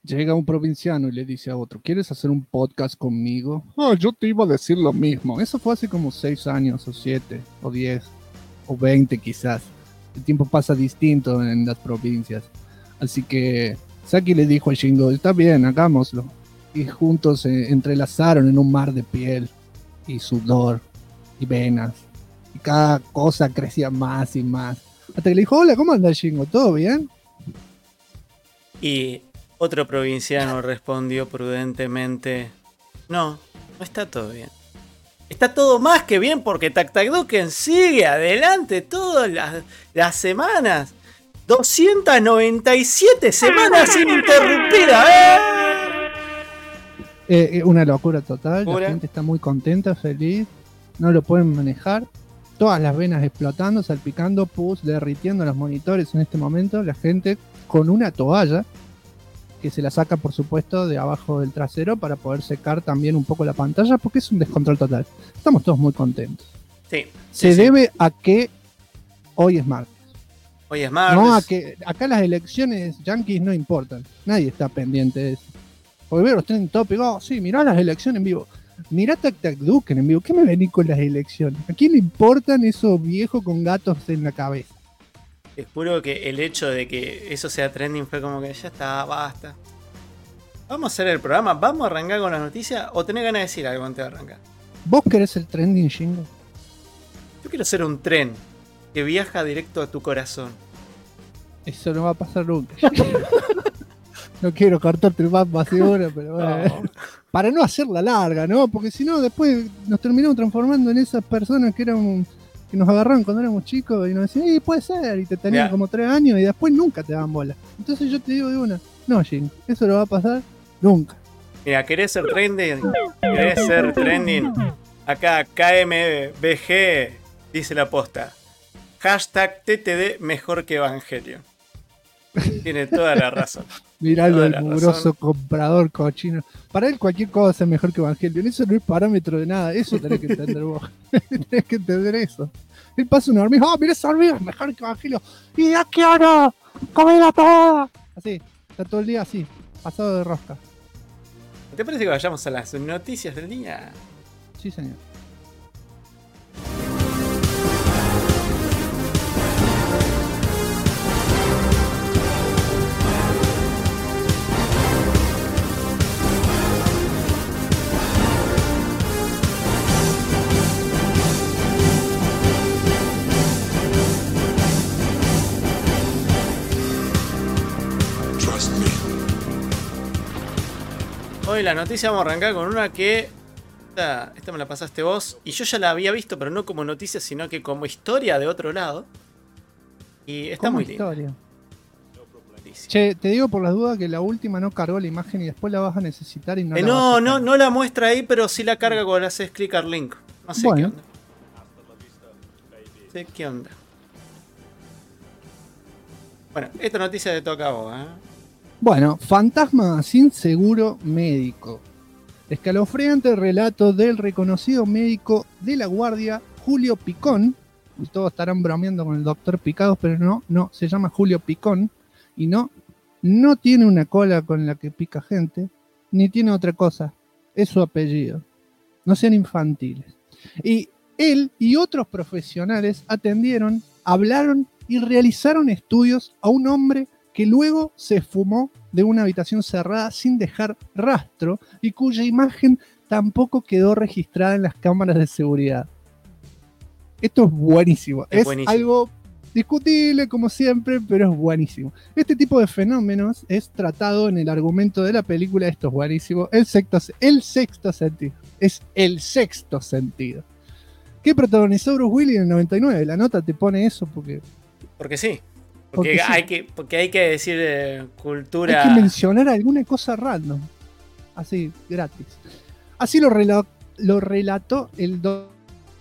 Llega un provinciano y le dice a otro, ¿quieres hacer un podcast conmigo? Ah, yo te iba a decir lo mismo. Eso fue hace como 6 años, o 7, o 10, o 20 quizás. El tiempo pasa distinto en las provincias. Así que Saki le dijo a Shingo, está bien, hagámoslo. Y juntos se entrelazaron en un mar de piel, y sudor, y venas. Y cada cosa crecía más y más. Hasta que le dijo, hola, ¿cómo andas, Shingo? ¿Todo bien? Y otro provinciano respondió prudentemente, no está todo bien. Está todo más que bien porque Taktakduken sigue adelante todas las semanas. 297 semanas ininterrumpidas. Una locura total, ¿Pura? La gente está muy contenta, feliz, no lo pueden manejar. Todas las venas explotando, salpicando, pus, derritiendo los monitores en este momento. La gente con una toalla que se la saca, por supuesto, de abajo del trasero para poder secar también un poco la pantalla, porque es un descontrol total. Estamos todos muy contentos. Sí. Se debe a que hoy es martes. Hoy es martes. No a que acá las elecciones yanquis no importan. Nadie está pendiente de eso. Porque veo los trending topics. Oh, sí, mirá las elecciones en vivo. Mirá Taktakduken en vivo. ¿Qué me venís con las elecciones? ¿A quién le importan esos viejos con gatos en la cabeza? Te juro que el hecho de que eso sea trending fue como que ya está, basta. ¿Vamos a hacer el programa? ¿Vamos a arrancar con las noticias? ¿O tenés ganas de decir algo antes de arrancar? ¿Vos querés el trending, Shingo? Yo quiero ser un tren que viaja directo a tu corazón. Eso no va a pasar nunca. No quiero cortarte el mapa así ahora, pero bueno. No. Para no hacerla larga, ¿no? Porque si no, después nos terminamos transformando en esas personas que nos agarraron cuando éramos chicos y nos decían, puede ser, y te tenían Ya. como 3 años y después nunca te daban bola. Entonces yo te digo de una, no, Jim, eso no va a pasar nunca. Mira, ¿querés ser trending? ¿Querés ser trending? Acá KMBG dice la posta. Hashtag TTD mejor que Evangelion. Tiene toda la razón. Miralo, Toda el la mugroso razón. comprador cochino. Para él cualquier cosa es mejor que Evangelion. Eso no es parámetro de nada. Eso tenés que entender vos. Tenés que entender eso. Él pasa una hormiga. ¡Oh, mira esa hormiga! Es mejor que Evangelion. ¡Y ya quiero! ¡Comela toda! Así. Está todo el día así. Pasado de rosca. ¿Te parece que vayamos a las noticias del día? Sí, señor. Hoy la noticia vamos a arrancar con una que... Esta me la pasaste vos. Y yo ya la había visto, pero no como noticia, sino que como historia de otro lado. Y está muy linda. Che, te digo por las dudas que la última no cargó la imagen y después la vas a necesitar y no la vas a No la muestra ahí, pero sí la carga cuando le haces clic al link. No sé Bueno. qué onda. Bueno, esta noticia te toca a vos, ¿eh? Bueno, fantasma sin seguro médico. Escalofriante relato del reconocido médico de la guardia, Julio Picón. Y todos estarán bromeando con el doctor Picados, pero no, se llama Julio Picón. Y no tiene una cola con la que pica gente, ni tiene otra cosa. Es su apellido. No sean infantiles. Y él y otros profesionales atendieron, hablaron y realizaron estudios a un hombre que luego se esfumó de una habitación cerrada sin dejar rastro y cuya imagen tampoco quedó registrada en las cámaras de seguridad. Esto es buenísimo. Es buenísimo. Algo discutible como siempre, pero es buenísimo. Este tipo de fenómenos es tratado en el argumento de la película. Esto es buenísimo. El sexto sentido. Es el sexto sentido. ¿Qué protagonizó Bruce Willis en el 99? La nota te pone eso porque sí. Porque sí. Porque hay que decir cultura. Hay que mencionar alguna cosa random. Así, gratis. Así lo relató el doctor.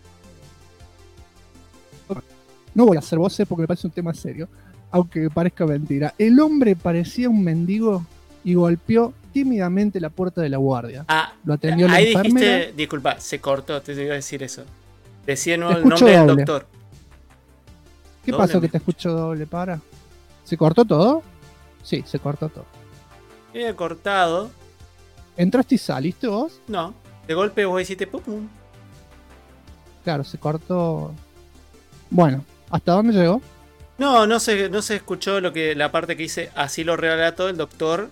No voy a hacer voces porque me parece un tema serio, aunque parezca mentira. El hombre parecía un mendigo y golpeó tímidamente la puerta de la guardia. Lo atendió la enfermera. Dijiste, disculpa, se cortó, te iba a decir eso. Decía el nombre del doctor. ¿Qué pasó que te escucho doble? ¿Se cortó todo? Sí, se cortó todo. Había cortado. ¿Entraste y saliste vos? No. De golpe vos hiciste pum. Claro, se cortó. Bueno, ¿hasta dónde llegó? No se escuchó la parte que dice así lo relató el doctor.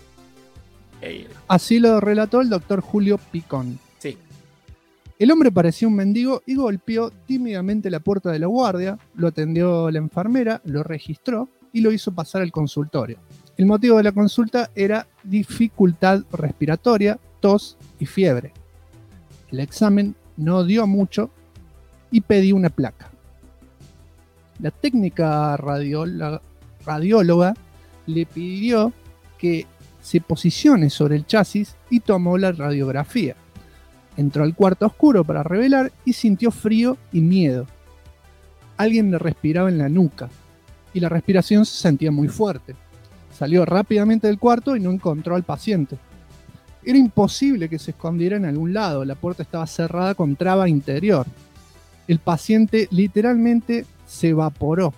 Así lo relató el doctor Julio Picón. Sí. El hombre parecía un mendigo y golpeó tímidamente la puerta de la guardia, lo atendió la enfermera, lo registró y lo hizo pasar al consultorio. El motivo de la consulta era dificultad respiratoria, tos y fiebre. El examen no dio mucho y pedí una placa. La técnica radióloga le pidió que se posicione sobre el chasis y tomó la radiografía. Entró al cuarto oscuro para revelar y sintió frío y miedo. Alguien le respiraba en la nuca y la respiración se sentía muy fuerte. Salió rápidamente del cuarto y no encontró al paciente. Era imposible que se escondiera en algún lado, la puerta estaba cerrada con traba interior. El paciente literalmente se evaporó.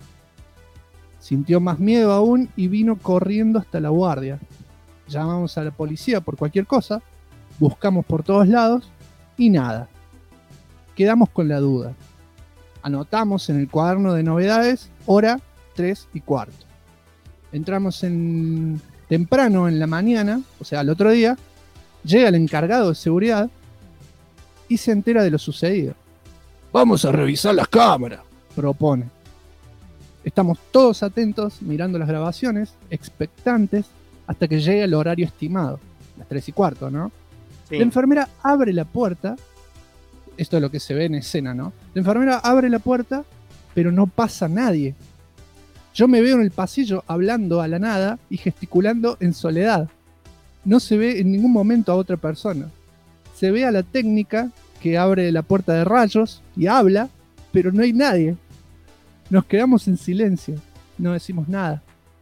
Sintió más miedo aún y vino corriendo hasta la guardia. Llamamos a la policía por cualquier cosa, buscamos por todos lados y nada. Quedamos con la duda. Anotamos en el cuaderno de novedades hora 3:15. Entramos temprano en la mañana, o sea, al otro día, llega el encargado de seguridad y se entera de lo sucedido. Vamos a revisar las cámaras, propone. Estamos todos atentos, mirando las grabaciones, expectantes, hasta que llegue el horario estimado, las 3:15, ¿no? Sí. La enfermera abre la puerta, esto es lo que se ve en escena, ¿no? La enfermera abre la puerta, pero no pasa nadie. Yo me veo en el pasillo hablando a la nada y gesticulando en soledad. No se ve en ningún momento a otra persona. Se ve a la técnica que abre la puerta de rayos y habla, pero no hay nadie. Nos quedamos en silencio, no decimos nada.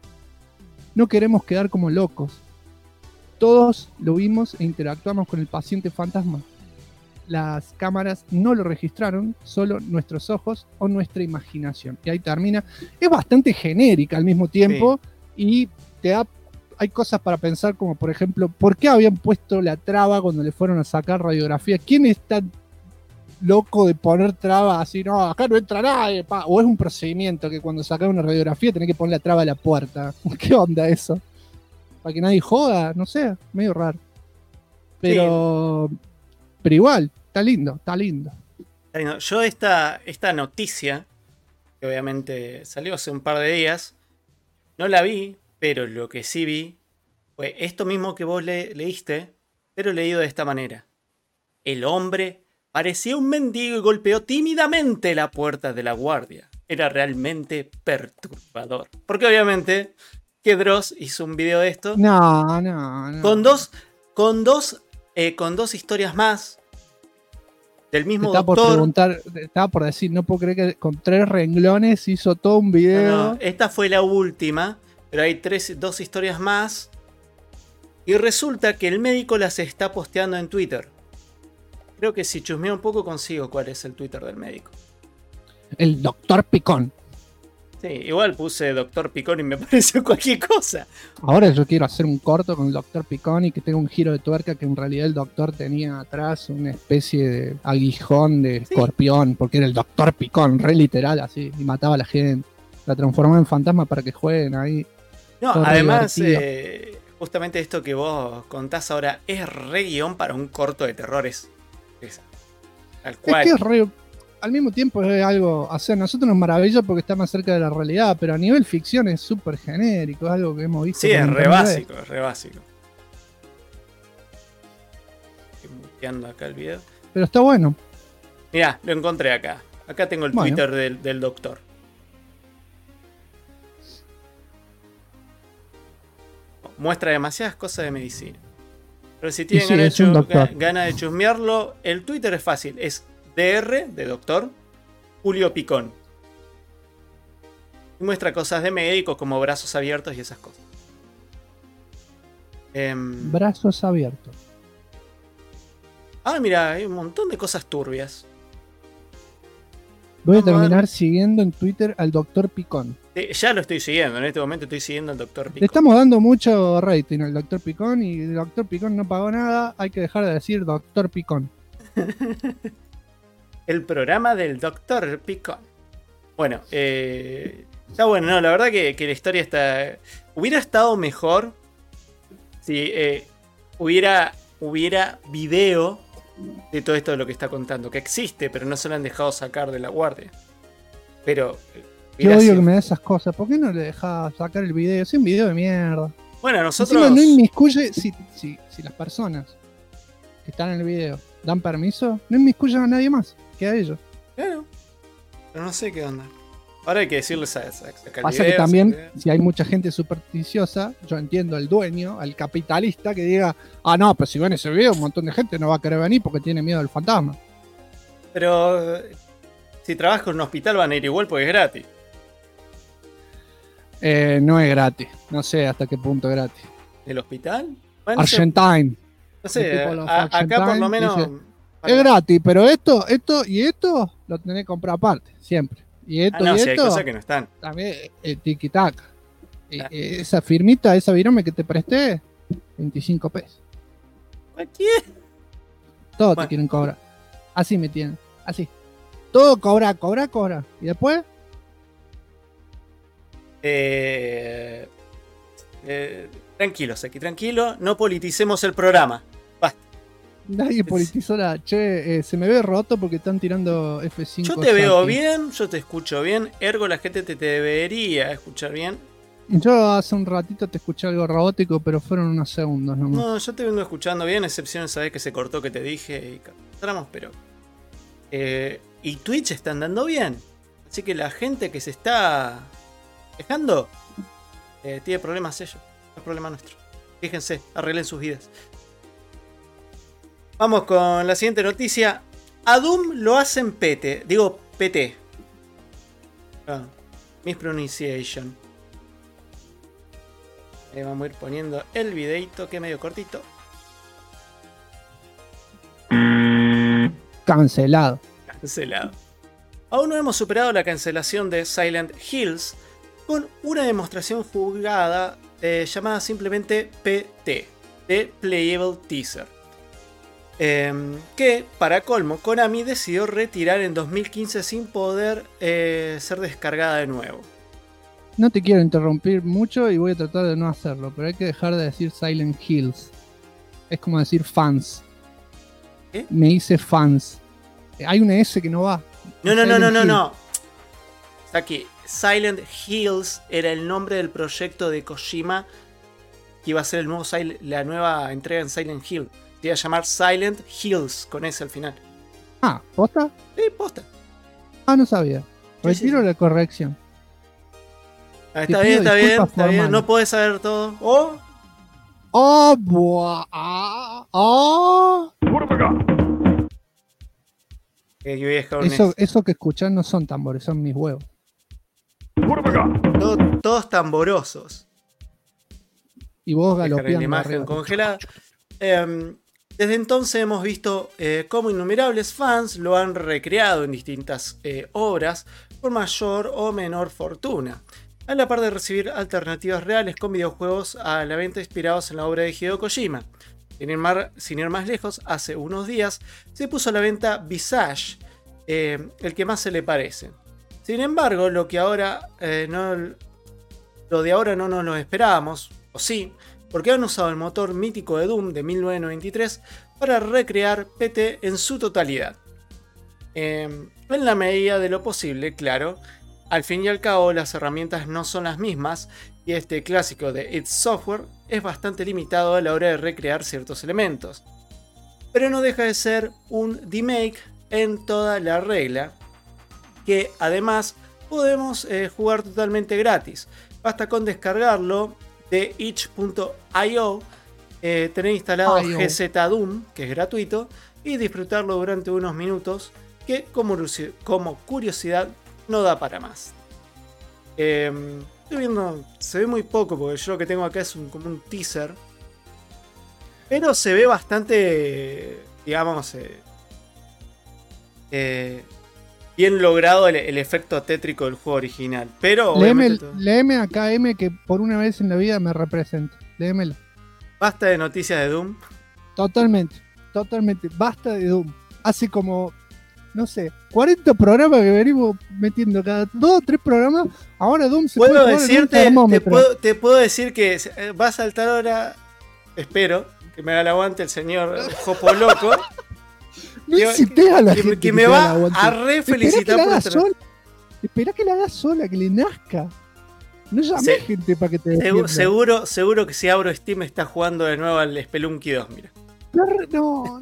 No queremos quedar como locos. Todos lo vimos e interactuamos con el paciente fantasma. Las cámaras no lo registraron, solo nuestros ojos o nuestra imaginación. Y ahí termina. Es bastante genérica al mismo tiempo, sí. Y hay cosas para pensar, como por ejemplo, ¿por qué habían puesto la traba cuando le fueron a sacar radiografía? ¿Quién es tan loco de poner traba así? No, acá no entra nadie. O es un procedimiento que cuando sacan una radiografía tenés que poner la traba a la puerta. ¿Qué onda eso? Para que nadie joda, no sé, medio raro. Pero... Sí. Pero igual, está lindo, está lindo. Yo esta noticia, que obviamente salió hace un par de días, no la vi, pero lo que sí vi fue esto mismo que vos leíste, pero leído de esta manera. El hombre parecía un mendigo y golpeó tímidamente la puerta de la guardia. Era realmente perturbador. Porque obviamente que Dross hizo un video de esto. No. Con dos historias más del mismo doctor. Estaba por decir, no puedo creer que con 3 renglones hizo todo un video. No, esta fue la última, pero hay 2 historias más. Y resulta que el médico las está posteando en Twitter. Creo que si chusmeo un poco consigo cuál es el Twitter del médico. El doctor Picón. Sí, igual puse Doctor Picón y me pareció cualquier cosa. Ahora yo quiero hacer un corto con el Doctor Picón y que tenga un giro de tuerca, que en realidad el doctor tenía atrás una especie de aguijón de escorpión, porque era el Doctor Picón, re literal así, y mataba a la gente. La transformaba en fantasma para que jueguen ahí. No, además, justamente esto que vos contás ahora es re guión para un corto de terrores. Tal cual. Es que es re... Al mismo tiempo es algo, o sea, a nosotros nos maravilla porque está más cerca de la realidad, pero a nivel ficción es súper genérico, es algo que hemos visto. Sí, es re básico, es re básico. Estoy muteando acá el video. Pero está bueno. Mirá, lo encontré acá. Acá tengo el Twitter del doctor. Muestra demasiadas cosas de medicina. Pero si tienen ganas de chusmearlo, el Twitter es fácil, es DR, de doctor, Julio Picón. Y muestra cosas de médicos como brazos abiertos y esas cosas. Brazos abiertos. Ah, mira, hay un montón de cosas turbias. Voy a Vamos a terminar ver. siguiendo en Twitter al Dr. Picón. Ya lo estoy siguiendo, en este momento estoy siguiendo al Dr. Le Pico. estamos dando mucho rating al Dr. Picón y el Dr. Picón no pagó nada. Hay que dejar de decir Dr. Picón. El programa del Dr. Pico. Bueno, está bueno, no, la verdad que la historia está... Hubiera estado mejor si hubiera video de todo esto de lo que está contando, que existe, pero no se lo han dejado sacar de la guardia. Pero... Yo hubiera odio sido- que me dé esas cosas. ¿Por qué no le dejás sacar el video? Es un video de mierda. Bueno, nosotros... Encima no inmiscuye, si las personas que están en el video dan permiso, no inmiscuyen a nadie más que a ellos. Claro, pero no sé qué onda. Ahora hay que decirles a sacar el Pasa video, que también, sacar el video. si hay mucha gente supersticiosa, yo entiendo al dueño, al capitalista, que diga, ah, no, pero si ven ese video, un montón de gente no va a querer venir porque tiene miedo al fantasma. Pero si trabajas en un hospital van a ir igual porque es gratis. No es gratis, no sé hasta qué punto es gratis. ¿El hospital? Bueno, no sé, Argentine, no sé, el tipo de los acá por lo Argentine menos... dice, es gratis, pero esto lo tenés que comprar aparte, siempre. Y Ah, esto no, y si hay esto, cosas que no están. también tiki-taka. Ah. Esa firmita, esa virome que te presté, 25 pesos. Cualquier. Todo Bueno. te quieren cobrar. Así me tienen. Así. Todo cobra. Y después, Tranquilos, aquí, tranquilo. No politicemos el programa. Basta. nadie politizó la. Che, se me ve roto porque están tirando F5. Yo te veo Saki. bien, yo te escucho bien. Ergo, la gente te debería escuchar bien. Yo hace un ratito te escuché algo robótico, pero fueron unos segundos nomás. No, yo te vengo escuchando bien, excepción esa vez que se cortó que te dije y entramos, pero. Y Twitch está andando bien. Así que la gente que se está quejando tiene problemas ellos. No es problema nuestro. Fíjense, arreglen sus vidas. Vamos con la siguiente noticia. A Doom lo hacen PT. Digo PT. Mispronunciation. Vamos a ir poniendo el videito que es medio cortito. Cancelado. Cancelado. Aún no hemos superado la cancelación de Silent Hills con una demostración jugada llamada simplemente PT, de Playable Teaser. Que, para colmo, Konami decidió retirar en 2015 sin poder ser descargada de nuevo. No te quiero interrumpir mucho y voy a tratar de no hacerlo, pero hay que dejar de decir Silent Hills. Es como decir fans. ¿Qué? Me hice fans. Hay una S que no va. No. Aquí, Silent Hills era el nombre del proyecto de Kojima que iba a ser la nueva entrega en Silent Hill. Se iba a llamar Silent Hills con S al final. Ah, ¿posta? Sí, posta. Ah, no sabía. Sí, Retiro sí. la corrección. Ah, Te está pido bien, está bien, disculpas está bien. formales. No podés saber todo. Oh, ¡Oh, buah! ¡Ah! ¡Oh! que voy a dejar un Eso que escuchás no son tambores, son mis huevos. todos tamborosos. Y vos Dejar galopeando la imagen arriba. congelada. Desde entonces hemos visto cómo innumerables fans lo han recreado en distintas obras por mayor o menor fortuna, a la par de recibir alternativas reales con videojuegos a la venta inspirados en la obra de Hideo Kojima. Sin ir más lejos, hace unos días se puso a la venta Visage, el que más se le parece. Sin embargo, lo de ahora no nos lo esperábamos, o sí, porque han usado el motor mítico de Doom de 1993 para recrear PT en su totalidad. En la medida de lo posible, claro. Al fin y al cabo, las herramientas no son las mismas y este clásico de id Software es bastante limitado a la hora de recrear ciertos elementos. Pero no deja de ser un remake en toda la regla, que además podemos jugar totalmente gratis. Basta con descargarlo de itch.io, tener instalado GZ Doom, que es gratuito, y disfrutarlo durante unos minutos, que como curiosidad no da para más. Estoy viendo, se ve muy poco porque yo lo que tengo acá es como un teaser, pero se ve bastante, digamos, bien logrado el efecto tétrico del juego original. Pero léeme a KM que por una vez en la vida me representa. Léemelo. Basta de noticias de Doom. Totalmente. Basta de Doom. Hace como, no sé, 40 programas que venimos metiendo cada 2 o 3 programas. Ahora Doom se puedo puede decirte, te puedo decir que va a saltar ahora, espero, que me haga el aguante el señor Jopo Loco. No incites a la gente que me va a re felicitar por esto. Espera que la haga sola, que le nazca. No llames gente para que te defienda. Seguro que si abro Steam está jugando de nuevo al Spelunky 2, mira. No.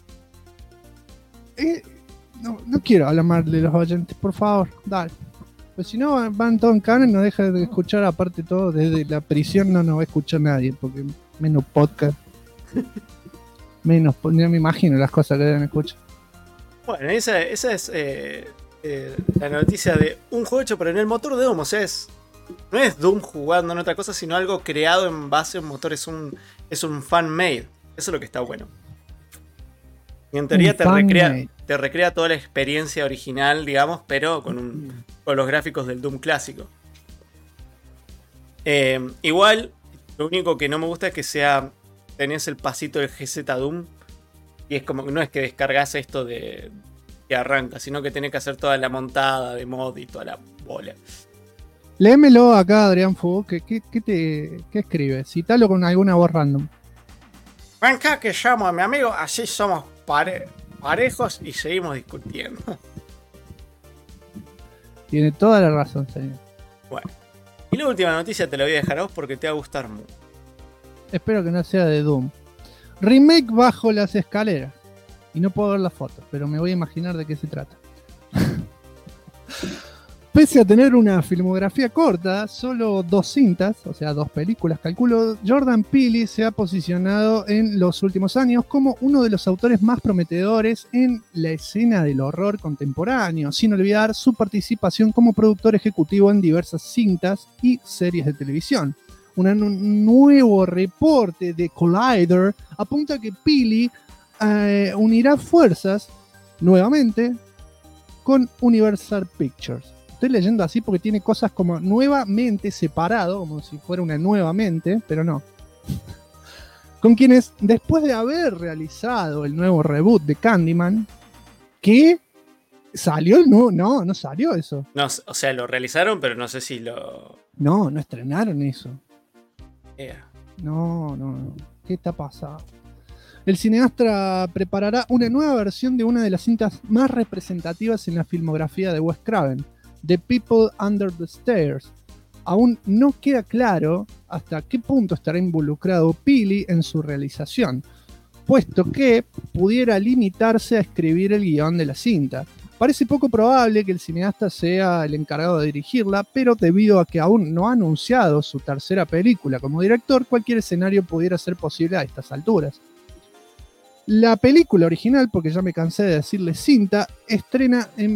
No quiero hablar mal de los oyentes, por favor, dale. Pues si no van todos en cana y no dejan de escuchar, aparte todo, desde la prisión no nos va a escuchar nadie, porque menos podcast. No me imagino las cosas que deben escuchar. Bueno, esa es la noticia de un juego hecho, pero en el motor de Doom. O sea, no es Doom jugando en otra cosa, sino algo creado en base a un motor. Es un fan-made. Eso es lo que está bueno. Y en teoría te recrea toda la experiencia original, digamos, pero con los gráficos del Doom clásico. Igual, lo único que no me gusta es que tenés el pasito del GZ Doom. Y es como que no es que descargas esto de que arranca, sino que tenés que hacer toda la montada de mod y toda la bola. Léemelo acá, Adrián Fu. ¿Qué escribe? Cítalo con alguna voz random. Ven acá que llamo a mi amigo, así somos parejos y seguimos discutiendo. Tiene toda la razón, señor. Bueno. Y la última noticia te la voy a dejar a vos porque te va a gustar mucho. Espero que no sea de Doom. Remake bajo las escaleras. Y no puedo ver las fotos, pero me voy a imaginar de qué se trata. Pese a tener una filmografía corta, solo 2 cintas, o sea, 2 películas, calculo, Jordan Peele se ha posicionado en los últimos años como uno de los autores más prometedores en la escena del horror contemporáneo, sin olvidar su participación como productor ejecutivo en diversas cintas y series de televisión. Un nuevo reporte de Collider apunta que Peele unirá fuerzas nuevamente con Universal Pictures. Estoy leyendo así porque tiene cosas como nuevamente separado, como si fuera una nuevamente, pero no. Con quienes, después de haber realizado el nuevo reboot de Candyman, que salió el nuevo. No salió eso. No, o sea, lo realizaron, pero no sé si lo. No estrenaron eso. Yeah. No. ¿Qué está pasando? El cineasta preparará una nueva versión de una de las cintas más representativas en la filmografía de Wes Craven, The People Under the Stairs. Aún no queda claro hasta qué punto estará involucrado Peele en su realización, puesto que pudiera limitarse a escribir el guión de la cinta. Parece poco probable que el cineasta sea el encargado de dirigirla, pero debido a que aún no ha anunciado su tercera película como director, cualquier escenario pudiera ser posible a estas alturas. La película original, porque ya me cansé de decirle cinta, estrenada en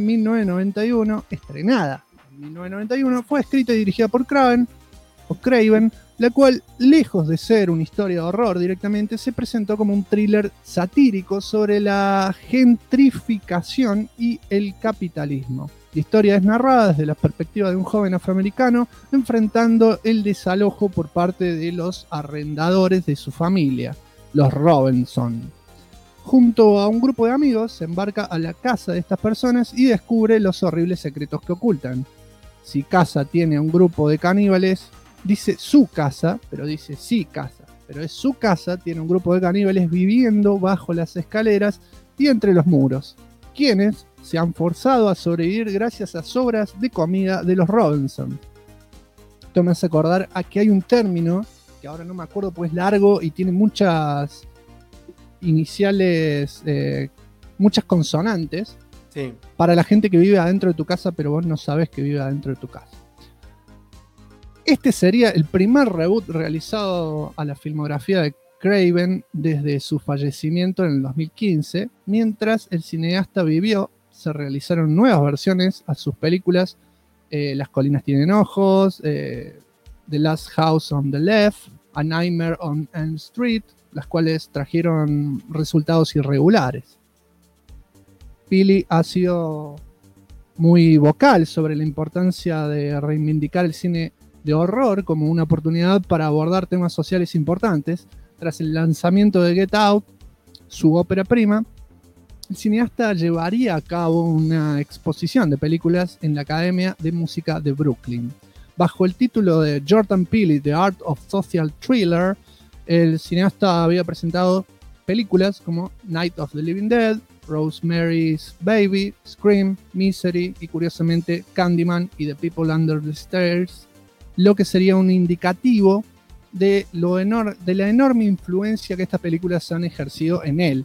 1991, fue escrita y dirigida por Craven, la cual, lejos de ser una historia de horror directamente, se presentó como un thriller satírico sobre la gentrificación y el capitalismo. La historia es narrada desde la perspectiva de un joven afroamericano enfrentando el desalojo por parte de los arrendadores de su familia, los Robinson. Junto a un grupo de amigos, se embarca a la casa de estas personas y descubre los horribles secretos que ocultan. Si casa tiene un grupo de caníbales, dice su casa, pero dice sí casa, pero es su casa, tiene un grupo de caníbales viviendo bajo las escaleras y entre los muros, quienes se han forzado a sobrevivir gracias a sobras de comida de los Robinson. Esto me hace acordar a que hay un término, que ahora no me acuerdo pues es largo y tiene muchas iniciales, muchas consonantes, sí, para la gente que vive adentro de tu casa, pero vos no sabés que vive adentro de tu casa. Este sería el primer reboot realizado a la filmografía de Craven desde su fallecimiento en el 2015. Mientras el cineasta vivió, se realizaron nuevas versiones a sus películas, Las colinas tienen ojos, The Last House on the Left, A Nightmare on Elm Street, las cuales trajeron resultados irregulares. Peele ha sido muy vocal sobre la importancia de reivindicar el cine de horror como una oportunidad para abordar temas sociales importantes. Tras el lanzamiento de Get Out, su ópera prima, el cineasta llevaría a cabo una exposición de películas en la Academia de Música de Brooklyn. Bajo el título de Jordan Peele, The Art of Social Thriller, el cineasta había presentado películas como Night of the Living Dead, Rosemary's Baby, Scream, Misery y curiosamente Candyman y The People Under the Stairs, lo que sería un indicativo de la enorme influencia que estas películas han ejercido en él.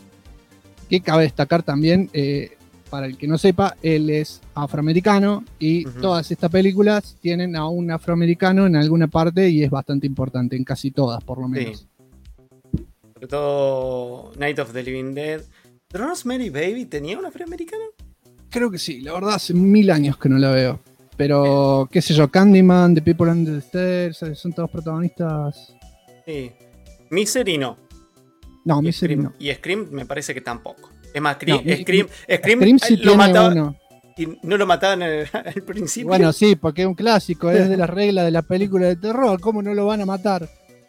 Que cabe destacar también, para el que no sepa, él es afroamericano y todas estas películas tienen a un afroamericano en alguna parte y es bastante importante, en casi todas por lo menos. Sí. Sobre todo Night of the Living Dead. ¿Rosemary Baby tenía un afroamericano? Creo que sí, la verdad hace 1000 años que no la veo. Pero, qué sé yo, Candyman, The People Under the Stairs, son todos protagonistas. Sí. Misery no. No, Misery no. Y Scream me parece que tampoco. Es más, No, Scream sí lo mataban. uno. Y no lo mataban al principio. Bueno, sí, porque es un clásico, es de las reglas de la película de terror. ¿Cómo no lo van a matar?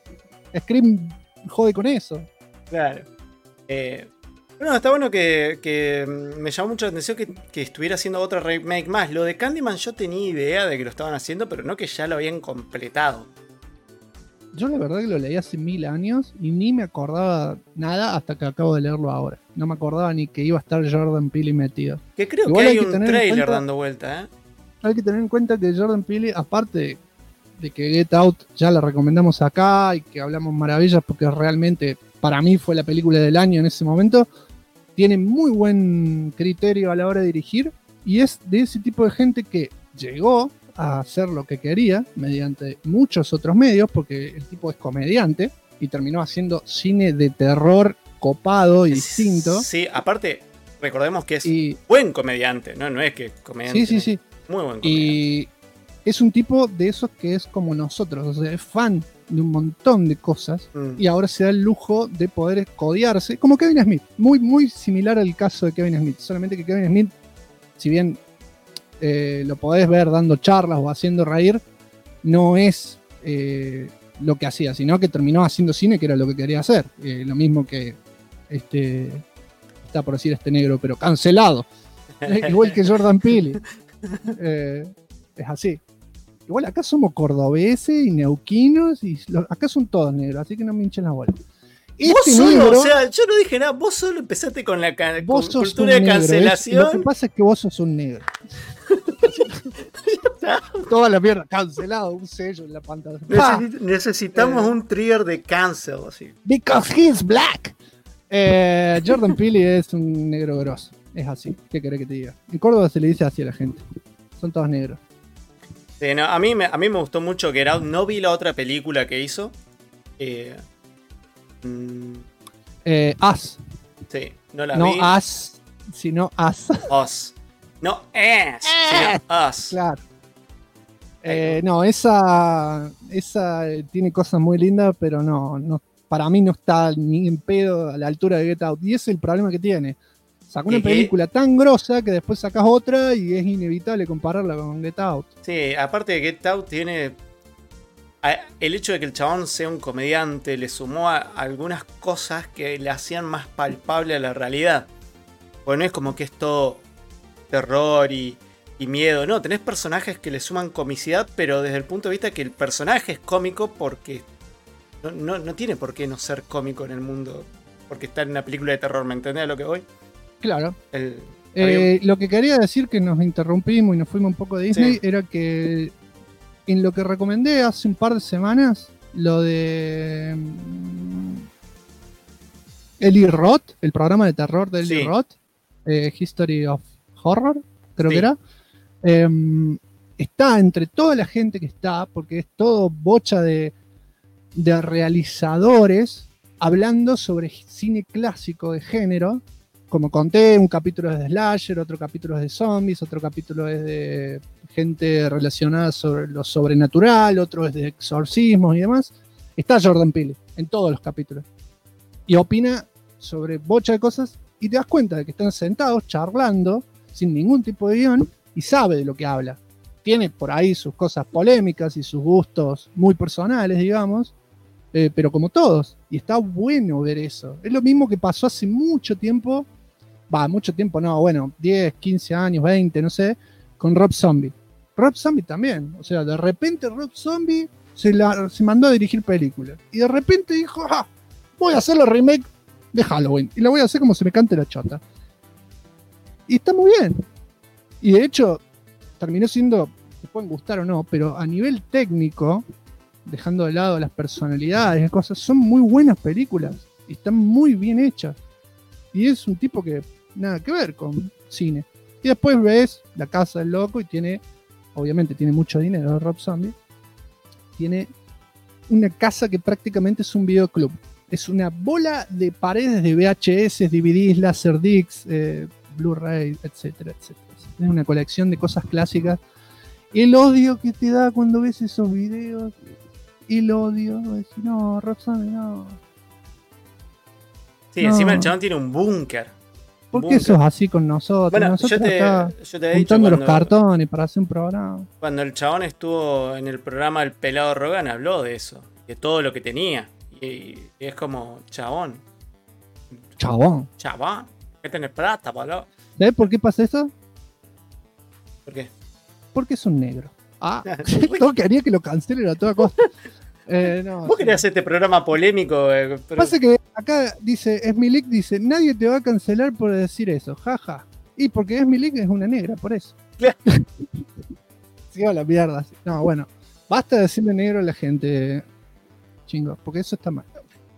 Scream jode con eso. Claro. Bueno, está bueno que me llamó mucho la atención que estuviera haciendo otra remake más. Lo de Candyman yo tenía idea de que lo estaban haciendo, pero no que ya lo habían completado. Yo la verdad que lo leí hace 1000 años y ni me acordaba nada hasta que acabo de leerlo ahora. No me acordaba ni que iba a estar Jordan Peele metido. Que creo Igual que hay un tener en trailer cuenta, dando vuelta, ¿eh? Hay que tener en cuenta que Jordan Peele, aparte de que Get Out ya la recomendamos acá y que hablamos maravillas porque realmente para mí fue la película del año en ese momento, tiene muy buen criterio a la hora de dirigir y es de ese tipo de gente que llegó a hacer lo que quería mediante muchos otros medios, porque el tipo es comediante y terminó haciendo cine de terror copado y distinto. Sí, aparte, recordemos que es buen comediante, no es que comediante. Sí. Muy buen comediante. Y es un tipo de esos que es como nosotros, o sea, es fan de un montón de cosas y ahora se da el lujo de poder codearse, como Kevin Smith, muy, muy similar al caso de Kevin Smith, solamente que Kevin Smith, si bien lo podés ver dando charlas o haciendo reír, no es lo que hacía, sino que terminó haciendo cine, que era lo que quería hacer. Lo mismo que está por decir este negro, pero cancelado. Igual que Jordan Peele. Es así. Igual acá somos cordobeses y neuquinos y acá son todos negros, así que no me hinchen la bola. Vos solo, o sea, yo no dije nada, vos solo empezaste con la cultura de cancelación. Lo que pasa es que vos sos un negro. Toda la mierda, cancelado, un sello en la pantalla. Necesitamos un trigger de cancel, así. Because he's black. Jordan Peele es un negro grosso. Es así, ¿qué querés que te diga? En Córdoba se le dice así a la gente. Son todos negros. Sí, no, a mí me gustó mucho Get Out. No vi la otra película que hizo. Us. Sí, no la no vi. No Us, sino Us. Us. No es, sino Us. Claro. No, esa tiene cosas muy lindas, pero no, para mí no está ni en pedo a la altura de Get Out. Y ese es el problema que tiene. Sacó una película tan grosa que después sacás otra y es inevitable compararla con Get Out. Sí, aparte de Get Out tiene... El hecho de que el chabón sea un comediante le sumó a algunas cosas que le hacían más palpable a la realidad. Porque no es como que es todo terror y miedo. No, tenés personajes que le suman comicidad, pero desde el punto de vista que el personaje es cómico porque no tiene por qué no ser cómico en el mundo. Porque está en una película de terror, ¿me entendés a lo que voy? Claro. Lo que quería decir, que nos interrumpimos y nos fuimos un poco de Disney, era que en lo que recomendé hace un par de semanas, lo de Eli Roth, el programa de terror de Eli Roth, History of Horror, creo que era, está entre toda la gente que está, porque es todo bocha de realizadores hablando sobre cine clásico de género. Como conté, un capítulo es de slasher, otro capítulo es de zombies, otro capítulo es de gente relacionada sobre lo sobrenatural, otro es de exorcismos y demás. Está Jordan Peele en todos los capítulos. Y opina sobre bocha de cosas y te das cuenta de que están sentados charlando sin ningún tipo de guión, y sabe de lo que habla. Tiene por ahí sus cosas polémicas y sus gustos muy personales, digamos, pero como todos, y está bueno ver eso. Es lo mismo que pasó hace mucho tiempo, mucho tiempo no, bueno, 10, 15 años, 20, no sé, con Rob Zombie. Rob Zombie también, o sea, de repente Rob Zombie se mandó a dirigir películas, y de repente dijo, voy a hacer la remake de Halloween, y la voy a hacer como se me cante la chota. Y está muy bien. Y de hecho, terminó siendo, te pueden gustar o no, pero a nivel técnico, dejando de lado las personalidades y cosas, son muy buenas películas y están muy bien hechas. Y es un tipo que nada que ver con cine. Y después ves La Casa del Loco y obviamente tiene mucho dinero, Rob Zombie. Tiene una casa que prácticamente es un videoclub. Es una bola de paredes de VHS, DVDs, Laserdiscs, Blu-ray, etcétera, etcétera. Es una colección de cosas clásicas. El odio que te da cuando ves esos videos. El odio. Decir, no, Rob Zombie, no. Sí, encima el chabón tiene un búnker. ¿Por qué sos así con nosotros? Bueno, nosotros yo te he dicho juntando los cartones para hacer un programa. Cuando el chabón estuvo en el programa El Pelado Rogan, habló de eso. De todo lo que tenía. Y es como, chabón. Chabón. ¿Qué tenés plata, boludo? ¿Sabés por qué pasa eso? ¿Por qué? Porque es un negro. Todo quería que lo cancelen a toda costa. No, ¿Vos querías hacer este programa polémico? Pero... Pasa que acá dice, Esmilik dice, nadie te va a cancelar por decir eso, jaja. Y porque Esmilik es una negra, por eso. Sí, a la mierda. No, bueno, basta de decirle negro a la gente, chingo, porque eso está mal.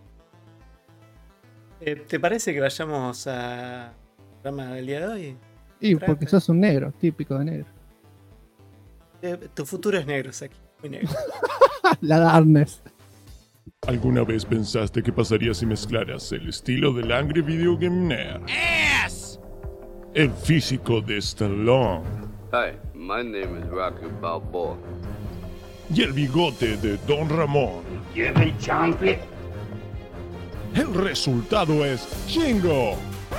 ¿Te parece que vayamos al programa del día de hoy? Y porque sos un negro, típico de negro. Tu futuro es negro, Saki. Muy negro. La Darkness. ¿Alguna vez pensaste qué pasaría si mezclaras el estilo del Angry Video Game Nerd? Yes! El físico de Stallone. Hi, my name is Rocky Balboa. Y el bigote de Don Ramón. Give me chocolate. El resultado es Shingo.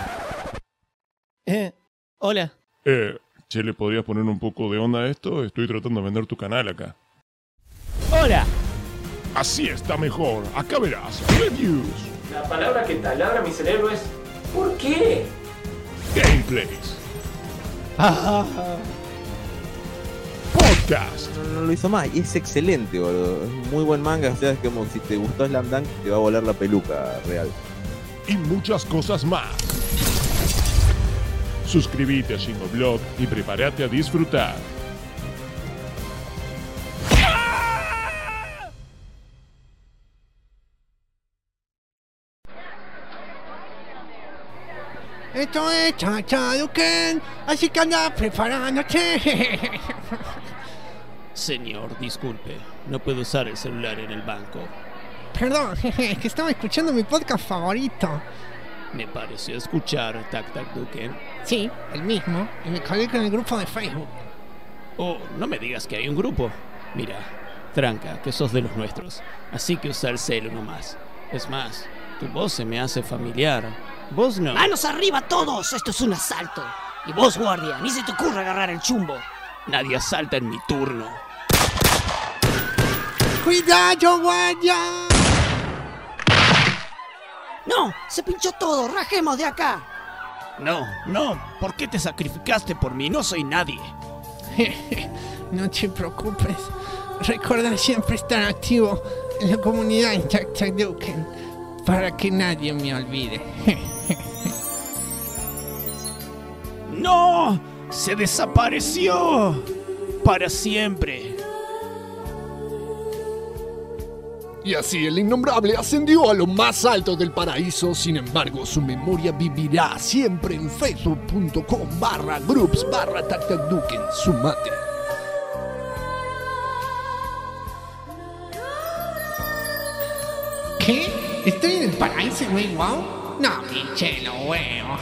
Hola. Che, ¿le podrías poner un poco de onda a esto? Estoy tratando de vender tu canal acá. Hola. Así está mejor. Acá verás. Reviews. La palabra que taladra mi cerebro es ¿por qué? Gameplays. Podcast. No lo hizo más y es excelente, boludo. Es un muy buen manga. O sea, es como si te gustó Slam Dunk, te va a volar la peluca real. Y muchas cosas más. Suscríbete a Shingo Blog y prepárate a disfrutar. Esto es Chachaduken, así que anda preparándote. Señor, disculpe. No puedo usar el celular en el banco. Perdón, es que estaba escuchando mi podcast favorito. Me pareció escuchar Tac Tac Duken. Sí, el mismo, y me colgué con el grupo de Facebook. Oh, no me digas que hay un grupo. Mira, tranca, que sos de los nuestros. Así que usa el celu nomás. Es más, tu voz se me hace familiar. Vos no. ¡Manos arriba todos! ¡Esto es un asalto! Y vos, guardia, ni se te ocurra agarrar el chumbo. Nadie asalta en mi turno. ¡Cuidado, guardia! ¡No! ¡Se pinchó todo! ¡Rajemos de acá! No, ¿por qué te sacrificaste por mí? No soy nadie. No te preocupes. Recuerda siempre estar activo en la comunidad en Chachaduken para que nadie me olvide. ¡No! ¡Se desapareció! Para siempre. Y así el innombrable ascendió a lo más alto del paraíso. Sin embargo, su memoria vivirá siempre en facebook.com/groups/Tactacduken. Sumate. ¿Qué? ¿Estoy en el paraíso, güey? ¿Wow? No, pinche lo huevo.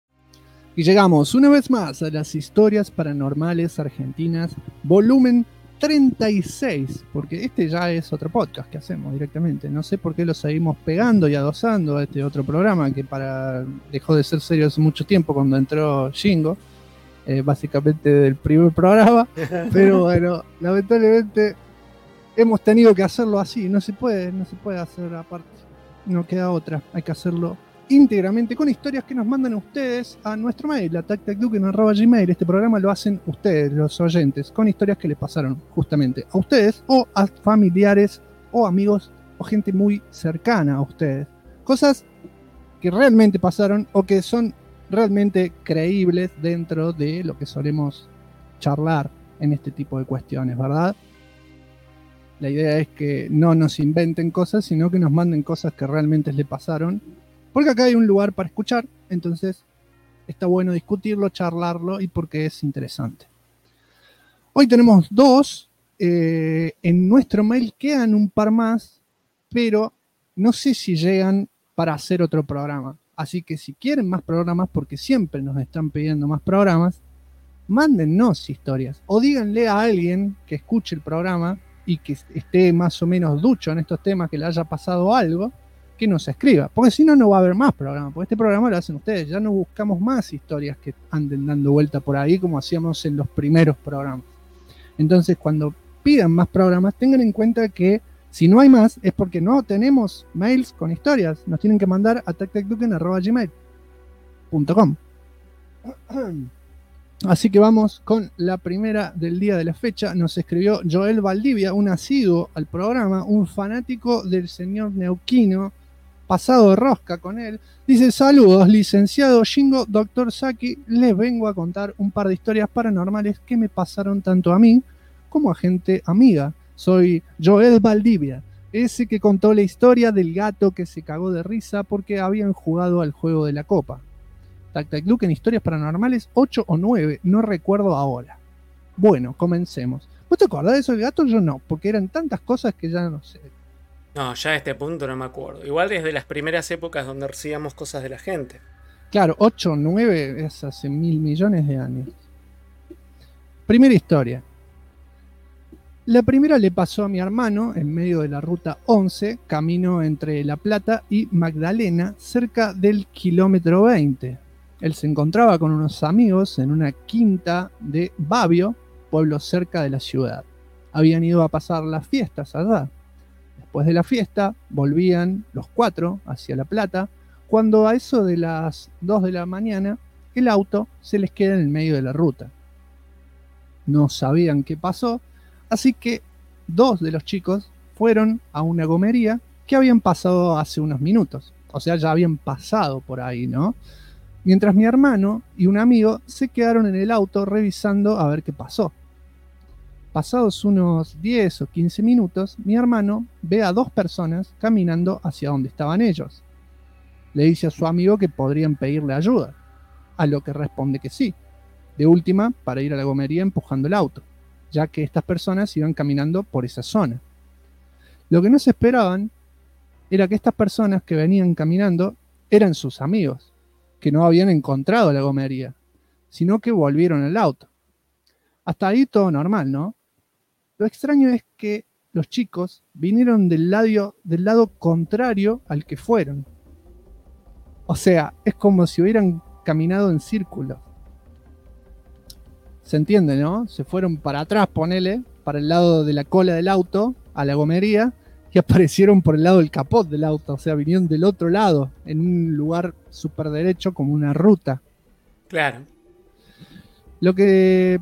Y llegamos una vez más a las historias paranormales argentinas, volumen 36, porque este ya es otro podcast que hacemos directamente. No sé por qué lo seguimos pegando y adosando a este otro programa que dejó de ser serio hace mucho tiempo cuando entró Shingo, básicamente del primer programa. Pero bueno, lamentablemente hemos tenido que hacerlo así. No se puede hacer aparte. No queda otra. Hay que hacerlo íntegramente con historias que nos mandan ustedes a nuestro mail, atactacduken@gmail. Este programa lo hacen ustedes, los oyentes, con historias que les pasaron justamente a ustedes o a familiares o amigos o gente muy cercana a ustedes. Cosas que realmente pasaron o que son realmente creíbles dentro de lo que solemos charlar en este tipo de cuestiones, ¿verdad? La idea es que no nos inventen cosas, sino que nos manden cosas que realmente le pasaron. Porque acá hay un lugar para escuchar, entonces está bueno discutirlo, charlarlo y porque es interesante. Hoy tenemos 2, en nuestro mail quedan un par más, pero no sé si llegan para hacer otro programa. Así que si quieren más programas, porque siempre nos están pidiendo más programas, mándennos historias o díganle a alguien que escuche el programa y que esté más o menos ducho en estos temas, que le haya pasado algo, que nos escriba, porque si no, no va a haber más programas, porque este programa lo hacen ustedes, ya no buscamos más historias que anden dando vuelta por ahí como hacíamos en los primeros programas. Entonces, cuando pidan más programas, tengan en cuenta que si no hay más, es porque no tenemos mails con historias, nos tienen que mandar a tactacduken@gmail.com. Así que vamos con la primera del día de la fecha. Nos escribió Joel Valdivia, un asiduo al programa, un fanático del señor Neuquino, pasado de rosca con él. Dice: saludos, licenciado Shingo, doctor Saki, les vengo a contar un par de historias paranormales que me pasaron tanto a mí como a gente amiga. Soy Joel Valdivia, ese que contó la historia del gato que se cagó de risa porque habían jugado al juego de la copa. Tactacluken, historias paranormales 8 o 9, no recuerdo ahora. Bueno, comencemos. ¿Vos te acordás de eso del gato? Yo no, porque eran tantas cosas que ya no sé. No, ya a este punto no me acuerdo. Igual desde las primeras épocas donde recibíamos cosas de la gente. Claro, 8 o 9 es hace 1.000 millones de años. Primera historia. La primera le pasó a mi hermano en medio de la ruta 11, camino entre La Plata y Magdalena, cerca del kilómetro 20. Él se encontraba con unos amigos en una quinta de Babio, pueblo cerca de la ciudad. Habían ido a pasar las fiestas allá. Después de la fiesta, volvían los 4 hacia La Plata, cuando a eso de las 2 de la mañana, el auto se les queda en el medio de la ruta. No sabían qué pasó, así que 2 de los chicos fueron a una gomería que habían pasado hace unos minutos. O sea, ya habían pasado por ahí, ¿no? Mientras mi hermano y un amigo se quedaron en el auto revisando a ver qué pasó. Pasados unos 10 o 15 minutos, mi hermano ve a 2 personas caminando hacia donde estaban ellos. Le dice a su amigo que podrían pedirle ayuda, a lo que responde que sí. De última, para ir a la gomería empujando el auto, ya que estas personas iban caminando por esa zona. Lo que no se esperaban era que estas personas que venían caminando eran sus amigos, que no habían encontrado la gomería, sino que volvieron al auto. Hasta ahí todo normal, ¿no? Lo extraño es que los chicos vinieron del lado contrario al que fueron. O sea, es como si hubieran caminado en círculo. Se entiende, ¿no? Se fueron para atrás, ponele, para el lado de la cola del auto, a la gomería, y aparecieron por el lado del capot del auto. O sea, vinieron del otro lado, en un lugar súper derecho, como una ruta. Claro. Lo que...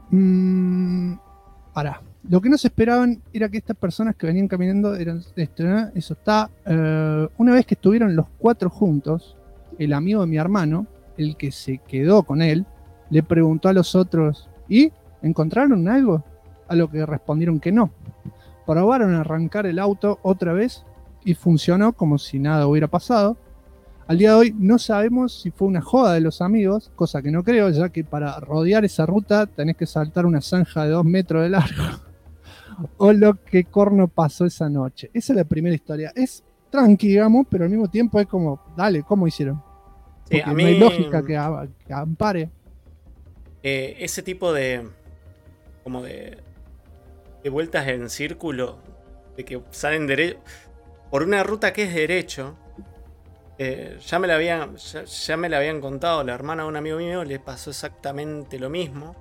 Lo que no se esperaban era que estas personas que venían caminando eran... Eso está... una vez que estuvieron los 4 juntos, el amigo de mi hermano, el que se quedó con él, le preguntó a los otros: ¿y? ¿Encontraron algo? A lo que respondieron que no. Probaron a arrancar el auto otra vez y funcionó como si nada hubiera pasado. Al día de hoy no sabemos si fue una joda de los amigos, cosa que no creo, ya que para rodear esa ruta tenés que saltar una zanja de 2 metros de largo. O lo que corno pasó esa noche. Esa es la primera historia. Es tranqui, digamos, pero al mismo tiempo es como, dale, ¿cómo hicieron? Sí, a mí no hay lógica que ampare. Ese tipo de... como de de vueltas en círculo, de que salen por una ruta que es derecho. Ya me la habían contado, la hermana de un amigo mío le pasó exactamente lo mismo.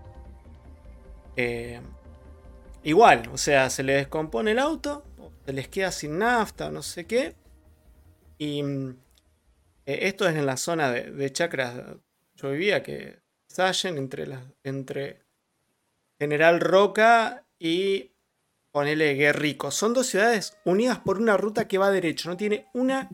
Igual, o sea, se le descompone el auto, se les queda sin nafta, no sé qué. Y esto es en la zona de Chacras. Yo vivía, que Sallen, entre General Roca y ponele Guerrico. Son dos ciudades unidas por una ruta que va derecho. No tiene una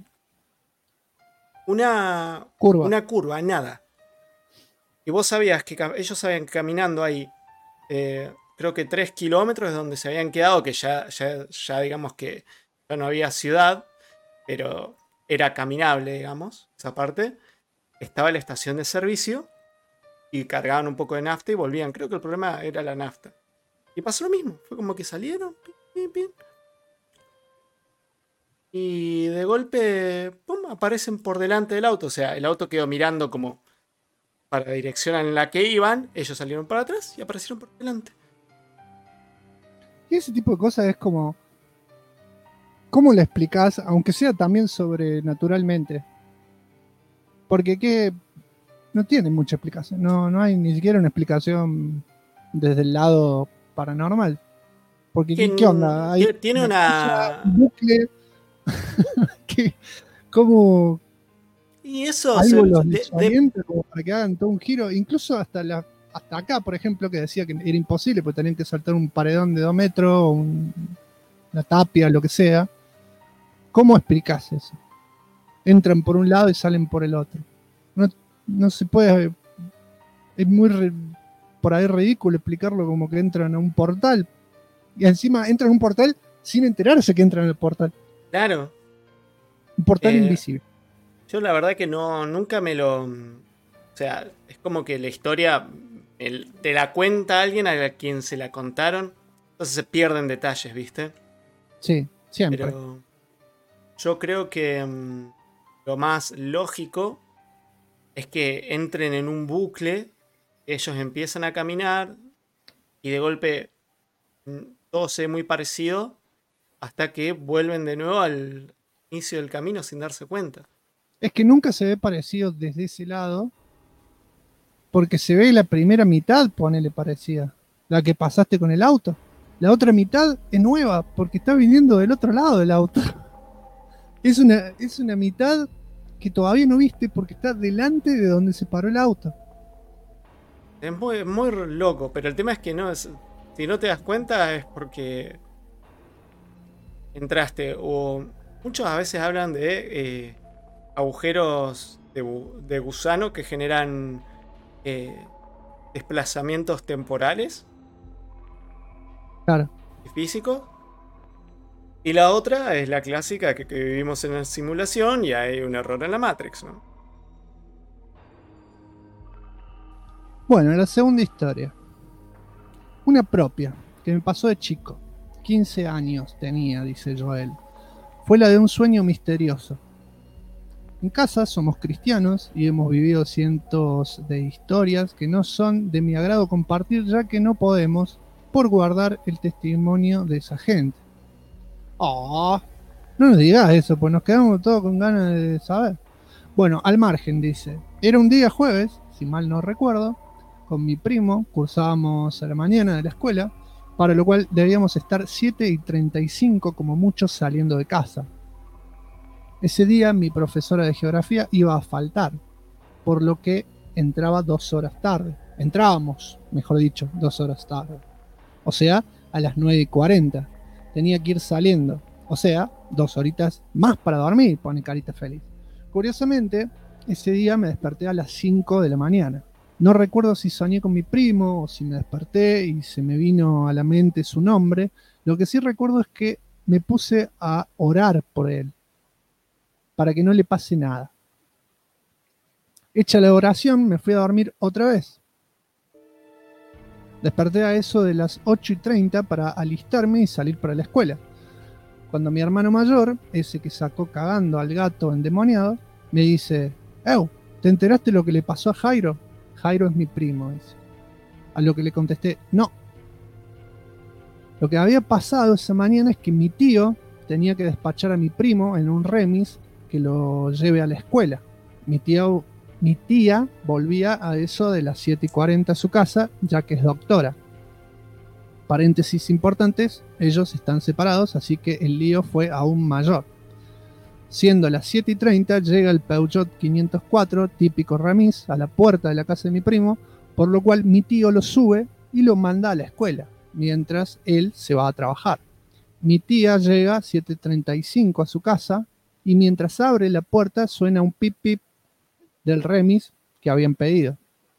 curva, nada. Y vos sabías que ellos sabían que caminando ahí, creo que 3 kilómetros es donde se habían quedado, que ya digamos que ya no había ciudad, pero era caminable, digamos, esa parte. Estaba la estación de servicio y cargaban un poco de nafta y volvían. Creo que el problema era la nafta. Y pasó lo mismo. Fue como que salieron. Pin, pin. Y de golpe, pum, aparecen por delante del auto. O sea, el auto quedó mirando como para la dirección en la que iban. Ellos salieron para atrás y aparecieron por delante. Y ese tipo de cosas es como... ¿Cómo le explicás, aunque sea también sobrenaturalmente? Porque no tiene mucha explicación. No hay ni siquiera una explicación desde el lado paranormal. Porque ¿qué onda? Tiene una bucle. ¿Cómo? Y eso algo los desorienta como para que hagan todo un giro. Incluso hasta acá, por ejemplo, que decía que era imposible porque tenían que saltar un paredón de 2 metros, una tapia, lo que sea. ¿Cómo explicás eso? Entran por un lado y salen por el otro. No se puede. Es muy por ahí ridículo explicarlo como que entran a un portal. Y encima entran a un portal sin enterarse que entran en el portal. Claro. Un portal invisible. Yo la verdad que nunca me lo... O sea, es como que la historia te la cuenta alguien a quien se la contaron. Entonces se pierden detalles, ¿viste? Sí, siempre. Pero yo creo que lo más lógico es que entren en un bucle, ellos empiezan a caminar y de golpe todo se ve muy parecido hasta que vuelven de nuevo al inicio del camino sin darse cuenta. Es que nunca se ve parecido desde ese lado, porque se ve la primera mitad, ponele parecida, la que pasaste con el auto. La otra mitad es nueva, porque está viniendo del otro lado del auto. Es una mitad que todavía no viste porque está delante de donde se paró el auto. Es muy, muy loco, pero el tema es que si no te das cuenta es porque entraste. O muchos a veces hablan de agujeros de gusano que generan desplazamientos temporales. Claro. Y físicos. Y la otra es la clásica que vivimos en la simulación y hay un error en la Matrix, ¿no? Bueno, la segunda historia. Una propia, que me pasó de chico. 15 años tenía, dice Joel. Fue la de un sueño misterioso. En casa somos cristianos y hemos vivido cientos de historias que no son de mi agrado compartir, ya que no podemos por guardar el testimonio de esa gente. Oh, no nos digas eso, pues nos quedamos todos con ganas de saber. Bueno, al margen, dice. Era un día jueves, si mal no recuerdo, con mi primo, cursábamos a la mañana de la escuela, para lo cual debíamos estar 7:35 como muchos saliendo de casa. Ese día mi profesora de geografía iba a faltar, por lo que entraba 2 horas tarde. Entrábamos, mejor dicho, 2 horas tarde. O sea, a las 9:40. Tenía que ir saliendo. O sea, 2 horitas más para dormir, pone carita feliz. Curiosamente, ese día me desperté a las 5 de la mañana. No recuerdo si soñé con mi primo o si me desperté y se me vino a la mente su nombre. Lo que sí recuerdo es que me puse a orar por él, para que no le pase nada. Hecha la oración, me fui a dormir otra vez. Desperté a eso de las 8:30 para alistarme y salir para la escuela. Cuando mi hermano mayor, ese que sacó cagando al gato endemoniado, me dice: ¿te enteraste lo que le pasó a Jairo? Jairo es mi primo, dice. A lo que le contesté: no. Lo que había pasado esa mañana es que mi tío tenía que despachar a mi primo en un remis que lo lleve a la escuela. Mi tía volvía a eso de las 7:40 a su casa, ya que es doctora. Paréntesis importantes, ellos están separados, así que el lío fue aún mayor. Siendo las 7:30, llega el Peugeot 504, típico remis, a la puerta de la casa de mi primo, por lo cual mi tío lo sube y lo manda a la escuela, mientras él se va a trabajar. Mi tía llega a 7:35 a su casa y mientras abre la puerta suena un pip pip del remis que habían pedido.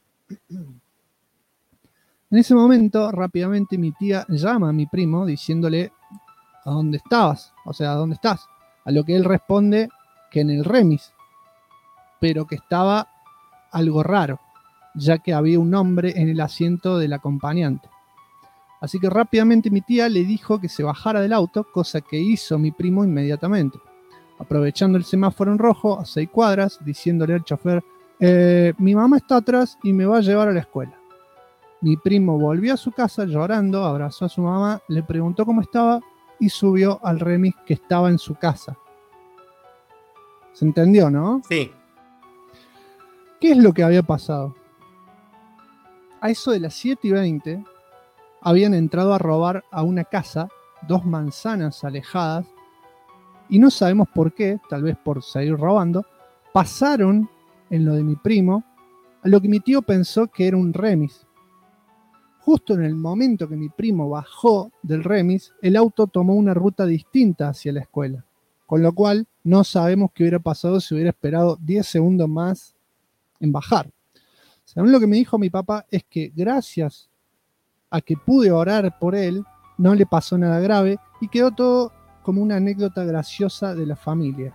En ese momento, rápidamente mi tía llama a mi primo diciéndole ¿a dónde estabas? O sea, ¿a dónde estás? A lo que él responde que en el remis, pero que estaba algo raro, ya que había un hombre en el asiento del acompañante. Así que rápidamente mi tía le dijo que se bajara del auto, cosa que hizo mi primo inmediatamente, aprovechando el semáforo en rojo a 6 cuadras, diciéndole al chofer, mi mamá está atrás y me va a llevar a la escuela. Mi primo volvió a su casa llorando, abrazó a su mamá, le preguntó cómo estaba y subió al remis que estaba en su casa. ¿Se entendió, no? Sí. ¿Qué es lo que había pasado? A eso de las 7:20 habían entrado a robar a una casa 2 manzanas alejadas y no sabemos por qué, tal vez por seguir robando, pasaron en lo de mi primo a lo que mi tío pensó que era un remis. Justo en el momento que mi primo bajó del remis, el auto tomó una ruta distinta hacia la escuela, con lo cual no sabemos qué hubiera pasado si hubiera esperado 10 segundos más en bajar. Según lo que me dijo mi papá es que gracias a que pude orar por él, no le pasó nada grave y quedó todo como una anécdota graciosa de la familia.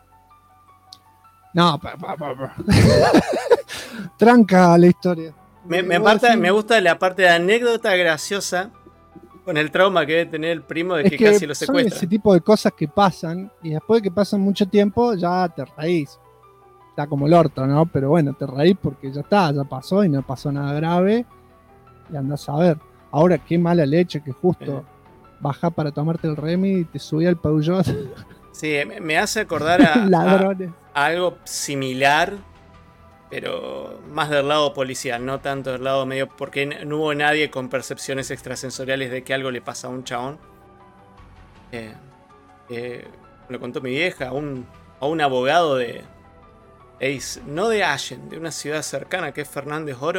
No, tranca la historia. Me gusta la parte de anécdota graciosa con el trauma que debe tener el primo de que casi lo secuestran. Son ese tipo de cosas que pasan y después de que pasan mucho tiempo ya te reís. Está como el orto, ¿no? Pero bueno, te reís porque ya está, ya pasó y no pasó nada grave y andás a ver. Ahora qué mala leche que justo bajás para tomarte el remi y te subí al Peugeot. Sí, me hace acordar a algo similar, pero más del lado policial, no tanto del lado medio, porque no hubo nadie con percepciones extrasensoriales de que algo le pasa a un chabón. Lo contó mi vieja, a un abogado no de Allen, de una ciudad cercana que es Fernández Oro.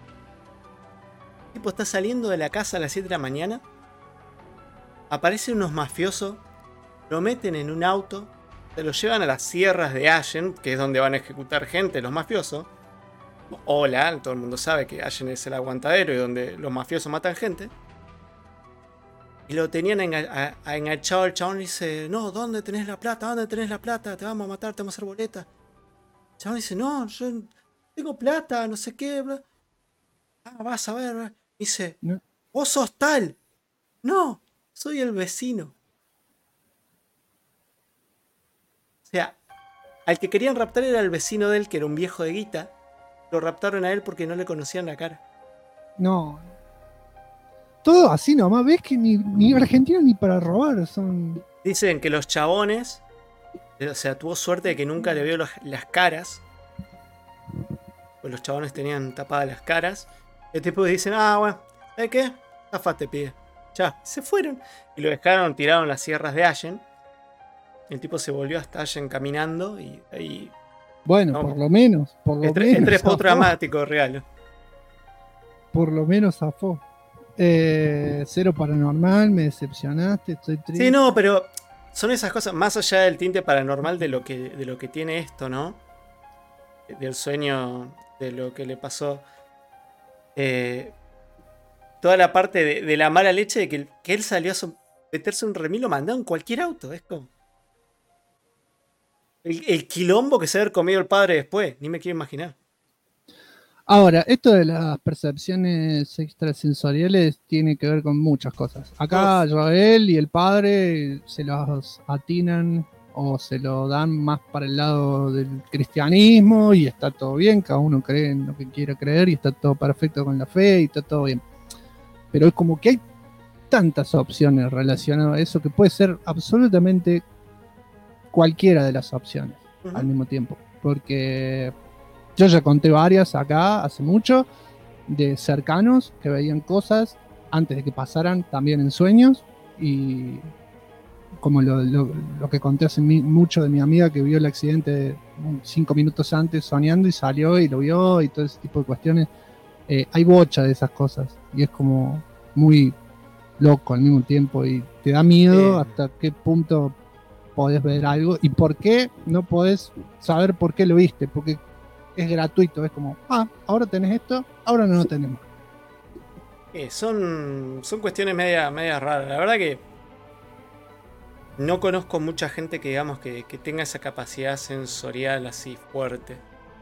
El tipo está saliendo de la casa a las 7 de la mañana, aparecen unos mafiosos, lo meten en un auto, se lo llevan a las sierras de Allen, que es donde van a ejecutar gente los mafiosos. Hola, todo el mundo sabe que Allen es el aguantadero y donde los mafiosos matan gente. Y lo tenían enganchado el chabón y dice, no, ¿dónde tenés la plata? ¿Dónde tenés la plata? Te vamos a matar, te vamos a hacer boleta. El chabón dice, no, yo tengo plata, no sé qué. Bla. Ah, vas a ver. Dice, vos sos tal. No, soy el vecino. O sea, al que querían raptar era el vecino de él, que era un viejo de guita. Lo raptaron a él porque no le conocían la cara. No. Todo así nomás. ¿Ves que ni argentinos ni para robar son? Dicen que los chabones, o sea, tuvo suerte de que nunca le vio las caras. Pues los chabones tenían tapadas las caras. El tipo dicen, bueno, ¿sabes qué? Zafate, pibe. Ya, se fueron. Y lo dejaron tirado en las sierras de Allen. El tipo se volvió hasta Allen caminando y ahí... Bueno, no, por lo menos. Estrés postraumático real. Por lo menos zafó. Cero paranormal, me decepcionaste, estoy triste. Sí, no, pero son esas cosas, más allá del tinte paranormal de lo que tiene esto, ¿no? Del sueño, de lo que le pasó. Toda la parte de la mala leche de que él salió a meterse un remis, lo mandó en cualquier auto. Es como... El quilombo que se haber comido el padre después, ni me quiero imaginar. Ahora, esto de las percepciones extrasensoriales tiene que ver con muchas cosas. Acá Joel y el padre se los atinan o se lo dan más para el lado del cristianismo y está todo bien, cada uno cree en lo que quiera creer y está todo perfecto con la fe y está todo bien. Pero es como que hay tantas opciones relacionadas a eso que puede ser absolutamente cualquiera de las opciones al mismo tiempo. Porque yo ya conté varias acá hace mucho de cercanos que veían cosas antes de que pasaran también en sueños, y como lo que conté hace mucho de mi amiga que vio el accidente 5 minutos antes soñando y salió y lo vio y todo ese tipo de cuestiones. Hay bocha de esas cosas y es como muy loco al mismo tiempo y te da miedo hasta qué punto podés ver algo y por qué no podés saber por qué lo viste, porque es gratuito, es como, ahora tenés esto, ahora no lo tenemos. Son cuestiones media raras. La verdad que no conozco mucha gente que digamos que tenga esa capacidad sensorial así fuerte.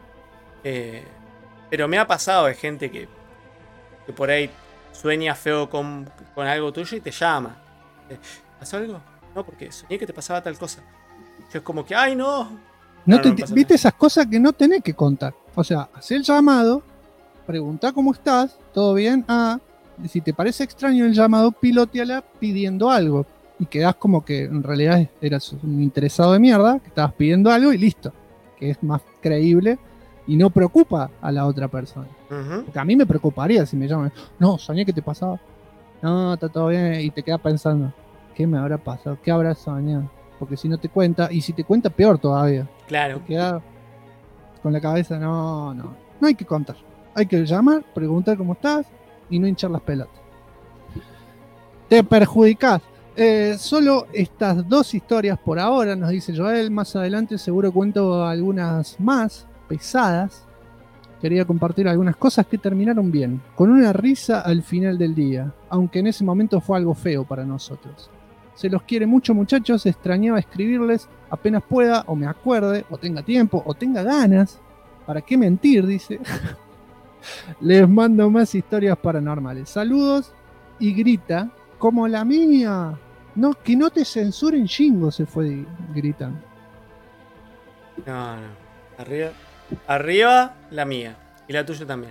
Pero me ha pasado de gente que por ahí sueña feo con algo tuyo y te llama. ¿Pasó algo? No, porque soñé que te pasaba tal cosa. Yo es como que, ¡ay, no! ¿Viste esas cosas que no tenés que contar? O sea, hacé el llamado, preguntá cómo estás, ¿todo bien? Si te parece extraño el llamado, piloteala pidiendo algo. Y quedás como que en realidad eras un interesado de mierda, que estabas pidiendo algo y listo. Que es más creíble y no preocupa a la otra persona. Porque a mí me preocuparía si me llaman. No, soñé que te pasaba. No, está todo bien. Y te quedas pensando, ¿qué me habrá pasado? ¿Qué habrá soñado? Porque si no te cuenta, y si te cuenta, peor todavía. Claro. Te quedas con la cabeza, no hay que contar. Hay que llamar, preguntar cómo estás y no hinchar las pelotas. Te perjudicás. Solo estas 2 historias por ahora, nos dice Joel. Más adelante seguro cuento algunas más pesadas. Quería compartir algunas cosas que terminaron bien, con una risa al final del día, aunque en ese momento fue algo feo para nosotros. Se los quiere mucho, muchachos. Extrañaba escribirles apenas pueda, o me acuerde, o tenga tiempo, o tenga ganas. ¿Para qué mentir? Dice. Les mando más historias paranormales. Saludos, y grita como la mía. No, que no te censuren, Jingo, se fue gritando. No. Arriba la mía. Y la tuya también.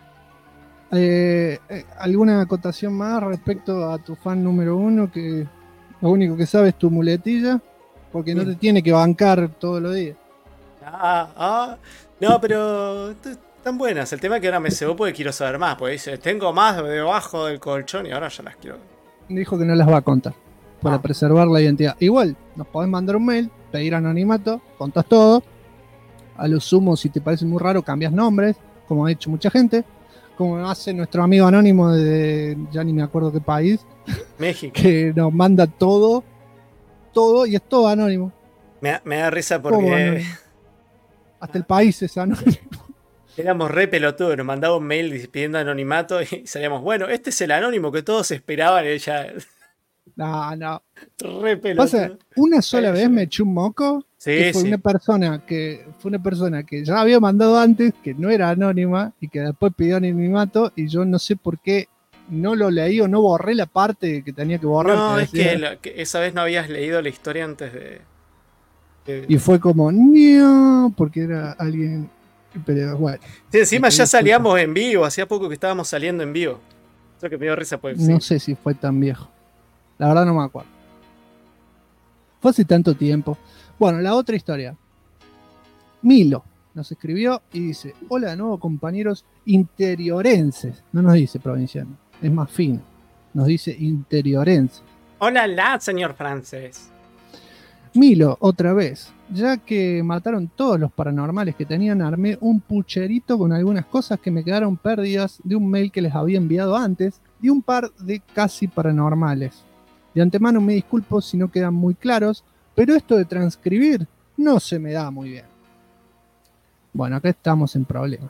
¿Alguna acotación más respecto a tu fan número 1? Que lo único que sabe es tu muletilla. Porque no te tiene que bancar todos los días. No, pero están buenas. El tema es que ahora me cebó porque quiero saber más. Porque dice, tengo más debajo del colchón y ahora ya las quiero. Dijo que no las va a contar. Para preservar la identidad. Igual, nos podés mandar un mail, pedir anonimato, contás todo. A lo sumo, si te parece muy raro, cambias nombres, como ha hecho mucha gente. Como hace nuestro amigo anónimo de ya ni me acuerdo qué país. México. Que nos manda todo, y es todo anónimo. Me da risa porque hasta el país es anónimo. Éramos re pelotudos, nos mandaba un mail pidiendo anonimato y salíamos, bueno, este es el anónimo que todos esperaban. Y ella... No. Re pelotudo. Una sola vez me eché un moco. Sí, fue una persona que ya había mandado antes, que no era anónima y que después pidió anonimato, y yo no sé por qué no lo leí o no borré la parte que tenía que borrar. No, es que esa vez no habías leído la historia antes de... Y fue como, no, porque era alguien... Pero bueno. Sí, encima ya salíamos en vivo, hacía poco que estábamos saliendo en vivo. Eso que me dio risa pues. No sé si fue tan viejo. La verdad no me acuerdo. Fue hace tanto tiempo. Bueno, la otra historia. Milo nos escribió y dice: hola de nuevo, compañeros interiorenses. No nos dice provincianos, es más fino. Nos dice interiorenses. Hola, señor francés. Milo, otra vez. Ya que mataron todos los paranormales que tenían, armé un pucherito con algunas cosas que me quedaron perdidas de un mail que les había enviado antes y un par de casi paranormales. De antemano me disculpo si no quedan muy claros, pero esto de transcribir no se me da muy bien. Bueno, acá estamos en problemas.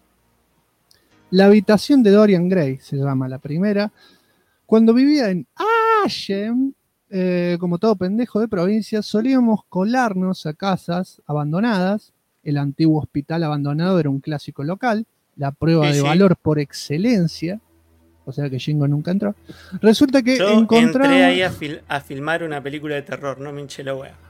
La habitación de Dorian Gray se llama la primera. Cuando vivía en Ashem, como todo pendejo de provincia, solíamos colarnos a casas abandonadas. El antiguo hospital abandonado era un clásico local, la prueba de valor por excelencia. O sea que Jingo nunca entró. Resulta que yo entré ahí a filmar una película de terror, no me hinché la wea.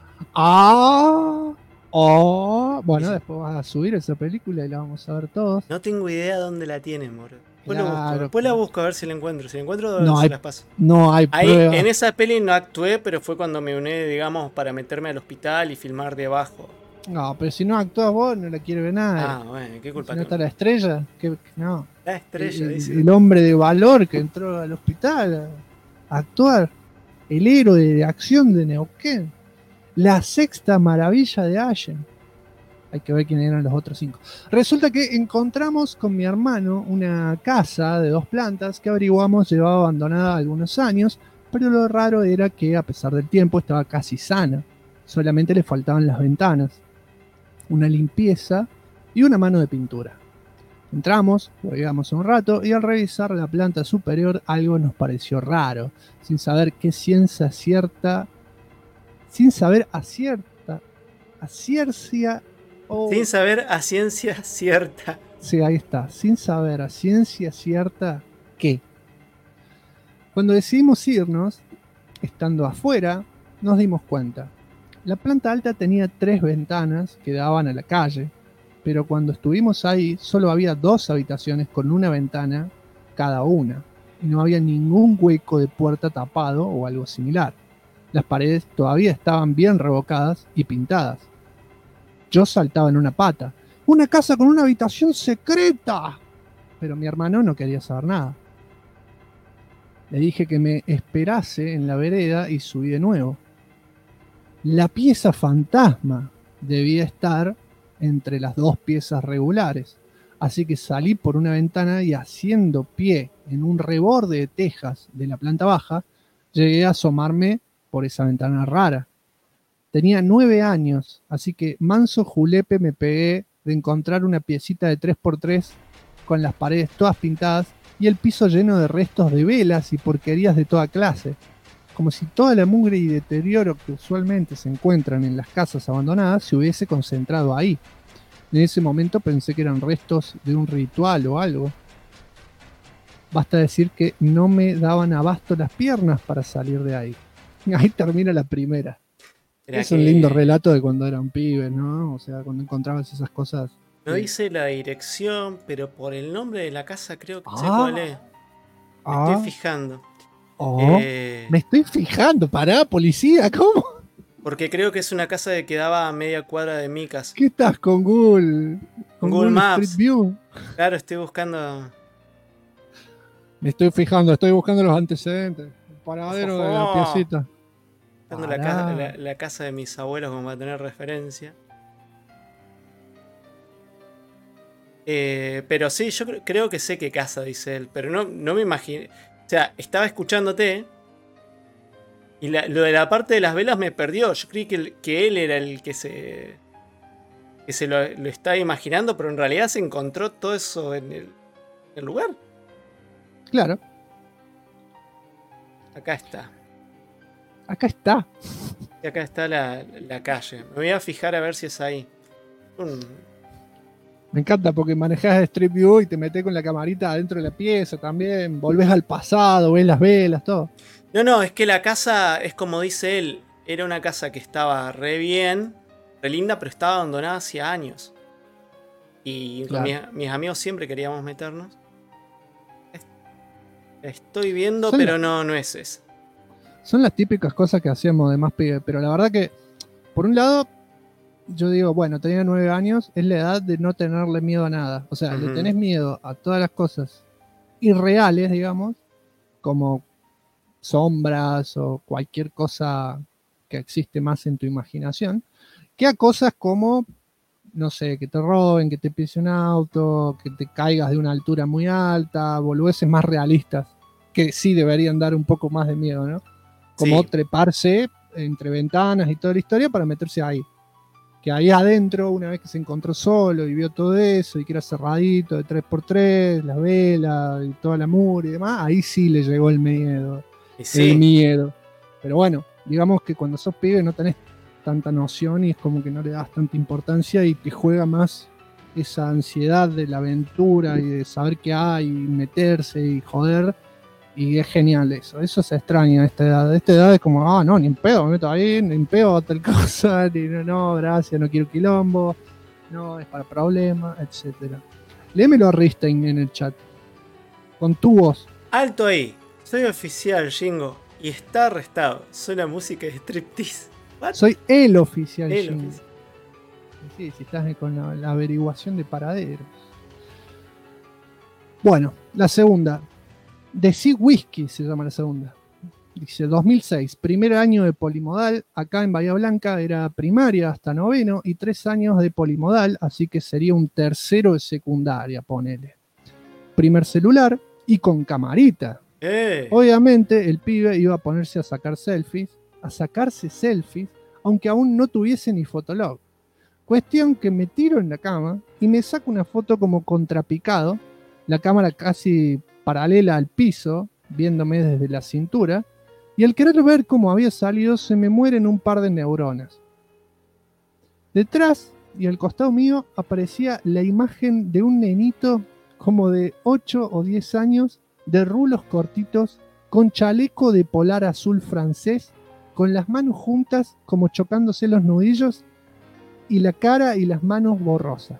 Bueno, después vas a subir esa película y la vamos a ver todos. No tengo idea dónde la tienen, moro. Después la busco a ver si la encuentro. Si la encuentro, No se hay- las paso. No hay Ahí, prueba. en esa peli no actué, pero fue cuando me uní, digamos, para meterme al hospital y filmar de abajo. No, pero si no actúas vos, no la quiere ver nadie. Ah, bueno, qué Si culpa no está tengo. la estrella, no. La estrella, dice. El hombre de valor que entró al hospital a actuar. El héroe de acción de Neuquén. La sexta maravilla de Allen. Hay que ver quiénes eran los otros 5. Resulta que encontramos con mi hermano una casa de 2 plantas que averiguamos llevaba abandonada algunos años, pero lo raro era que a pesar del tiempo estaba casi sana. Solamente le faltaban las ventanas, una limpieza y una mano de pintura. Entramos, juguemos un rato y al revisar la planta superior algo nos pareció raro, sin saber qué ciencia cierta, sin saber a ciencia o... Sin saber a ciencia cierta. Sí, ahí está, sin saber a ciencia cierta qué. Cuando decidimos irnos, estando afuera, nos dimos cuenta. La planta alta tenía 3 ventanas que daban a la calle, pero cuando estuvimos ahí solo había 2 habitaciones con una ventana cada una, y no había ningún hueco de puerta tapado o algo similar. Las paredes todavía estaban bien revocadas y pintadas. Yo saltaba en una pata. ¡Una casa con una habitación secreta! Pero mi hermano no quería saber nada. Le dije que me esperase en la vereda y subí de nuevo. La pieza fantasma debía estar entre las 2 piezas regulares, así que salí por una ventana y haciendo pie en un reborde de tejas de la planta baja, llegué a asomarme por esa ventana rara. Tenía 9 años, así que manso julepe me pegué de encontrar una piecita de 3x3 con las paredes todas pintadas y el piso lleno de restos de velas y porquerías de toda clase. Como si toda la mugre y deterioro que usualmente se encuentran en las casas abandonadas se hubiese concentrado ahí. En ese momento pensé que eran restos de un ritual o algo. Basta decir que no me daban abasto las piernas para salir de ahí. Ahí termina la primera. Es un lindo relato de cuando eran pibes, ¿no? O sea, cuando encontrabas esas cosas. No dice la dirección, pero por el nombre de la casa creo que sé Ah. cuál es. Me estoy fijando. Me estoy fijando, pará, policía, ¿cómo? Porque creo que es una casa que quedaba a media cuadra de mi casa. ¿Qué estás con Google? Con Google Maps. Street View. Claro, estoy buscando. Me estoy fijando, estoy buscando los antecedentes. El paradero de la piecita. Buscando la casa de mis abuelos como para tener referencia. Pero sí, yo creo que sé qué casa dice él, pero no me imaginé. O sea, estaba escuchándote y lo de la parte de las velas me perdió. Yo creí que él era el que se lo estaba imaginando, pero en realidad se encontró todo eso en el lugar. Claro. Acá está. Acá está. Y acá está la calle. Me voy a fijar a ver si es ahí. Me encanta porque manejas Street View y te metes con la camarita adentro de la pieza también. Volvés al pasado, ves las velas, todo. No, es que la casa, es como dice él, era una casa que estaba re bien, re linda, pero estaba abandonada hacía años. Y Claro. con mis amigos siempre queríamos meternos. Estoy viendo, Son pero no es esa. Son las típicas cosas que hacíamos de más pibe. Pero la verdad que, por un lado, yo digo, bueno, tenía 9 años, es la edad de no tenerle miedo a nada. O sea, le Ujú. tenés miedo a todas las cosas irreales, digamos, como sombras o cualquier cosa que existe más en tu imaginación, que a cosas como, no sé, que te roben, que te pise un auto, que te caigas de una altura muy alta, boludeces más realistas, que sí deberían dar un poco más de miedo, ¿no? Como Sí. treparse entre ventanas y toda la historia para meterse ahí. Que ahí adentro, una vez que se encontró solo y vio todo eso, y que era cerradito, de 3x3, las velas y toda la mugre y demás, ahí sí le llegó el miedo. Y sí. El miedo. Pero bueno, digamos que cuando sos pibe no tenés tanta noción y es como que no le das tanta importancia y te juega más esa ansiedad de la aventura y de saber qué hay, y meterse y joder. Y es genial eso. Eso se extraña a esta edad. A esta edad es como, no, ni en pedo me meto ahí, ni en pedo tal cosa, ni no, gracias, no quiero quilombo, no, es para problemas, etcétera. Léemelo a Ristein en el chat. Con tu voz. Alto ahí. Soy oficial, Jingo. Y está arrestado. Suena música de striptease. ¿What? Soy el oficial. El Jimmy. oficial. Sí, si estás con la averiguación de paraderos. Bueno, la segunda. The Sea Whiskey se llama la segunda. Dice 2006, primer año de polimodal. Acá en Bahía Blanca era primaria hasta noveno y 3 años de polimodal, así que sería un tercero de secundaria, ponele. Primer celular y con camarita. Obviamente el pibe iba a ponerse a sacarse selfies, aunque aún no tuviese ni Fotolog. Cuestión que me tiro en la cama y me saco una foto como contrapicado, la cámara casi paralela al piso, viéndome desde la cintura, y al querer ver cómo había salido se me mueren un par de neuronas. Detrás y al costado mío aparecía la imagen de un nenito como de 8 o 10 años, de rulos cortitos, con chaleco de polar azul francés, con las manos juntas como chocándose los nudillos y la cara y las manos borrosas.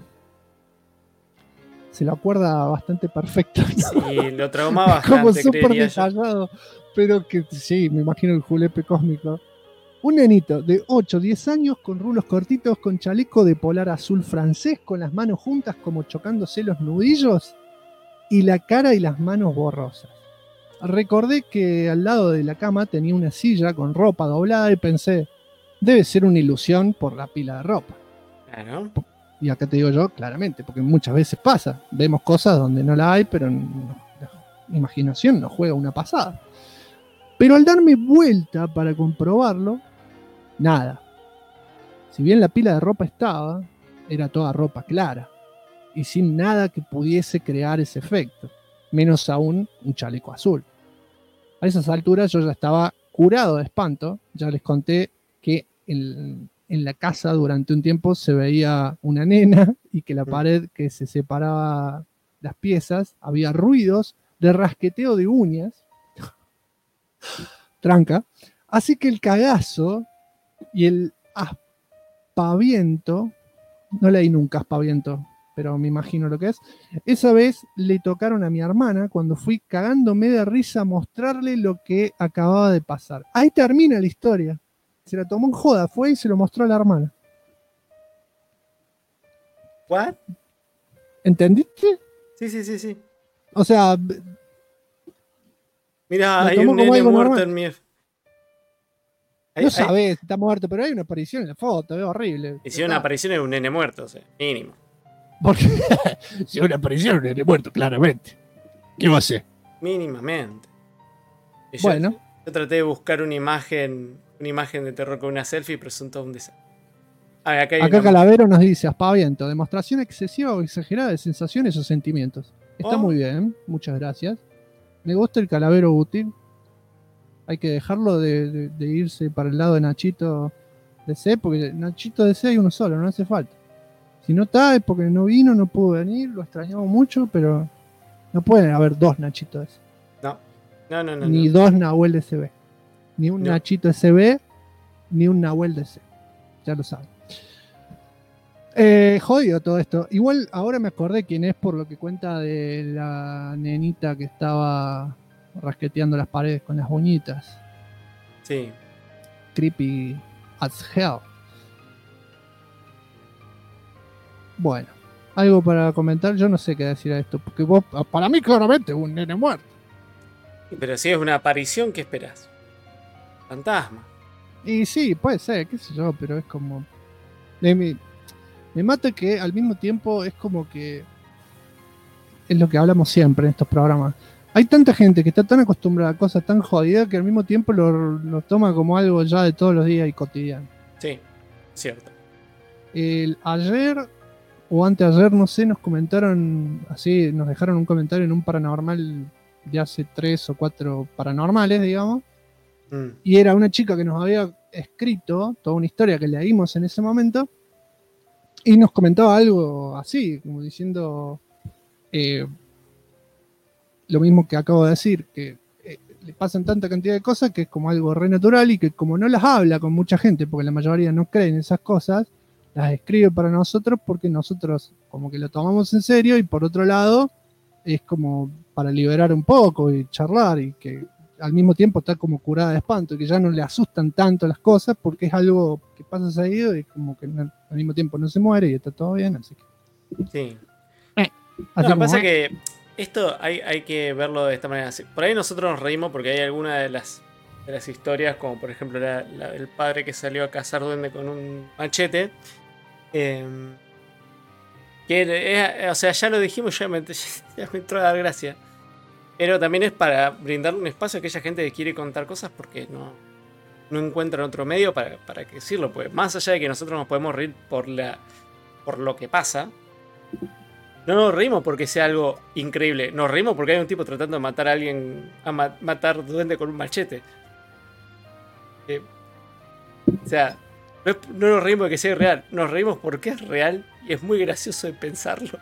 Se lo acuerda bastante perfecto, ¿no? Sí, lo traumaba Como bastante, súper creería yo. detallado, pero que sí, me imagino el julepe cósmico. Un nenito de 8 o 10 años con rulos cortitos, con chaleco de polar azul francés, con las manos juntas como chocándose los nudillos y la cara y las manos borrosas. Recordé que al lado de la cama tenía una silla con ropa doblada y pensé, debe ser una ilusión por la pila de ropa. Claro. Y acá te digo yo, claramente, porque muchas veces pasa. Vemos cosas donde no la hay, pero la imaginación nos juega una pasada. Pero al darme vuelta para comprobarlo, nada. Si bien la pila de ropa estaba, era toda ropa clara. Y sin nada que pudiese crear ese efecto. Menos aún un chaleco azul. A esas alturas yo ya estaba curado de espanto. Ya les conté que en la casa durante un tiempo se veía una nena y que la pared que se separaba las piezas había ruidos de rasqueteo de uñas. Tranca. Así que el cagazo y el aspaviento, no leí nunca aspaviento, pero me imagino lo que es. Esa vez le tocaron a mi hermana cuando fui cagándome de risa a mostrarle lo que acababa de pasar. Ahí termina la historia. Se la tomó en joda, fue y se lo mostró a la hermana. ¿What? ¿Entendiste? Sí. O sea, Mira, lo hay tomó un como nene algo muerto normal. en mi... No sabés si está muerto, pero hay una aparición en la foto, es horrible. Hicieron una aparición de un nene muerto, o sea, mínimo. Porque si una aparición en el muerto, claramente. ¿Qué va a hacer? Mínimamente. Y Bueno. Yo traté de buscar una imagen de terror con una selfie, pero son todo un desastre. Acá hay Acá una... Calavero nos dice, aspaviento, demostración excesiva o exagerada de sensaciones o sentimientos. Está muy bien, muchas gracias. Me gusta el Calavero útil. Hay que dejarlo de irse para el lado de Nachito DC, porque Nachito DC hay uno solo, no hace falta. Si no está es porque no vino, no pudo venir, lo extrañamos mucho, pero no pueden haber dos Nachitos DC. No. Ni dos Nahuel DCB. Ni un Nachito SB, ni un Nahuel DC. Ya lo saben. Jodido todo esto. Igual ahora me acordé quién es por lo que cuenta de la nenita que estaba rasqueteando las paredes con las uñitas. Sí. Creepy as hell. Bueno, algo para comentar. Yo no sé qué decir a esto, porque vos, para mí claramente es un nene muerto. Pero si es una aparición, ¿qué esperás? Fantasma. Y sí, puede ser, qué sé yo, pero es como... Me mata que al mismo tiempo es como que... Es lo que hablamos siempre en estos programas. Hay tanta gente que está tan acostumbrada a cosas tan jodidas que al mismo tiempo lo toma como algo ya de todos los días y cotidiano. Sí, cierto. Ayer o anteayer, no sé, nos comentaron así, nos dejaron un comentario en un paranormal de hace 3 o 4 paranormales, digamos. Y era una chica que nos había escrito toda una historia que leímos en ese momento y nos comentaba algo así, como diciendo lo mismo que acabo de decir, que le pasan tanta cantidad de cosas que es como algo re natural y que como no las habla con mucha gente, porque la mayoría no cree en esas cosas, las escribe para nosotros porque nosotros como que lo tomamos en serio y por otro lado es como para liberar un poco y charlar, y que al mismo tiempo está como curada de espanto, y que ya no le asustan tanto las cosas porque es algo que pasa seguido y como que al mismo tiempo no se muere y está todo bien, así que... Sí. Así No, como, pasa que esto hay que verlo de esta manera. Por ahí nosotros nos reímos porque hay alguna de las historias, como por ejemplo el padre que salió a cazar duende con un machete. O sea, ya lo dijimos, ya me entró a dar gracia. Pero también es para brindarle un espacio a aquella gente que quiere contar cosas porque no encuentran otro medio para decirlo. Pues más allá de que nosotros nos podemos reír por lo que pasa, no nos reímos porque sea algo increíble. Nos reímos porque hay un tipo tratando de matar a alguien, matar duende con un machete. O sea, no nos reímos de que sea real, nos reímos porque es real y es muy gracioso de pensarlo.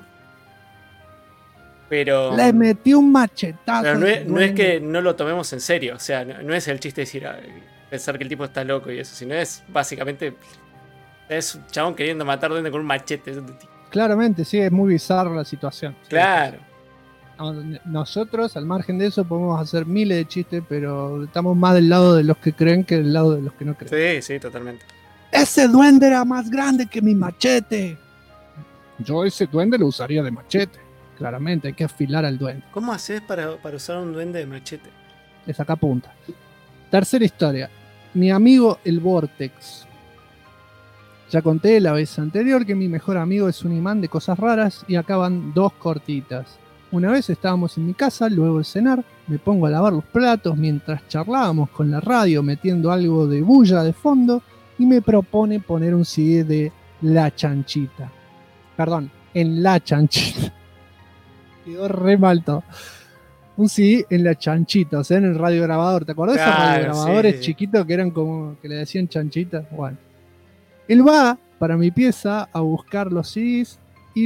Pero le metí un machetazo. Pero no es que no lo tomemos en serio. O sea, no es el chiste de decir pensar que el tipo está loco y eso, sino es básicamente es un chabón queriendo matar duende con un machete. Claramente, sí, es muy bizarra la situación. Claro. Nosotros, al margen de eso, podemos hacer miles de chistes, pero estamos más del lado de los que creen que del lado de los que no creen. Sí, totalmente. ¡Ese duende era más grande que mi machete! Yo ese duende lo usaría de machete. Claramente, hay que afilar al duende. ¿Cómo haces para usar un duende de machete? Le saca punta. Tercera historia. Mi amigo el Vortex. Ya conté la vez anterior que mi mejor amigo es un imán de cosas raras y acá van dos cortitas. Una vez estábamos en mi casa, luego de cenar, me pongo a lavar los platos mientras charlábamos con la radio metiendo algo de bulla de fondo y me propone poner un CD de La Chanchita. Perdón, en La Chanchita. Quedó re mal todo. Un CD en La Chanchita, o sea, en el radiograbador. ¿Te acordás de esos radiograbadores chiquitos que eran como que le decían chanchita? Bueno. Él va para mi pieza a buscar los CDs y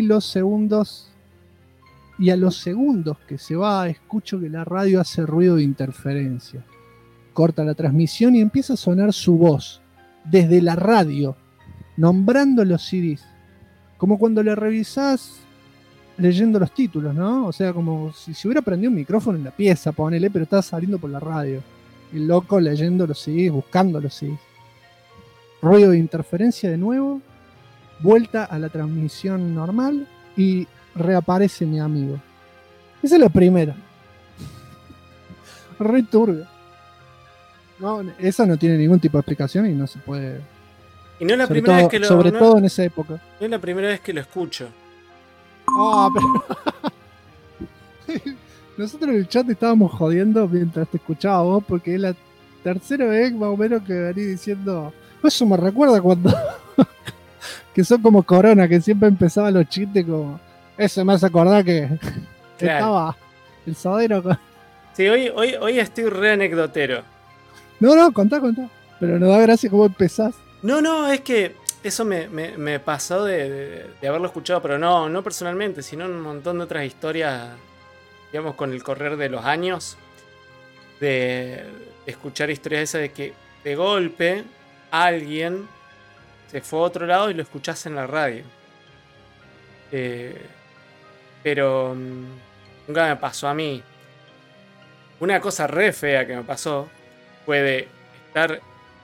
a los segundos que se va escucho que la radio hace ruido de interferencia. Corta la transmisión y empieza a sonar su voz desde la radio, nombrando los CDs. Como cuando le revisás leyendo los títulos, ¿no? O sea, como si se hubiera prendido un micrófono en la pieza, ponele, pero estaba saliendo por la radio. El loco leyendo los CDs, buscando los CDs. Ruido de interferencia de nuevo, vuelta a la transmisión normal y reaparece mi amigo. Esa es la primera. Re turbio. No, esa no tiene ningún tipo de explicación y no se puede. Y no es la primera vez que lo sobre todo en esa época. No es la primera vez que lo escucho. Pero nosotros en el chat estábamos jodiendo mientras te escuchaba vos, porque es la tercera vez más o menos que venís diciendo. Eso me recuerda cuando que son como Corona, que siempre empezaba los chistes como eso me hace acordar que estaba el sodero con... Sí, hoy estoy re anecdotero. No, contá. Pero no da gracia cómo empezás. No, es que eso me pasó de haberlo escuchado, pero no personalmente, sino un montón de otras historias, digamos, con el correr de los años, de escuchar historias esas de que de golpe alguien se fue a otro lado y lo escuchás en la radio. Pero nunca me pasó a mí. Una cosa re fea que me pasó fue de estar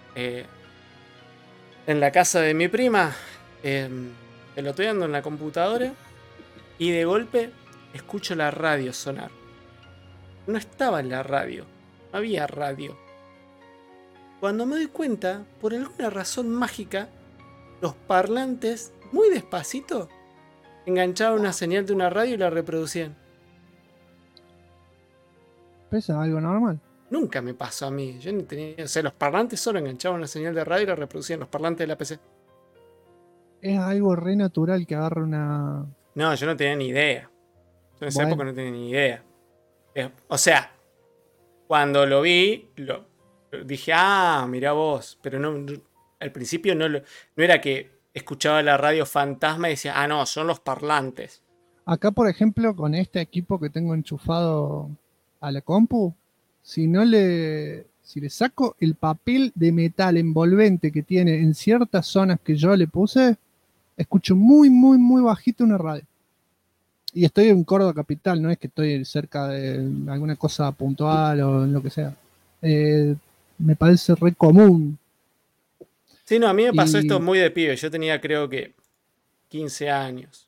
en la casa de mi prima, peloteando en la computadora, y de golpe escucho la radio sonar. No estaba en la radio, no había radio. Cuando me doy cuenta, por alguna razón mágica, los parlantes, muy despacito, enganchaban una señal de una radio y la reproducían. ¿Eso es algo normal? Nunca me pasó a mí. Yo ni tenía. O sea, los parlantes solo enganchaban una señal de radio y la reproducían los parlantes de la PC. Es algo re natural que agarre una. No, yo no tenía ni idea. Yo en esa época no tenía ni idea. O sea, cuando lo vi, dije, mirá vos. Pero al principio no era que escuchaba la radio fantasma y decía, no, son los parlantes. Acá, por ejemplo, con este equipo que tengo enchufado a la compu, si le saco el papel de metal envolvente que tiene en ciertas zonas que yo le puse, escucho muy, muy, muy bajito una radio. Y estoy en Córdoba capital, no es que estoy cerca de alguna cosa puntual o lo que sea. Me parece re común. Sí, no, a mí me pasó Y- esto muy de pibe. Yo tenía, creo que, 15 años.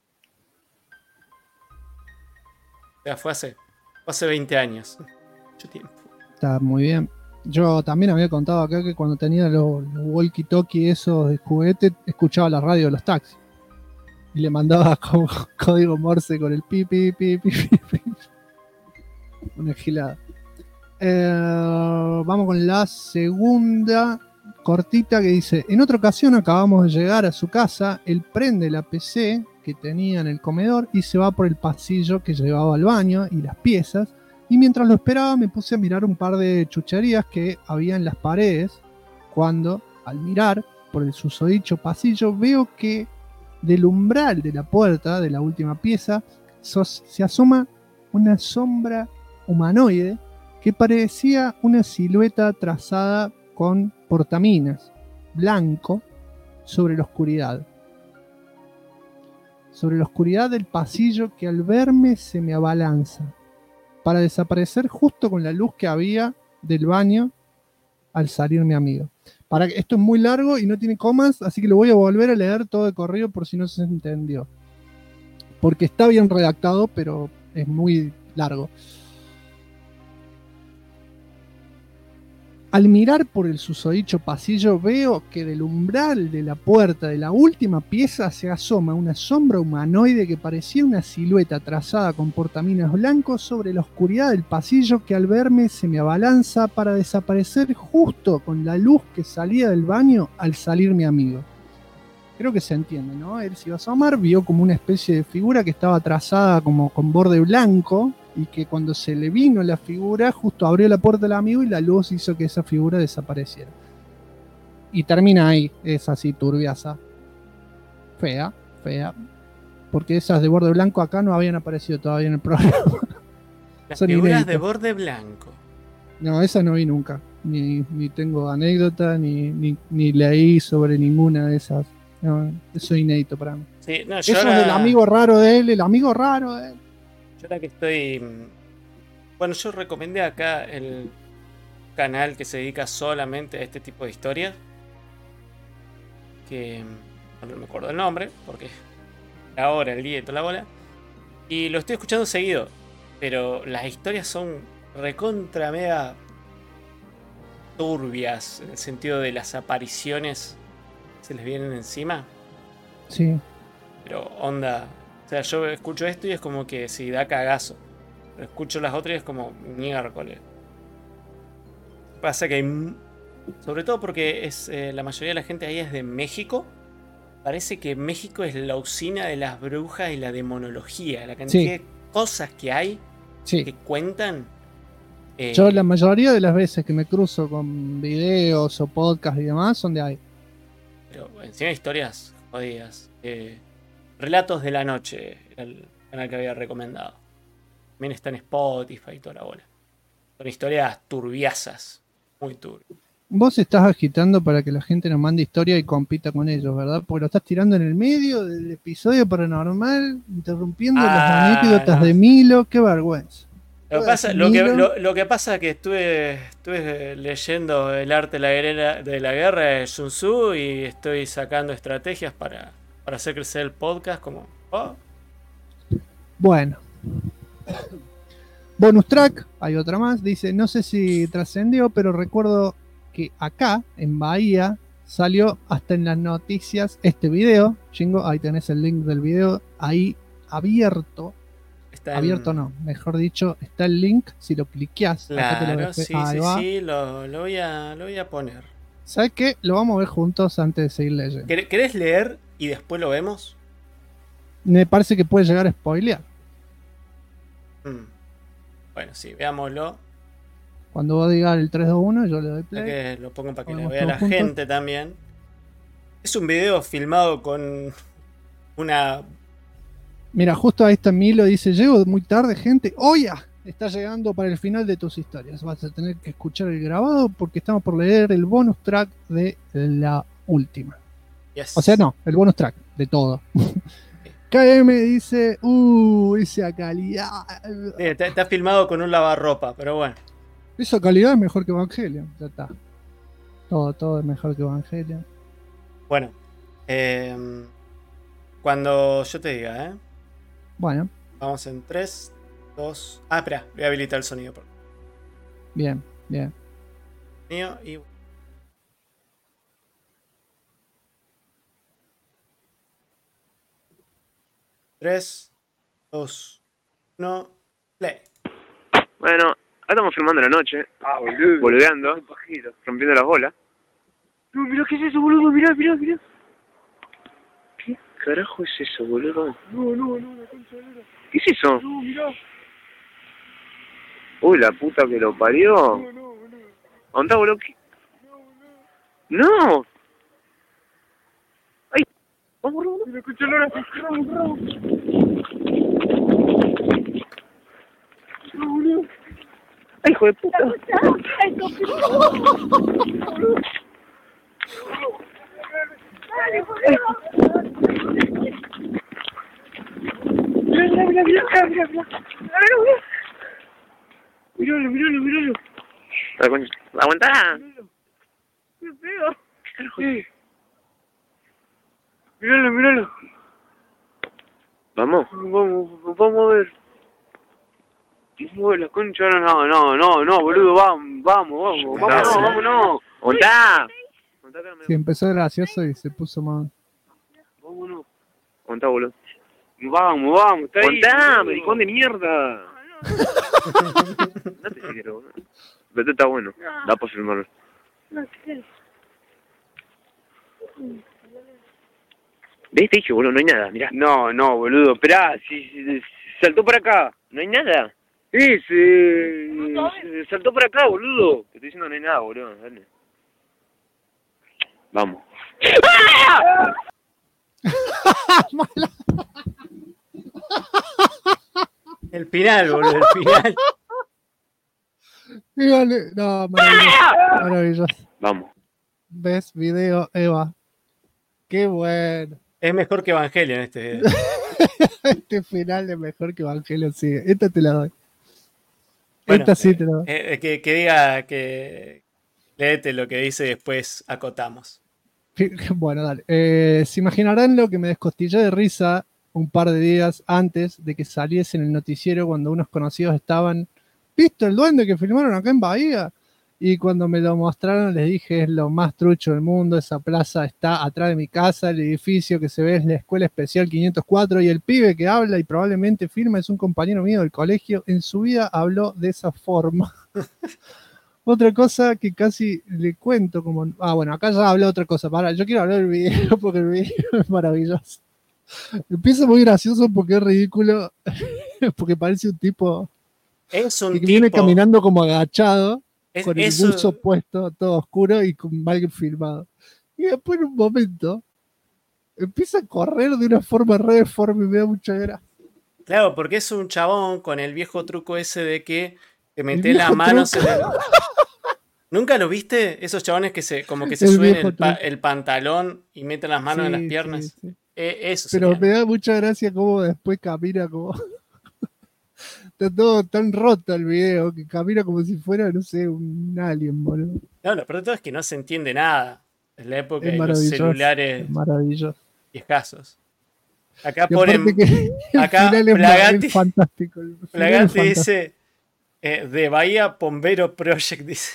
O sea, fue hace 20 años. Mucho tiempo. Está muy bien. Yo también había contado acá que cuando tenía los walkie-talkie esos de juguete, escuchaba la radio de los taxis. Y le mandaba como código Morse con el pi, pi, pi, pi, pi, pi. Una gilada. Vamos con la segunda cortita que dice: en otra ocasión acabamos de llegar a su casa, él prende la PC que tenía en el comedor y se va por el pasillo que llevaba al baño y las piezas, y mientras lo esperaba me puse a mirar un par de chucherías que había en las paredes, cuando al mirar por el susodicho pasillo veo que del umbral de la puerta de la última pieza se asoma una sombra humanoide que parecía una silueta trazada con portaminas, blanco, sobre la oscuridad. Sobre la oscuridad del pasillo que al verme se me abalanza, para desaparecer justo con la luz que había del baño al salir mi amigo. Esto es muy largo y no tiene comas, así que lo voy a volver a leer todo de corrido por si no se entendió. Porque está bien redactado, pero es muy largo. Al mirar por el susodicho pasillo veo que del umbral de la puerta de la última pieza se asoma una sombra humanoide que parecía una silueta trazada con portaminas blancos sobre la oscuridad del pasillo que al verme se me abalanza para desaparecer justo con la luz que salía del baño al salir mi amigo. Creo que se entiende, ¿no? Él se iba a asomar, vio como una especie de figura que estaba trazada como con borde blanco, y que cuando se le vino la figura, justo abrió la puerta del amigo y la luz hizo que esa figura desapareciera. Y termina ahí, es así, turbiaza. Fea, fea. Porque esas de borde blanco acá no habían aparecido todavía en el programa. Las Son figuras inéditas. de borde blanco. No, esas no vi nunca. Ni tengo anécdota, ni leí sobre ninguna de esas. No, eso es inédito para mí. Sí, no, Eso es del amigo raro de él, el amigo raro de él. Yo ahora que estoy... Bueno, yo recomendé acá el canal que se dedica solamente a este tipo de historias. Que no me acuerdo el nombre, porque la hora, el día y toda la bola. Y lo estoy escuchando seguido. Pero las historias son recontra mega turbias. En el sentido de las apariciones que se les vienen encima. Sí. Pero onda... O sea, yo escucho esto y es como que si da cagazo. Pero escucho las otras y es como miércoles. Pasa que hay... Sobre todo porque es la mayoría de la gente ahí es de México. Parece que México es la usina de las brujas y la demonología. La cantidad de cosas que hay que cuentan. Yo la mayoría de las veces que me cruzo con videos o podcasts y demás son de ahí. Pero encima historias jodidas. Relatos de la Noche era el canal que había recomendado. También está en Spotify y toda la bola. Son historias turbiasas. Muy turbias. Vos estás agitando para que la gente nos mande historia y compita con ellos, ¿verdad? Porque lo estás tirando en el medio del episodio paranormal, interrumpiendo las anécdotas de Milo. ¡Qué vergüenza! Lo que pasa es que estuve leyendo El arte de la guerra de Sun Tzu y estoy sacando estrategias para hacer crecer el podcast como... Oh. Bueno. Bonus track, hay otra más. Dice, no sé si trascendió, pero recuerdo que acá, en Bahía, salió hasta en las noticias este video. Chingo, ahí tenés el link del video. Ahí abierto. Abierto no, mejor dicho, está el link. Si lo cliqueás, claro, sí, lo voy a poner. ¿Sabes qué? Lo vamos a ver juntos antes de seguir leyendo. ¿Querés leer y después lo vemos? Me parece que puede llegar a spoilear. Bueno, sí, veámoslo. Cuando vos digas el 3, 2, 1, yo le doy play. Que lo pongo para que lo vea la gente también. Es un video filmado con una... Mira, justo ahí está Milo, dice, llego muy tarde, gente. ¡Oya! Está llegando para el final de tus historias. Vas a tener que escuchar el grabado porque estamos por leer el bonus track de la última. Yes. O sea, no, el bonus track de todo. KM dice, esa calidad. Está filmado con un lavarropa, pero bueno. Esa calidad es mejor que Evangelion. Ya está. Todo es mejor que Evangelion. Bueno. Cuando yo te diga, ¿eh? Bueno. Vamos en 3, 2... Ah, espera, voy a habilitar el sonido. Bien. Mío y... 3, 2, 1, play. Bueno, acá estamos filmando la noche. Boludeando. Rompiendo las bolas. No, mirá, ¿qué es eso, boludo? Mirá. ¿Qué carajo es eso, boludo? No, la concha de la lora. ¿Qué es eso? No, mirá. Uy, la puta que lo parió. No, boludo. ¿Dónde está, boludo? No. Ay, vamos, boludo. La concha de la lora. Corramos. No, boludo. Ay, hijo de puta. Míralo. Aguantá. Qué feo. Míralo. Vamos a ver. La concha, no, boludo, vámonos. ¿Ontá? Sí, empezó gracioso y se puso más. Vámonos. ¿Ontá, boludo? Vamos, está ahí. ¿Ontá, maricón de mierda? No te quiero, boludo. Pero este está bueno, da para filmarlo. ¿Ves? Te dije, boludo, no hay nada, mirá. No, boludo, esperá, si saltó para acá, no hay nada. Saltó para acá, boludo. Te estoy diciendo no hay nada, boludo. Dale. Vamos. El final, boludo, el final. Dígale. No, maravilloso. Vamos. ¿Ves? Video, Eva. Qué bueno. Es mejor que Evangelion este video. Este final es mejor que Evangelion, sí. Esta te la doy. Bueno, esta sí te la doy. Que diga que... Léete lo que dice y después acotamos. Bueno, dale. Se imaginarán lo que me descostillé de risa un par de días antes de que saliese en el noticiero cuando unos conocidos estaban... ¿Visto el duende que filmaron acá en Bahía? Y cuando me lo mostraron les dije, es lo más trucho del mundo, esa plaza está atrás de mi casa, el edificio que se ve es la Escuela Especial 504 y el pibe que habla y probablemente firma es un compañero mío del colegio, en su vida habló de esa forma. Otra cosa que casi le cuento como... Ah, bueno, acá ya hablé otra cosa, yo quiero hablar del video porque el video es maravilloso. Empieza muy gracioso porque es ridículo, porque parece un tipo que viene caminando como agachado, con el buzo puesto, todo oscuro y con mal filmado. Y después en un momento empieza a correr de una forma re deforme y me da mucha gracia. Claro, porque es un chabón con el viejo truco ese de que te metes las manos en el... ¿Nunca lo viste? Esos chabones que se suben el pantalón y meten las manos en las piernas. Sí. Eso pero sería. Me da mucha gracia cómo después camina como... Está todo tan roto el video que camina como si fuera, no sé, un alien, boludo. No, lo peor de todo es que no se entiende nada. Es la época de los maravilloso, celulares escasos. Acá ponen... Acá Plagatti, fantástico. Plagatti dice... de Bahía Bombero Project, dice.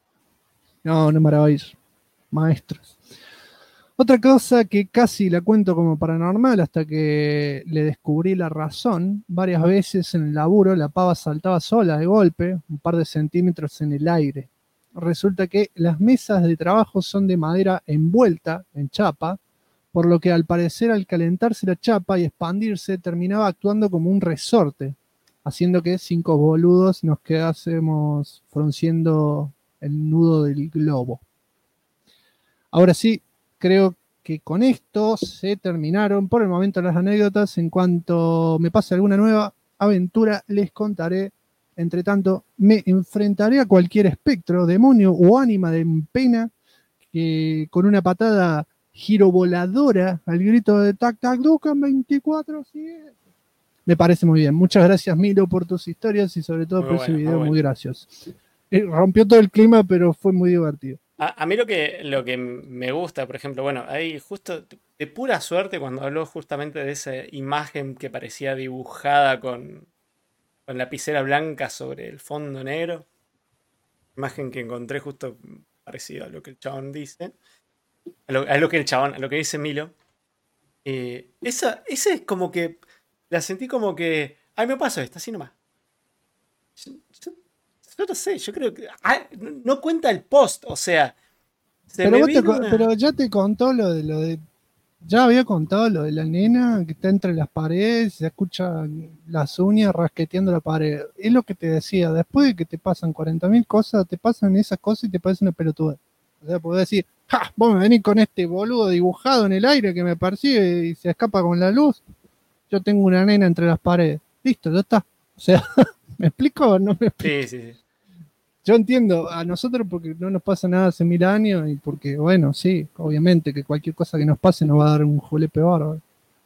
No es maravilloso. Maestros. Otra cosa que casi la cuento como paranormal hasta que le descubrí la razón, varias veces en el laburo la pava saltaba sola de golpe, un par de centímetros en el aire. Resulta que las mesas de trabajo son de madera envuelta en chapa, por lo que al parecer al calentarse la chapa y expandirse terminaba actuando como un resorte, haciendo que 5 boludos nos quedásemos frunciendo el nudo del globo. Ahora sí, creo que con esto se terminaron por el momento las anécdotas. En cuanto me pase alguna nueva aventura, les contaré. Entre tanto, me enfrentaré a cualquier espectro, demonio o ánima de pena que con una patada girovoladora al grito de Tac Tac Dukan 24/7. Me parece muy bien. Muchas gracias, Milo, por tus historias y sobre todo por ese video muy gracioso. Rompió todo el clima, pero fue muy divertido. A mí lo que me gusta, por ejemplo, bueno, ahí justo de pura suerte cuando habló justamente de esa imagen que parecía dibujada con lapicera blanca sobre el fondo negro, imagen que encontré justo parecido a lo que el chabón dice, a lo que dice Milo. Esa es como que la sentí como que, ay, me pasó esta, así nomás. Yo no sé, yo creo que no cuenta el post, o sea, pero ya te contó lo de ya había contado lo de la nena que está entre las paredes, se escucha las uñas rasqueteando la pared. Es lo que te decía, después de que te pasan 40.000 cosas, te pasan esas cosas y te parece una pelotuda. O sea, podés decir, ¡ja! Vos me venís con este boludo dibujado en el aire que me persigue y se escapa con la luz. Yo tengo una nena entre las paredes. Listo, ya está. O sea, ¿me explico o no me explico? Sí. Yo entiendo, a nosotros porque no nos pasa nada hace 1000 años y porque, bueno, sí, obviamente que cualquier cosa que nos pase nos va a dar un julepe bárbaro.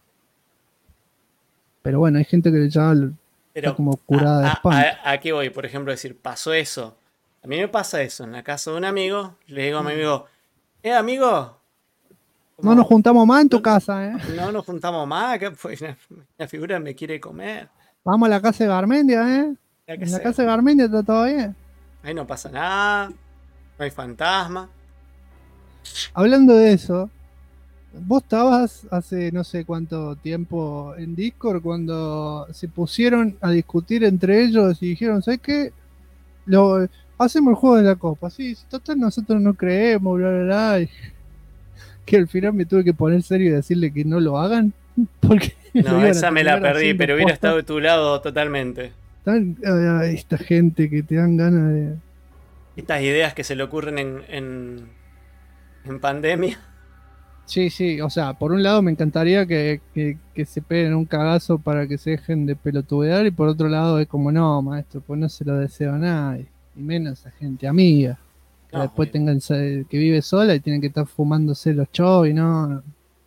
Pero bueno, hay gente que ya está como curada de espanto. ¿A qué voy? Por ejemplo, decir, pasó eso. A mí me pasa eso en la casa de un amigo. Le digo a mi amigo, amigo. No nos juntamos más en tu casa, ¿eh? No nos juntamos más, que la figura me quiere comer. Vamos a la casa de Garmendia, ¿eh? En la casa de Garmendia está todo bien. Ahí no pasa nada, no hay fantasma. Hablando de eso, vos estabas hace no sé cuánto tiempo en Discord cuando se pusieron a discutir entre ellos y dijeron, ¿sabes qué? Hacemos el juego de la copa. Sí, total nosotros no creemos, bla, bla, bla. Y que al final me tuve que poner serio y decirle que no lo hagan. Porque no, esa me la perdí, pero hubiera estado de tu lado totalmente. Esta gente que te dan ganas de... Estas ideas que se le ocurren en pandemia. Sí, o sea, por un lado me encantaría que se peguen un cagazo para que se dejen de pelotudear y por otro lado es como, no, maestro, pues no se lo deseo a nadie, y menos a gente amiga, que después tengan que vive sola y tienen que estar fumándose los chovos y no.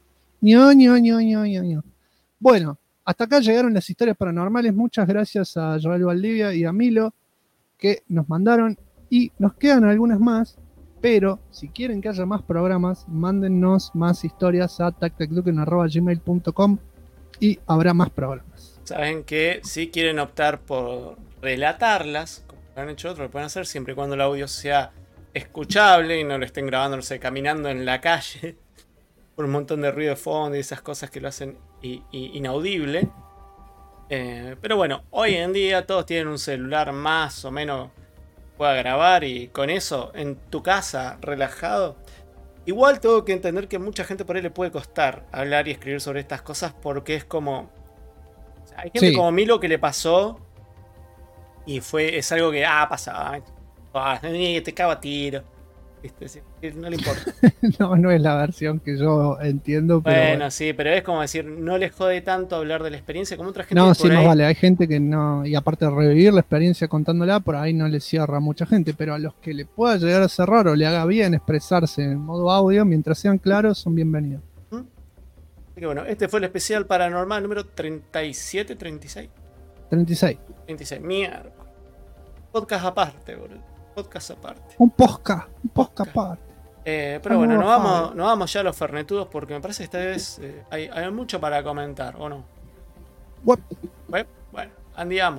Bueno. Hasta acá llegaron las historias paranormales. Muchas gracias a Joel Valdivia y a Milo que nos mandaron. Y nos quedan algunas más. Pero si quieren que haya más programas, mándennos más historias a tactacduken@gmail.com y habrá más programas. Saben que si quieren optar por relatarlas, como lo han hecho otros, lo pueden hacer siempre y cuando el audio sea escuchable y no lo estén grabando, no sé, caminando en la calle por un montón de ruido de fondo y esas cosas que lo hacen inaudible. Pero bueno, hoy en día todos tienen un celular más o menos que pueda grabar y con eso en tu casa, relajado. Igual tengo que entender que mucha gente por ahí le puede costar hablar y escribir sobre estas cosas porque es como... O sea, hay gente como Milo que le pasó y es algo que pasaba. Te cago a tiro. No le importa. No es la versión que yo entiendo. Pero bueno, sí, pero es como decir, no les jode tanto hablar de la experiencia como otra gente. No, sí, no vale. Hay gente que no, y aparte de revivir la experiencia contándola, por ahí no le cierra a mucha gente, pero a los que le pueda llegar a cerrar o le haga bien expresarse en modo audio, mientras sean claros, son bienvenidos. Así que bueno, este fue el especial paranormal número 37, 36. 36. Mierda. Podcast aparte, boludo. Podcast aparte. Un podcast aparte. Pero bueno, nos vamos ya a los fernetudos porque me parece que esta vez hay mucho para comentar, ¿o no? Bueno, andiamo.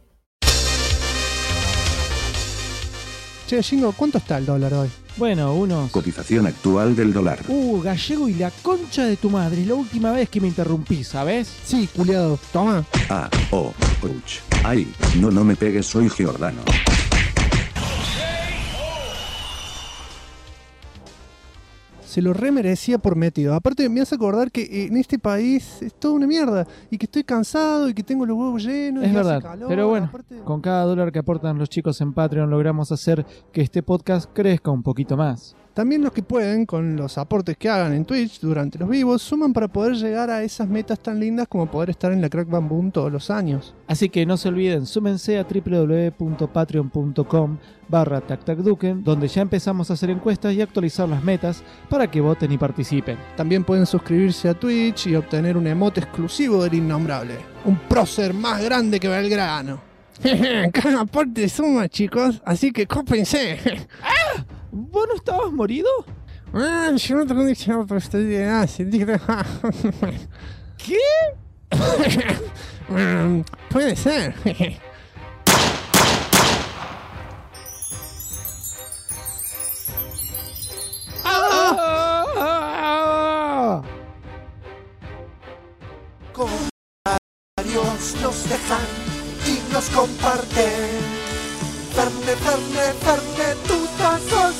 Che, Jingo, ¿cuánto está el dólar hoy? Bueno, unos... Cotización actual del dólar. Gallego y la concha de tu madre. Es la última vez que me interrumpí, ¿sabes? Sí, culiado. Toma. Ouch. Ay, no me pegues, soy Giordano. Se lo remerecía por metido. Aparte me hace acordar que en este país es toda una mierda. Y que estoy cansado y que tengo los huevos llenos. Es y verdad, hace calor, pero bueno, aparte... con cada dólar que aportan los chicos en Patreon logramos hacer que este podcast crezca un poquito más. También los que pueden, con los aportes que hagan en Twitch durante los vivos, suman para poder llegar a esas metas tan lindas como poder estar en la Crack Bam Boom todos los años. Así que no se olviden, súmense a www.patreon.com/tactacduken, donde ya empezamos a hacer encuestas y actualizar las metas para que voten y participen. También pueden suscribirse a Twitch y obtener un emote exclusivo del Innombrable. Un prócer más grande que Belgrano. Cada aporte suma, chicos, así que cópense. ¿Vos no estabas morido? Yo no tengo diccionario, pero estoy de ¿Qué? Puede ser. Comentarios nos dejan y nos comparten. Ferne, tutazos.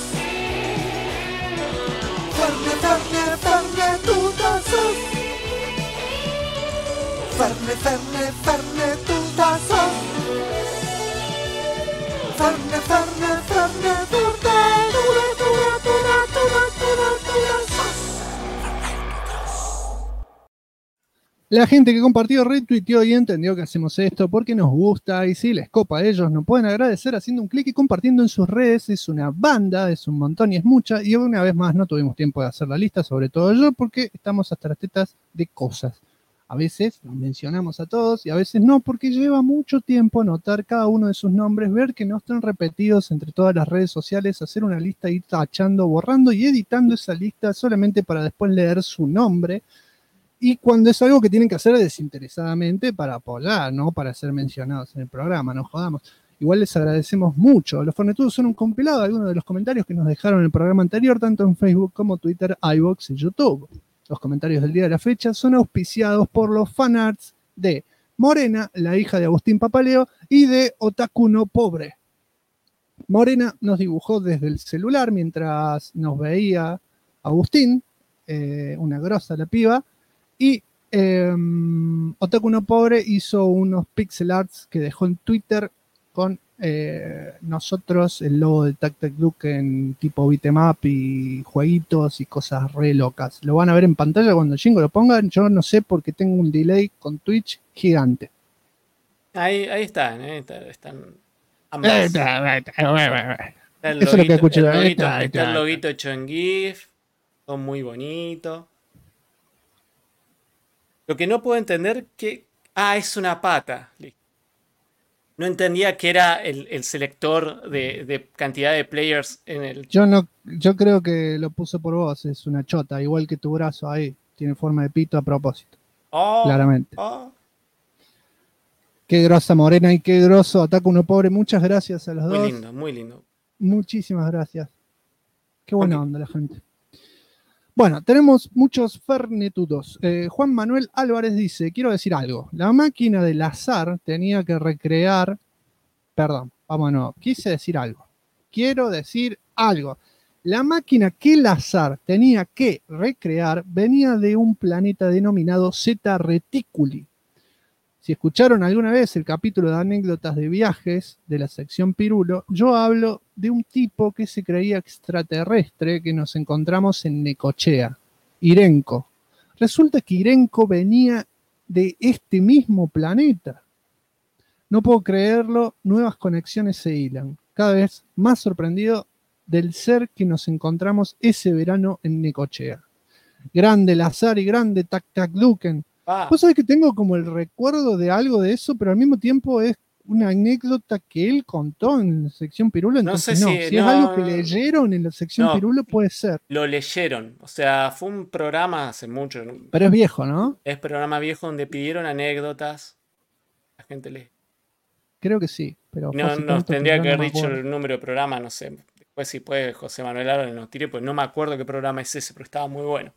Ferne, tutazos. Ferne, tutazos. Ferne, La gente que compartió, retuiteó y entendió que hacemos esto porque nos gusta y si les copa a ellos nos pueden agradecer haciendo un clic y compartiendo en sus redes. Es una banda, es un montón y es mucha, y una vez más no tuvimos tiempo de hacer la lista, sobre todo yo, porque estamos hasta las tetas de cosas. A veces los mencionamos a todos y a veces no, porque lleva mucho tiempo anotar cada uno de sus nombres, ver que no están repetidos entre todas las redes sociales, hacer una lista, ir tachando, borrando y editando esa lista solamente para después leer su nombre. Y cuando es algo que tienen que hacer desinteresadamente para apoyar, no para ser mencionados en el programa, no jodamos. Igual les agradecemos mucho. Los Fornetudos son un compilado de algunos de los comentarios que nos dejaron en el programa anterior, tanto en Facebook como Twitter, iVoox y YouTube. Los comentarios del día de la fecha son auspiciados por los fanarts de Morena, la hija de Agustín Papaleo, y de Otaku no Pobre. Morena nos dibujó desde el celular mientras nos veía Agustín, una grosa la piba, y Otaku no Pobre hizo unos pixel arts que dejó en Twitter con nosotros, el logo de Tactacduken tipo beat'em-up y jueguitos y cosas re locas. Lo van a ver en pantalla cuando el Jingo lo ponga. Yo no sé porque tengo un delay con Twitch gigante. Ahí están, están ambas. Está el Eso es lo que escuché. está el loguito hecho en GIF. Son muy bonitos. Lo que no puedo entender que... es una pata. No entendía que era el selector de cantidad de players en el... Yo creo que lo puso por vos. Es una chota, igual que tu brazo ahí. Tiene forma de pito a propósito. Claramente. Qué grosa Morena y qué groso Otaku no Pobre. Muchas gracias a los dos. Muy lindo, muy lindo. Muchísimas gracias. Qué buena onda la gente. Bueno, tenemos muchos fernetudos. Juan Manuel Álvarez dice, quiero decir algo. La máquina del azar tenía que recrear... Perdón, vamos de nuevo. Quise decir algo. Quiero decir algo. La máquina que el azar tenía que recrear venía de un planeta denominado Zeta Reticuli. Si escucharon alguna vez el capítulo de anécdotas de viajes de la sección Pirulo, yo hablo de un tipo que se creía extraterrestre que nos encontramos en Necochea, Irenco. Resulta que Irenco venía de este mismo planeta. No puedo creerlo, nuevas conexiones se hilan. Cada vez más sorprendido del ser que nos encontramos ese verano en Necochea. Grande Lazar y grande Tactacduken. Vos sabés que tengo como el recuerdo de algo de eso, pero al mismo tiempo es una anécdota que él contó en la sección Pirulo. Entonces si es algo que leyeron en la sección Pirulo, puede ser. Lo leyeron. O sea, fue un programa hace mucho. Pero es viejo, ¿no? Es programa viejo donde pidieron anécdotas. La gente lee. Creo que sí. Pero nos tendría que haber dicho el número de programa, no sé. Después si puede José Manuel Álvarez nos tire, pues no me acuerdo qué programa es ese, pero estaba muy bueno.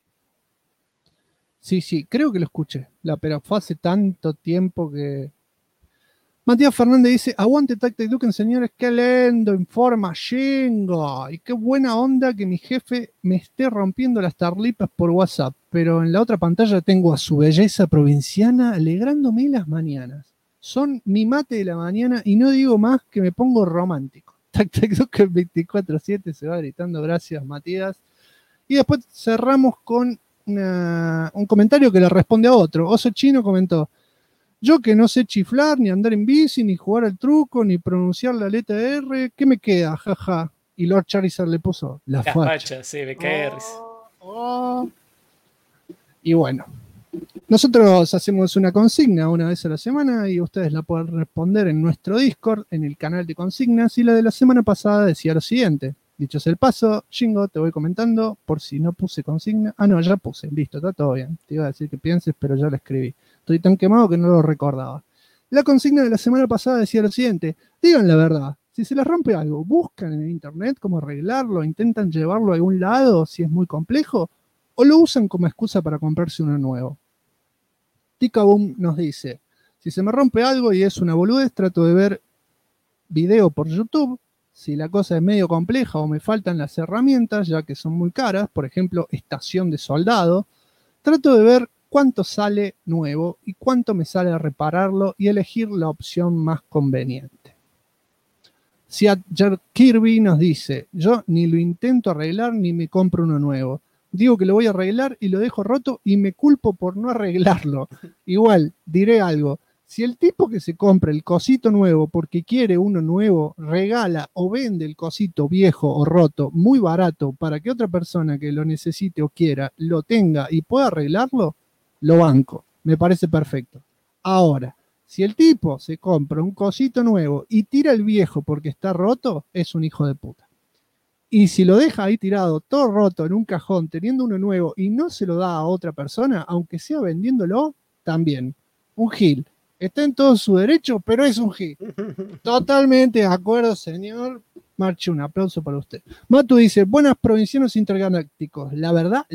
Sí, creo que lo escuché, pero fue hace tanto tiempo que... Matías Fernández dice, aguante Tactacduken, señores, qué lindo, informa Jingo. Y qué buena onda que mi jefe me esté rompiendo las tarlipas por WhatsApp, pero en la otra pantalla tengo a su belleza provinciana alegrándome las mañanas. Son mi mate de la mañana y no digo más que me pongo romántico. TacTecDuque24/7 se va gritando, gracias Matías. Y después cerramos con un comentario que le responde a otro. Oso Chino comentó: yo que no sé chiflar, ni andar en bici, ni jugar al truco, ni pronunciar la letra R, ¿qué me queda? Jaja. Y Lord Charizard le puso la Las facha. fachas, sí, me cae de risa. Y bueno, nosotros hacemos una consigna una vez a la semana y ustedes la pueden responder en nuestro Discord, en el canal de consignas, y la de la semana pasada decía lo siguiente. Dicho sea el paso, Jingo, te voy comentando por si no puse consigna. Ah, no, ya puse, listo, está todo bien. Te iba a decir que pienses, pero ya lo escribí. Estoy tan quemado que no lo recordaba. La consigna de la semana pasada decía lo siguiente: digan la verdad, si se les rompe algo, buscan en internet cómo arreglarlo, intentan llevarlo a algún lado si es muy complejo, o lo usan como excusa para comprarse uno nuevo. Tikaboom nos dice: si se me rompe algo y es una boludez, trato de ver video por YouTube. Si la cosa es medio compleja o me faltan las herramientas, ya que son muy caras, por ejemplo, estación de soldado, trato de ver cuánto sale nuevo y cuánto me sale a repararlo y elegir la opción más conveniente. Siad Kirby nos dice: yo ni lo intento arreglar ni me compro uno nuevo. Digo que lo voy a arreglar y lo dejo roto y me culpo por no arreglarlo. Igual, diré algo. Si el tipo que se compra el cosito nuevo porque quiere uno nuevo, regala o vende el cosito viejo o roto muy barato para que otra persona que lo necesite o quiera lo tenga y pueda arreglarlo, lo banco. Me parece perfecto. Ahora, si el tipo se compra un cosito nuevo y tira el viejo porque está roto, es un hijo de puta. Y si lo deja ahí tirado, todo roto en un cajón, teniendo uno nuevo y no se lo da a otra persona, aunque sea vendiéndolo, también. Un gil. Está en todo su derecho, pero es un gil. Totalmente de acuerdo, señor. Marche, un aplauso para usted. Matu dice: buenas provincianos intergalácticos. La verdad,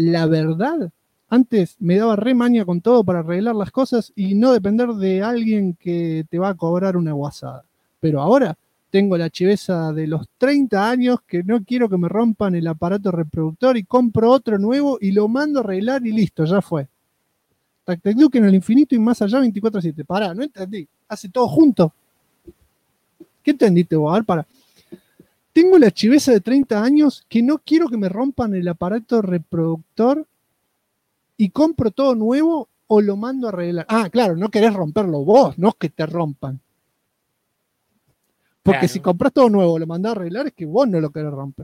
antes me daba re maña con todo para arreglar las cosas y no depender de alguien que te va a cobrar una guasada. Pero ahora tengo la chiveza de los 30 años que no quiero que me rompan el aparato reproductor y compro otro nuevo y lo mando a arreglar y listo, ya fue. TacTecDuque en el infinito y más allá 24/7. Pará, no entendí. Hace todo junto. ¿Qué entendiste vos? A ver, pará. Tengo la chiveza de 30 años que no quiero que me rompan el aparato reproductor y compro todo nuevo o lo mando a arreglar. Ah, claro, no querés romperlo vos, no es que te rompan. Porque si compras todo nuevo o lo mandás a arreglar es que vos no lo querés romper.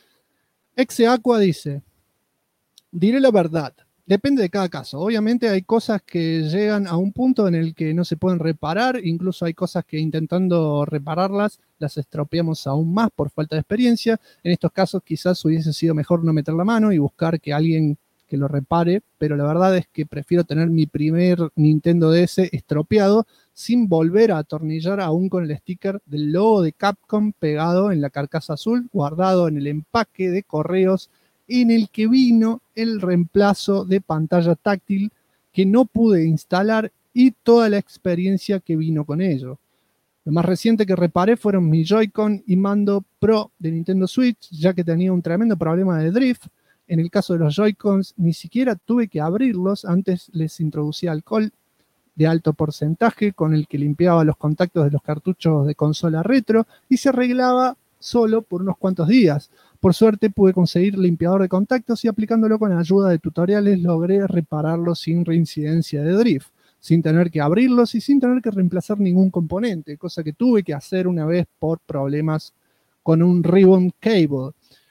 Exeaqua dice: diré la verdad. Depende de cada caso. Obviamente hay cosas que llegan a un punto en el que no se pueden reparar. Incluso hay cosas que intentando repararlas las estropeamos aún más por falta de experiencia. En estos casos quizás hubiese sido mejor no meter la mano y buscar que alguien que lo repare. Pero la verdad es que prefiero tener mi primer Nintendo DS estropeado sin volver a atornillar aún con el sticker del logo de Capcom pegado en la carcasa azul, guardado en el empaque de correos en el que vino el reemplazo de pantalla táctil que no pude instalar y toda la experiencia que vino con ello. Lo más reciente que reparé fueron mi Joy-Con y mando Pro de Nintendo Switch, ya que tenía un tremendo problema de drift. En el caso de los Joy-Cons ni siquiera tuve que abrirlos, antes les introducía alcohol de alto porcentaje con el que limpiaba los contactos de los cartuchos de consola retro y se arreglaba solo por unos cuantos días. Por suerte pude conseguir limpiador de contactos y aplicándolo con ayuda de tutoriales logré repararlo sin reincidencia de drift, sin tener que abrirlos y sin tener que reemplazar ningún componente, cosa que tuve que hacer una vez por problemas con un ribbon cable.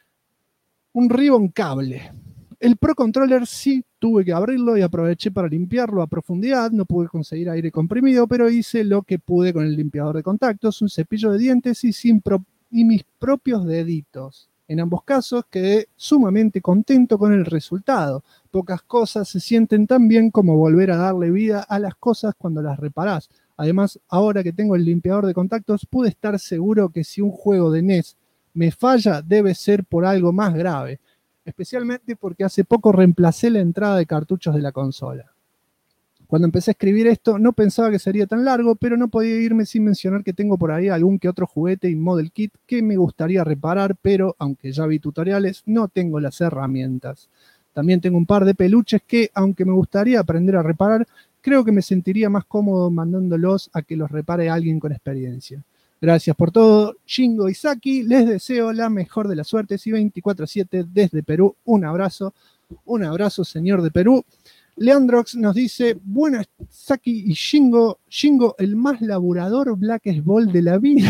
Un ribbon cable. El Pro Controller sí tuve que abrirlo y aproveché para limpiarlo a profundidad. No pude conseguir aire comprimido, pero hice lo que pude con el limpiador de contactos, un cepillo de dientes y mis propios deditos. En ambos casos quedé sumamente contento con el resultado. Pocas cosas se sienten tan bien como volver a darle vida a las cosas cuando las reparás. Además, ahora que tengo el limpiador de contactos, pude estar seguro que si un juego de NES me falla, debe ser por algo más grave. Especialmente porque hace poco reemplacé la entrada de cartuchos de la consola. Cuando empecé a escribir esto, no pensaba que sería tan largo, pero no podía irme sin mencionar que tengo por ahí algún que otro juguete y model kit que me gustaría reparar, pero aunque ya vi tutoriales, no tengo las herramientas. También tengo un par de peluches que, aunque me gustaría aprender a reparar, creo que me sentiría más cómodo mandándolos a que los repare alguien con experiencia. Gracias por todo, Shingo y Saki. Les deseo la mejor de las suertes y 24/7 desde Perú. Un abrazo, señor de Perú. Leandrox nos dice: buenas, Saki y Shingo. Shingo, el más laburador Black Ball de la vida.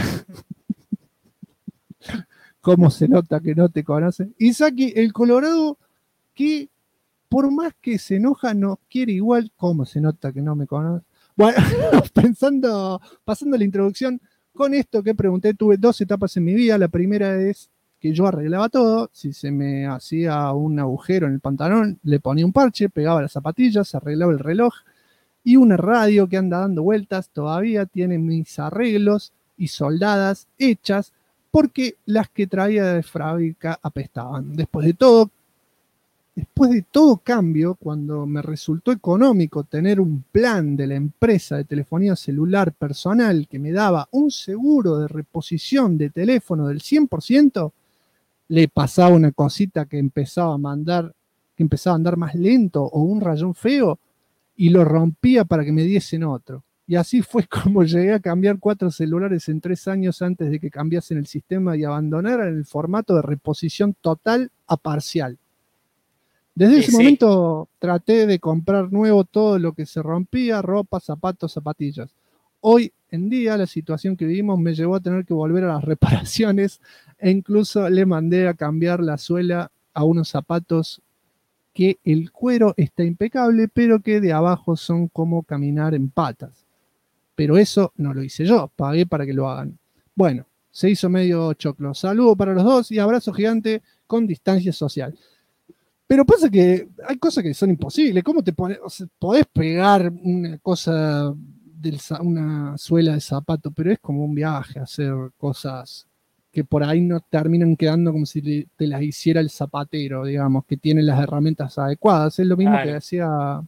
¿Cómo se nota que no te conoce? Y Saki, el Colorado, que por más que se enoja, no quiere igual. ¿Cómo se nota que no me conoce? Bueno, pasando la introducción, con esto que pregunté, tuve 2 etapas en mi vida. La primera es que yo arreglaba todo. Si se me hacía un agujero en el pantalón, le ponía un parche, pegaba las zapatillas, arreglaba el reloj. Y una radio que anda dando vueltas todavía tiene mis arreglos y soldadas hechas, porque las que traía de fábrica apestaban. Después de todo cambio, cuando me resultó económico tener un plan de la empresa de telefonía celular personal que me daba un seguro de reposición de teléfono del 100%, le pasaba una cosita que empezaba a andar más lento o un rayón feo y lo rompía para que me diesen otro. Y así fue como llegué a cambiar 4 celulares en 3 años antes de que cambiasen el sistema y abandonaran el formato de reposición total a parcial. Desde ese momento traté de comprar nuevo todo lo que se rompía: ropa, zapatos, zapatillas. Hoy en día la situación que vivimos me llevó a tener que volver a las reparaciones e incluso le mandé a cambiar la suela a unos zapatos que el cuero está impecable, pero que de abajo son como caminar en patas. Pero eso no lo hice yo, pagué para que lo hagan. Bueno, se hizo medio choclo. Saludo para los dos y abrazo gigante con distancia social. Pero pasa que hay cosas que son imposibles. ¿Cómo te pones? O sea, podés pegar una cosa, una suela de zapato, pero es como un viaje hacer cosas que por ahí no terminan quedando como si te las hiciera el zapatero, digamos, que tiene las herramientas adecuadas. Es lo mismo que hacía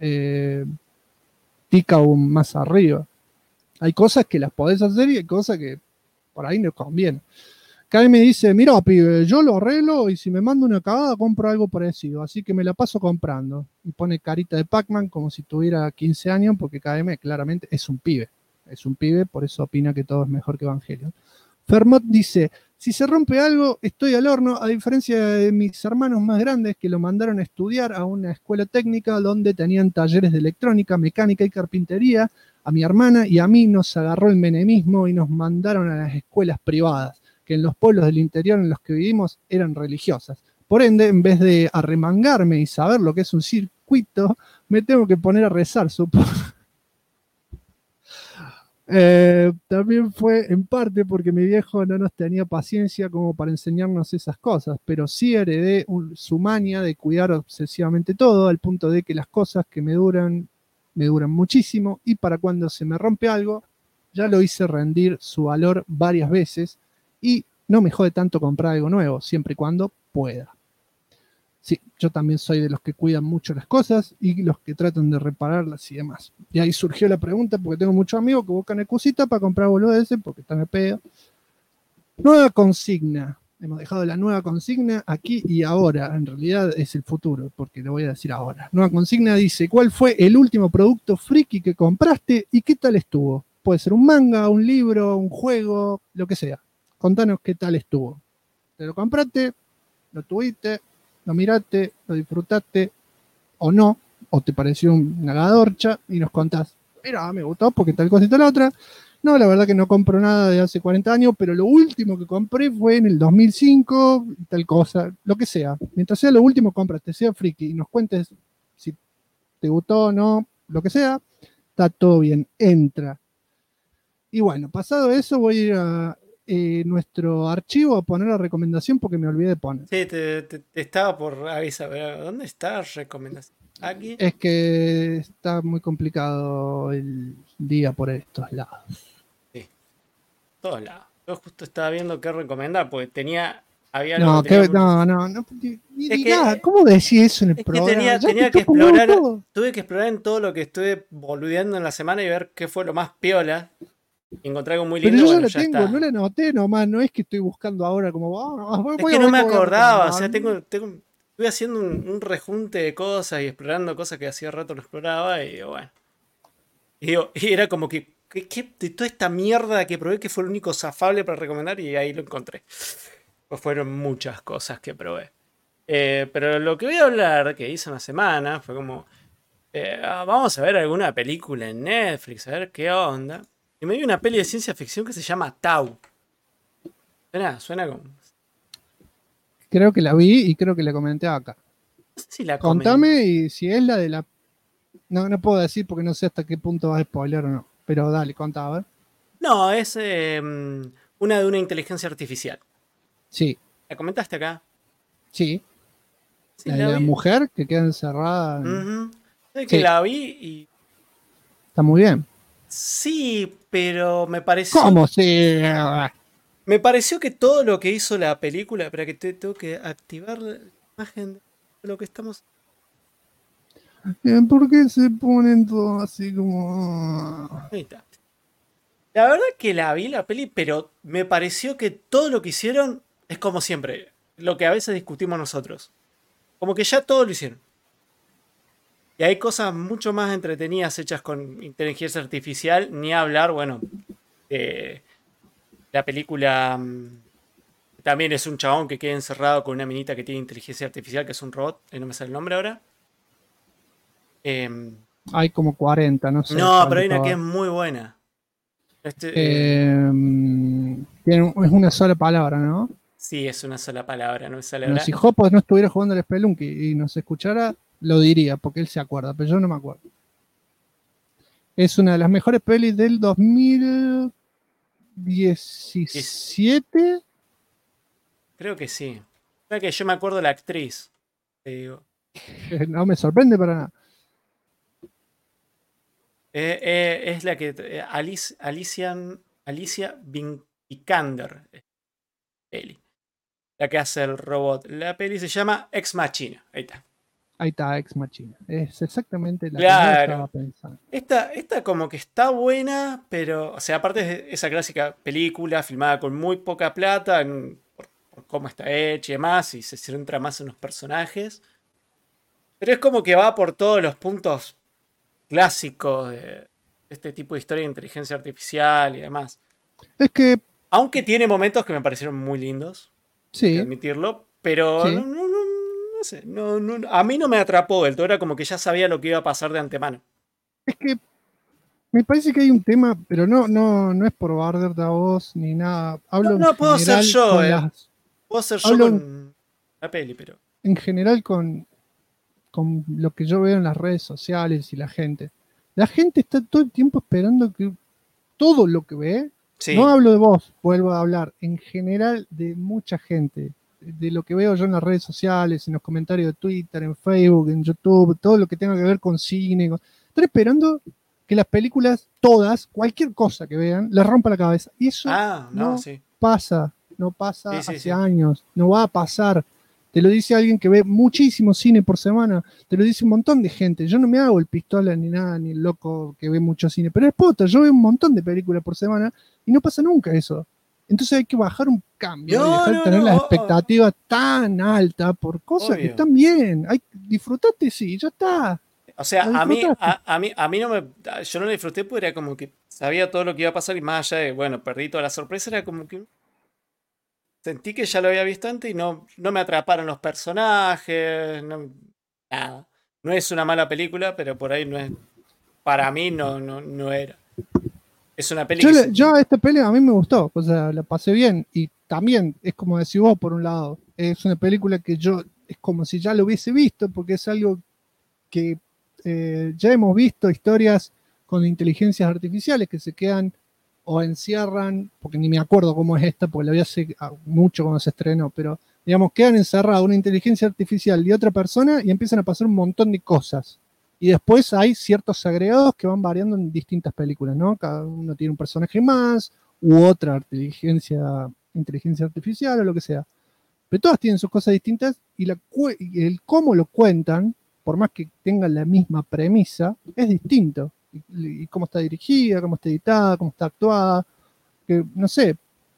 Tikau más arriba. Hay cosas que las podés hacer y hay cosas que por ahí no conviene. Kai me dice: mira, pibe, yo lo arreglo y si me mando una cagada compro algo parecido, así que me la paso comprando. Y pone carita de Pac-Man como si tuviera 15 años, porque KM claramente es un pibe. Es un pibe, por eso opina que todo es mejor que Evangelion. Fermot dice: si se rompe algo, estoy al horno, a diferencia de mis hermanos más grandes que lo mandaron a estudiar a una escuela técnica donde tenían talleres de electrónica, mecánica y carpintería. A mi hermana y a mí nos agarró el menemismo y nos mandaron a las escuelas privadas, que en los pueblos del interior en los que vivimos eran religiosas. Por ende, en vez de arremangarme y saber lo que es un circuito, me tengo que poner a rezar, supongo. También fue en parte porque mi viejo no nos tenía paciencia como para enseñarnos esas cosas, pero sí heredé su manía de cuidar obsesivamente todo, al punto de que las cosas que me duran muchísimo, y para cuando se me rompe algo, ya lo hice rendir su valor varias veces, y no me jode tanto comprar algo nuevo, siempre y cuando pueda. Sí, yo también soy de los que cuidan mucho las cosas y los que tratan de repararlas y demás. Y ahí surgió la pregunta, porque tengo muchos amigos que buscan excusita para comprar boludeces porque están de pedo. Nueva consigna. Hemos dejado la nueva consigna aquí y ahora. En realidad es el futuro, porque lo voy a decir ahora. Nueva consigna dice: ¿cuál fue el último producto friki que compraste y qué tal estuvo? Puede ser un manga, un libro, un juego, lo que sea. Contanos qué tal estuvo. ¿Te lo compraste? ¿Lo tuviste? ¿Lo miraste? ¿Lo disfrutaste? ¿O no? ¿O te pareció una gadorcha? Y nos contás: mira, me gustó porque tal cosa y tal otra. No, la verdad que no compro nada de hace 40 años, pero lo último que compré fue en el 2005, tal cosa, lo que sea. Mientras sea lo último, compraste, sea friki, y nos cuentes si te gustó o no, lo que sea, está todo bien, entra. Y bueno, pasado eso, voy a ir a nuestro archivo a poner la recomendación porque me olvidé de poner. Sí, te estaba por avisar. ¿Dónde está la recomendación? ¿Aquí? Es que está muy complicado el día por estos lados. Sí, todos lados. Yo justo estaba viendo qué recomendar porque había no, algo que tenía no, ¿cómo decís eso en el programa? Tenía que explorar, tuve que explorar en todo lo que estuve boludeando en la semana y ver qué fue lo más piola. Y encontré algo muy lindo. Pero yo bueno, ya la tengo, está. no la anoté nomás, no es que estoy buscando ahora como... Es que no me acordaba, o sea, estuve haciendo un rejunte de cosas y explorando cosas que hacía rato no exploraba y bueno. Y era como que de toda esta mierda que probé, que fue el único zafable para recomendar? Y ahí lo encontré. Pues fueron muchas cosas que probé. Pero lo que voy a hablar, que hice una semana, fue como... vamos a ver alguna película en Netflix, a ver qué onda. Y me vi una peli de ciencia ficción que se llama Tau. Suena como... Creo que la vi y creo que la comenté acá. No sé si la Contame y si es la de la... No puedo decir porque no sé hasta qué punto vas a spoiler o no. Pero dale, contá, a ver. No, es una de una inteligencia artificial. Sí. ¿La comentaste acá? Sí. Sí, La de la vi. mujer que queda encerrada. Sé que la vi y... Está muy bien. Sí, pero me pareció... ¿Cómo sí? Me pareció que todo lo que hizo la película... Espera que tengo que activar la imagen de lo que estamos... ¿Por qué se ponen todos así como...? Ahí está. La verdad que la vi la peli, pero me pareció que todo lo que hicieron es como siempre. Lo que a veces discutimos nosotros. Como que ya todo lo hicieron. Y hay cosas mucho más entretenidas hechas con inteligencia artificial. Ni hablar, bueno, la película también es un chabón que queda encerrado con una minita que tiene inteligencia artificial, que es un robot. No me sale el nombre ahora. Hay como 40, no sé. No, pero hay una que es muy buena. Es una sola palabra, ¿no? Sí, es una sola palabra, no me sale Bueno, ahora. si Hoppos no estuviera jugando al Spelunky y nos escuchara, lo diría, porque él se acuerda, pero yo no me acuerdo. Es una de las mejores pelis del 2017. Creo que sí. Creo que yo me acuerdo de la actriz. Te digo. No me sorprende para nada. Es la que... Alicia Vikander. Peli. La que hace el robot. La peli se llama Ex Machina. Ahí está. Ahí está, Ex Machina. Es exactamente la que yo estaba pensando. Esta como que está buena, pero... O sea, aparte de esa clásica película filmada con muy poca plata, por cómo está hecha y demás, y se centra más en los personajes. Pero es como que va por todos los puntos clásicos de este tipo de historia de inteligencia artificial y demás. Es que... Aunque tiene momentos que me parecieron muy lindos. Sí. Hay que admitirlo. Pero sí. No sé. A mí no me atrapó del todo. Era como que ya sabía lo que iba a pasar de antemano. Es que me parece que hay un tema, pero no es por bardarte a vos ni nada. Hablo No puedo ser yo. Puedo ser yo con la peli, pero... En general con lo que yo veo en las redes sociales y la gente. La gente está todo el tiempo esperando que todo lo que ve... Sí. No hablo de vos, vuelvo a hablar en general de mucha gente, de lo que veo yo en las redes sociales, en los comentarios de Twitter, en Facebook, en YouTube, todo lo que tenga que ver con cine. Están esperando que las películas, todas, cualquier cosa que vean, les rompa la cabeza. Y eso pasa hace años, no va a pasar. Te lo dice alguien que ve muchísimo cine por semana, te lo dice un montón de gente. Yo no me hago el pistola ni nada, ni el loco que ve mucho cine, pero es posta, yo veo un montón de películas por semana y no pasa nunca eso. Entonces hay que bajar un cambio y dejar de tener las expectativas tan altas por cosas que están bien. Disfrutate, sí, ya está. O sea, a mí no me... Yo no lo disfruté porque era como que sabía todo lo que iba a pasar y más allá de, bueno, perdí toda la sorpresa, era como que... Sentí que ya lo había visto antes y no me atraparon los personajes, nada. No es una mala película, pero por ahí no es... Para mí no era. Es una película... Yo esta película a mí me gustó, o sea, la pasé bien. Y también, es como decís vos, por un lado, es una película que yo... Es como si ya lo hubiese visto, porque es algo que ya hemos visto, historias con inteligencias artificiales que se quedan... o encierran, porque ni me acuerdo cómo es esta, porque la vi hace mucho cuando se estrenó, pero digamos, quedan encerrados una inteligencia artificial y otra persona y empiezan a pasar un montón de cosas. Y después hay ciertos agregados que van variando en distintas películas, ¿no? Cada uno tiene un personaje más u otra inteligencia artificial o lo que sea. Pero todas tienen sus cosas distintas y el cómo lo cuentan, por más que tengan la misma premisa, es distinto. Y cómo está dirigida, cómo está editada, cómo está actuada, que no sé.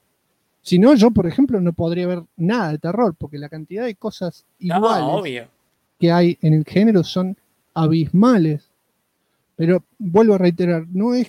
Si no, yo, por ejemplo, no podría ver nada de terror, porque la cantidad de cosas iguales que hay en el género son abismales. Pero vuelvo a reiterar, no es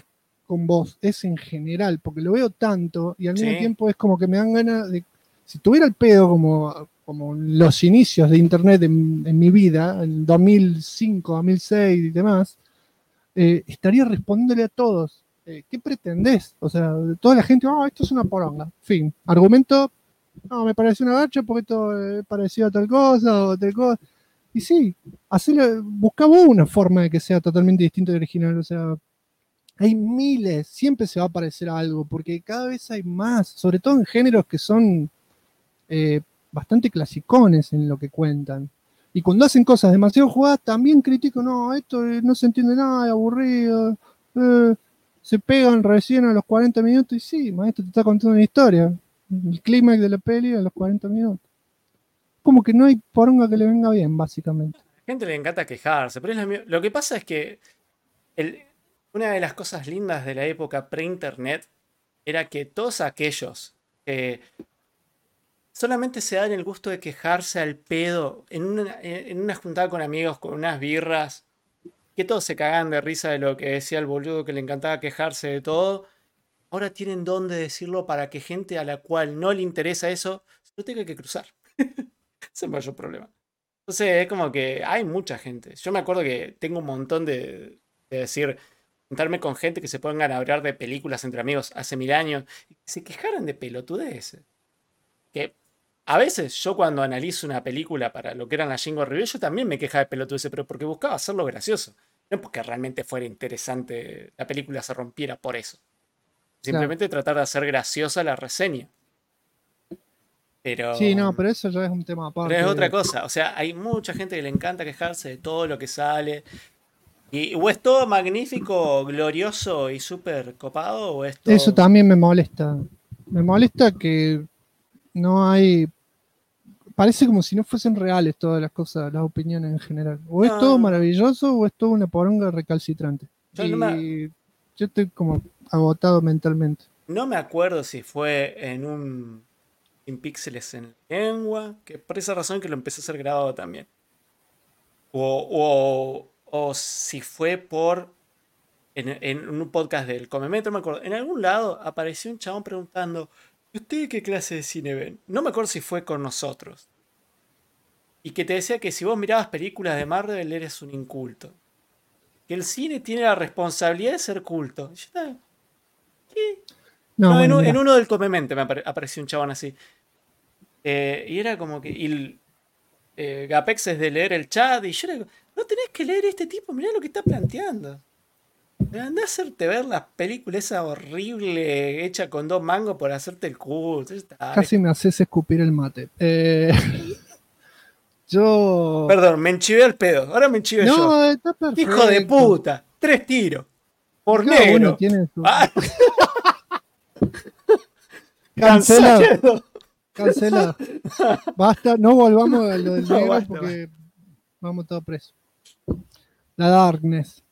con vos, es en general, porque lo veo tanto y al mismo Sí. tiempo es como que me dan ganas de, si tuviera el pedo como los inicios de internet en mi vida, en 2005, 2006 y demás, estaría respondiéndole a todos. ¿Qué pretendés? O sea, toda la gente, esto es una poronga. Fin. Argumento, no, me pareció una garcha porque esto parecía tal cosa o tal cosa. Y sí, buscaba una forma de que sea totalmente distinto y original. O sea, hay miles, siempre se va a parecer a algo, porque cada vez hay más, sobre todo en géneros que son bastante clasicones en lo que cuentan. Y cuando hacen cosas demasiado jugadas, también critico, no, esto no se entiende nada, es aburrido, se pegan recién a los 40 minutos, y sí, maestro, te está contando una historia. El clímax de la peli a los 40 minutos. Como que no hay poronga que le venga bien, básicamente. A la gente le encanta quejarse, pero lo que pasa es que una de las cosas lindas de la época pre-internet era que todos aquellos que solamente se dan el gusto de quejarse al pedo en una juntada con amigos, con unas birras, que todos se cagan de risa de lo que decía el boludo que le encantaba quejarse de todo, ahora tienen dónde decirlo para que gente a la cual no le interesa eso se lo tenga que cruzar. Ese es el mayor problema. Entonces es como que hay mucha gente. Yo me acuerdo que tengo un montón de decir, juntarme con gente que se pongan a hablar de películas entre amigos hace 1000 años y que se quejaran de pelotudeces. Que a veces yo cuando analizo una película para lo que eran las Jingo Reviews, yo también me quejaba de pelotudeces, pero porque buscaba hacerlo gracioso. No porque realmente fuera interesante, la película se rompiera por eso. Simplemente tratar de hacer graciosa la reseña. Pero, sí, no, pero eso ya es un tema aparte. pero es otra cosa. O sea, hay mucha gente que le encanta quejarse de todo lo que sale. O es todo magnífico, glorioso y súper copado, o es todo... Eso también me molesta. Me molesta que no hay... Parece como si no fuesen reales todas las cosas, las opiniones en general. O es todo maravilloso o es todo una poronga recalcitrante. Yo yo estoy como agotado mentalmente. No me acuerdo si fue en un Sin Píxeles en Lengua, que por esa razón que lo empecé a hacer grabado también. O si fue en un podcast del Comemetro, no me acuerdo. En algún lado apareció un chabón preguntando, ¿y ustedes qué clase de cine ven? No me acuerdo si fue con nosotros. Y que te decía que si vos mirabas películas de Marvel eres un inculto. Que el cine tiene la responsabilidad de ser culto. Y yo estaba, ¿qué? No, en uno del Comemente me apareció un chabón así. Y era como que... Gapex es de leer el chat y yo era, no tenés que leer este tipo, mirá lo que está planteando. Andá a hacerte ver las películas esa horrible hecha con 2 mangos por hacerte el culto. Casi me haces escupir el mate. Yo... Perdón, me enchivé al pedo. Ahora me enchivé yo. No, está perfecto. Hijo de puta. 3 tiros. Por Cada negro. uno tiene su... Cancelado. Cancelado. Basta, no volvamos a lo del negro porque vamos todos presos. La Darkness.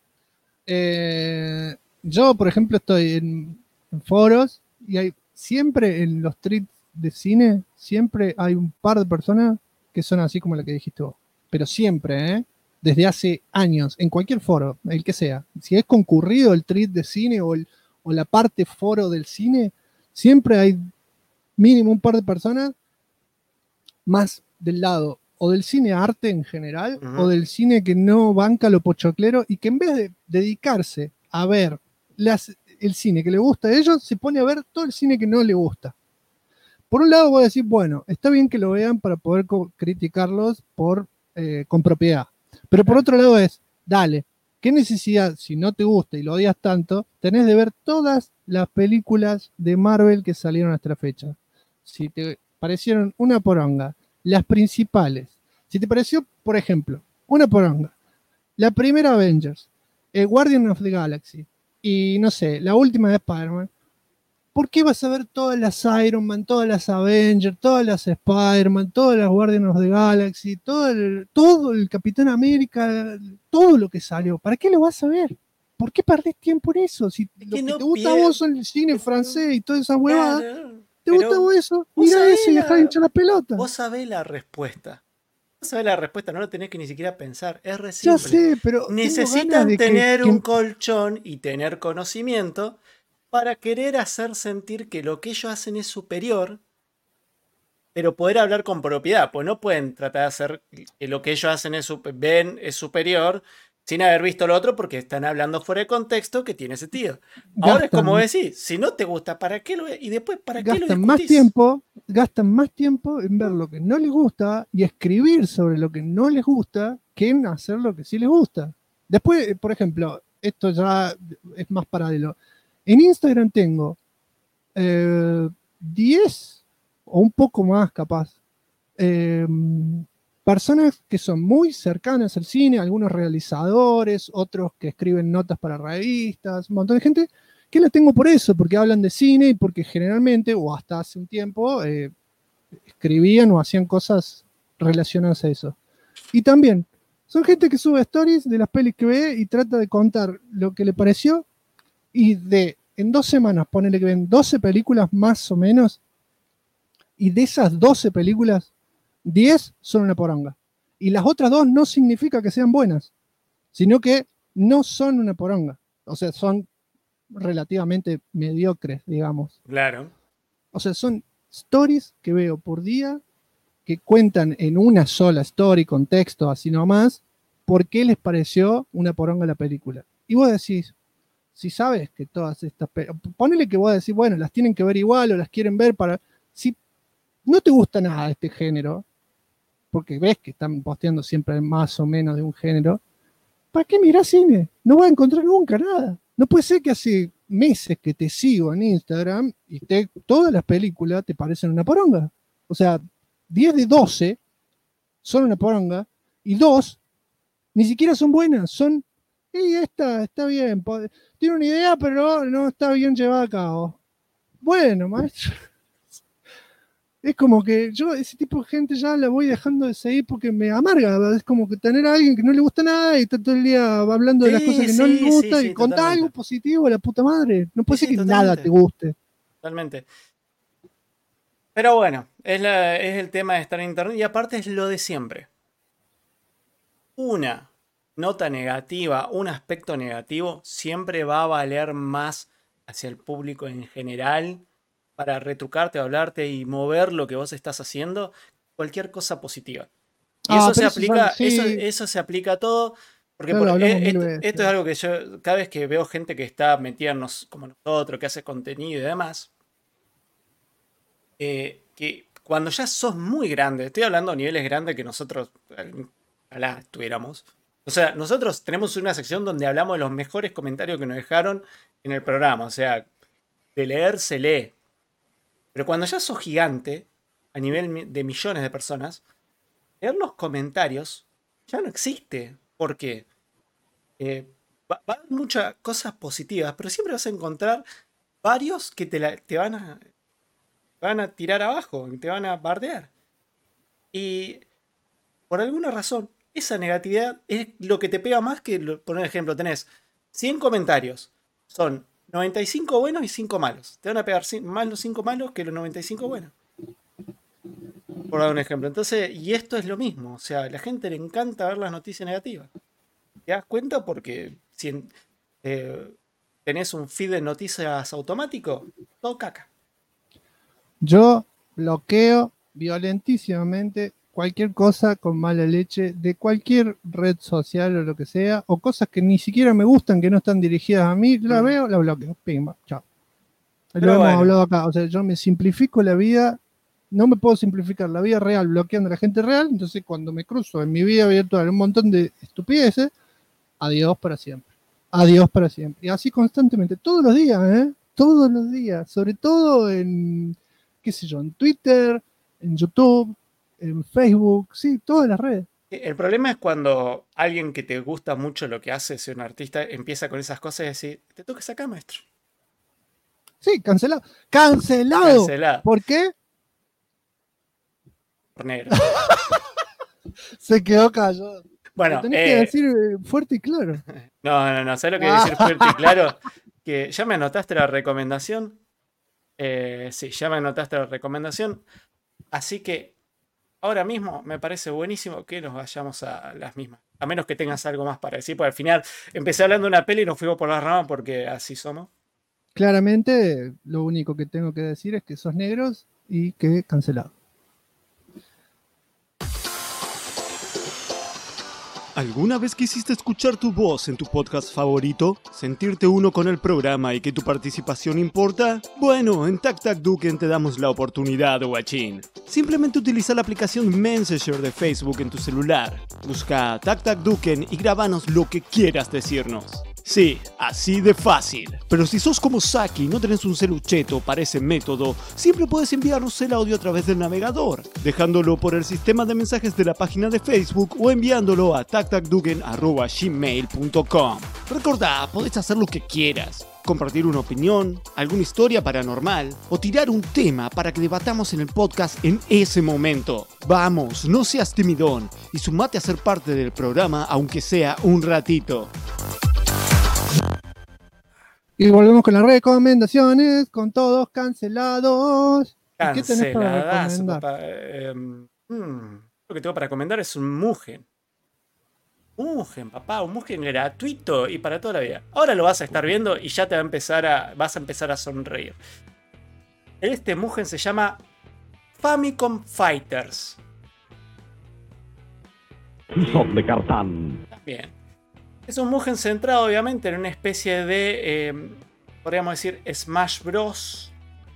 Yo, por ejemplo, estoy en foros y hay siempre en los tweets de cine, siempre hay un par de personas que son así como la que dijiste vos. Pero siempre, desde hace años, en cualquier foro, el que sea. Si es concurrido el tweet de cine o la parte foro del cine, siempre hay mínimo un par de personas más del lado o del cine arte en general o del cine que no banca lo pochoclero y que en vez de dedicarse a ver el cine que le gusta a ellos, se pone a ver todo el cine que no le gusta. Por un lado voy a decir, bueno, está bien que lo vean para poder criticarlos con propiedad. Pero por otro lado es, dale, ¿qué necesidad, si no te gusta y lo odias tanto, tenés de ver todas las películas de Marvel que salieron hasta la fecha? Si te parecieron una poronga, las principales. Si te pareció, por ejemplo, una poronga, la primera Avengers, Guardian of the Galaxy y no sé, la última de Spider-Man, ¿por qué vas a ver todas las Iron Man, todas las Avengers, todas las Spider-Man, todas las Guardian of the Galaxy, todo el Capitán América, todo lo que salió? ¿Para qué lo vas a ver? ¿Por qué perdés tiempo en eso? Si lo que te gusta a vos son el cine francés y todas esas huevadas, ¿te gusta vos eso? Mira eso y dejá de hinchar la pelota. Vos sabés la respuesta. sabés la respuesta, no lo tenés que ni siquiera pensar. Es re Ya simple. sé, pero tengo ganas Necesitan de tener un colchón y tener conocimiento para querer hacer sentir que lo que ellos hacen es superior, pero poder hablar con propiedad, pues no pueden tratar de hacer que lo que ellos hacen ven es superior sin haber visto lo otro porque están hablando fuera de contexto que tiene sentido. Ahora es como decir, si no te gusta, ¿para qué lo y después para qué lo discutís? Gastan más tiempo en ver lo que no les gusta y escribir sobre lo que no les gusta que en hacer lo que sí les gusta. Después, por ejemplo, esto ya es más paralelo. En Instagram tengo 10 o un poco más capaz personas que son muy cercanas al cine, algunos realizadores, otros que escriben notas para revistas, un montón de gente que la tengo por eso, porque hablan de cine y porque generalmente, o hasta hace un tiempo, escribían o hacían cosas relacionadas a eso. Y también, son gente que sube stories de las pelis que ve y trata de contar lo que le pareció y en 2 semanas, ponele que ven 12 películas más o menos, y de esas 12 películas, 10 son una poronga. Y las otras 2 no significa que sean buenas, sino que no son una poronga. O sea, son relativamente mediocres, digamos. Claro. O sea, son stories que veo por día que cuentan en una sola story, con texto, así nomás, por qué les pareció una poronga la película. Y vos decís, si sabes que todas estas ponele que vos decís, bueno, las tienen que ver igual o las quieren ver para... Si no te gusta nada de este género, porque ves que están posteando siempre más o menos de un género, ¿para qué mirás cine? No vas a encontrar nunca nada. No puede ser que hace meses que te sigo en Instagram y todas las películas te parecen una poronga. O sea, 10 de 12 son una poronga y 2 ni siquiera son buenas. Son, esta está bien, tiene una idea, pero no está bien llevada a cabo. Bueno, maestro. Es como que yo ese tipo de gente ya la voy dejando de seguir porque me amarga. Es como que tener a alguien que no le gusta nada y está todo el día hablando de las cosas que no le gusta y contar algo positivo a la puta madre. No puede ser que nada te guste. Totalmente. Pero bueno, es el tema de estar en internet y aparte es lo de siempre. Una nota negativa, un aspecto negativo siempre va a valer más hacia el público en general para retrucarte, hablarte y mover lo que vos estás haciendo, cualquier cosa positiva. Y eso se aplica, eso se aplica a todo, porque esto es algo que yo, cada vez que veo gente que está metida como nosotros, que hace contenido y demás, que cuando ya sos muy grande, estoy hablando a niveles grandes que nosotros, ojalá estuviéramos. O sea, nosotros tenemos una sección donde hablamos de los mejores comentarios que nos dejaron en el programa. O sea, de leer se lee. Pero cuando ya sos gigante, a nivel de millones de personas, leer los comentarios ya no existe. Porque va a haber muchas cosas positivas, pero siempre vas a encontrar varios que te van a tirar abajo, te van a bardear. Y por alguna razón, esa negatividad es lo que te pega más que, por ejemplo, tenés 100 comentarios. Son 95 buenos y 5 malos. Te van a pegar más los 5 malos que los 95 buenos. Por dar un ejemplo. Entonces, y esto es lo mismo. O sea, a la gente le encanta ver las noticias negativas. ¿Te das cuenta? Porque si tenés un feed de noticias automático, todo caca. Yo bloqueo violentísimamente cualquier cosa con mala leche de cualquier red social o lo que sea, o cosas que ni siquiera me gustan, que no están dirigidas a mí, la veo, la bloqueo. Pimba, chao. Lo hemos hablado acá. O sea, yo me simplifico la vida, no me puedo simplificar la vida real bloqueando a la gente real, entonces cuando me cruzo en mi vida virtual un montón de estupideces, adiós para siempre. Adiós para siempre. Y así constantemente, todos los días, todos los días, sobre todo en, qué sé yo, en Twitter, en YouTube, en Facebook, sí, todas las redes. El problema es cuando alguien que te gusta mucho lo que hace, si un artista empieza con esas cosas y decir, te toques acá, maestro. Sí, cancelado. ¡Cancelado! ¿Por qué? Por negro. Se quedó callado. Bueno, lo tenés que decir fuerte y claro. No, ¿sabes lo que decir fuerte y claro? Que ya me anotaste la recomendación. Sí, ya me anotaste la recomendación. Así que ahora mismo me parece buenísimo que nos vayamos a las mismas. A menos que tengas algo más para decir, porque al final empecé hablando de una peli y nos fuimos por las ramas porque así somos. Claramente, lo único que tengo que decir es que sos negros y que cancelado. ¿Alguna vez quisiste escuchar tu voz en tu podcast favorito? ¿Sentirte uno con el programa y que tu participación importa? Bueno, en TacTacDuken te damos la oportunidad, guachín. Simplemente utiliza la aplicación Messenger de Facebook en tu celular. Busca TacTacDuken y grabanos lo que quieras decirnos. Sí, así de fácil. Pero si sos como Saki y no tenés un celucheto para ese método, siempre puedes enviarnos el audio a través del navegador, dejándolo por el sistema de mensajes de la página de Facebook o enviándolo a tactacduken@gmail.com. Recordá, podés hacer lo que quieras. Compartir una opinión, alguna historia paranormal o tirar un tema para que debatamos en el podcast en ese momento. Vamos, no seas timidón y sumate a ser parte del programa aunque sea un ratito. Y volvemos con las recomendaciones, con todos cancelados. ¿Y qué tenés para Canceladazo, recomendar? papá. Lo que tengo para recomendar es un Mugen. Mugen, papá, un Mugen gratuito y para toda la vida. Ahora lo vas a estar viendo y ya te vas a empezar a sonreír. Este Mugen se llama Famicom Fighters. Son de Cartán. Bien. Es un Mugen centrado obviamente en una especie de, podríamos decir, Smash Bros.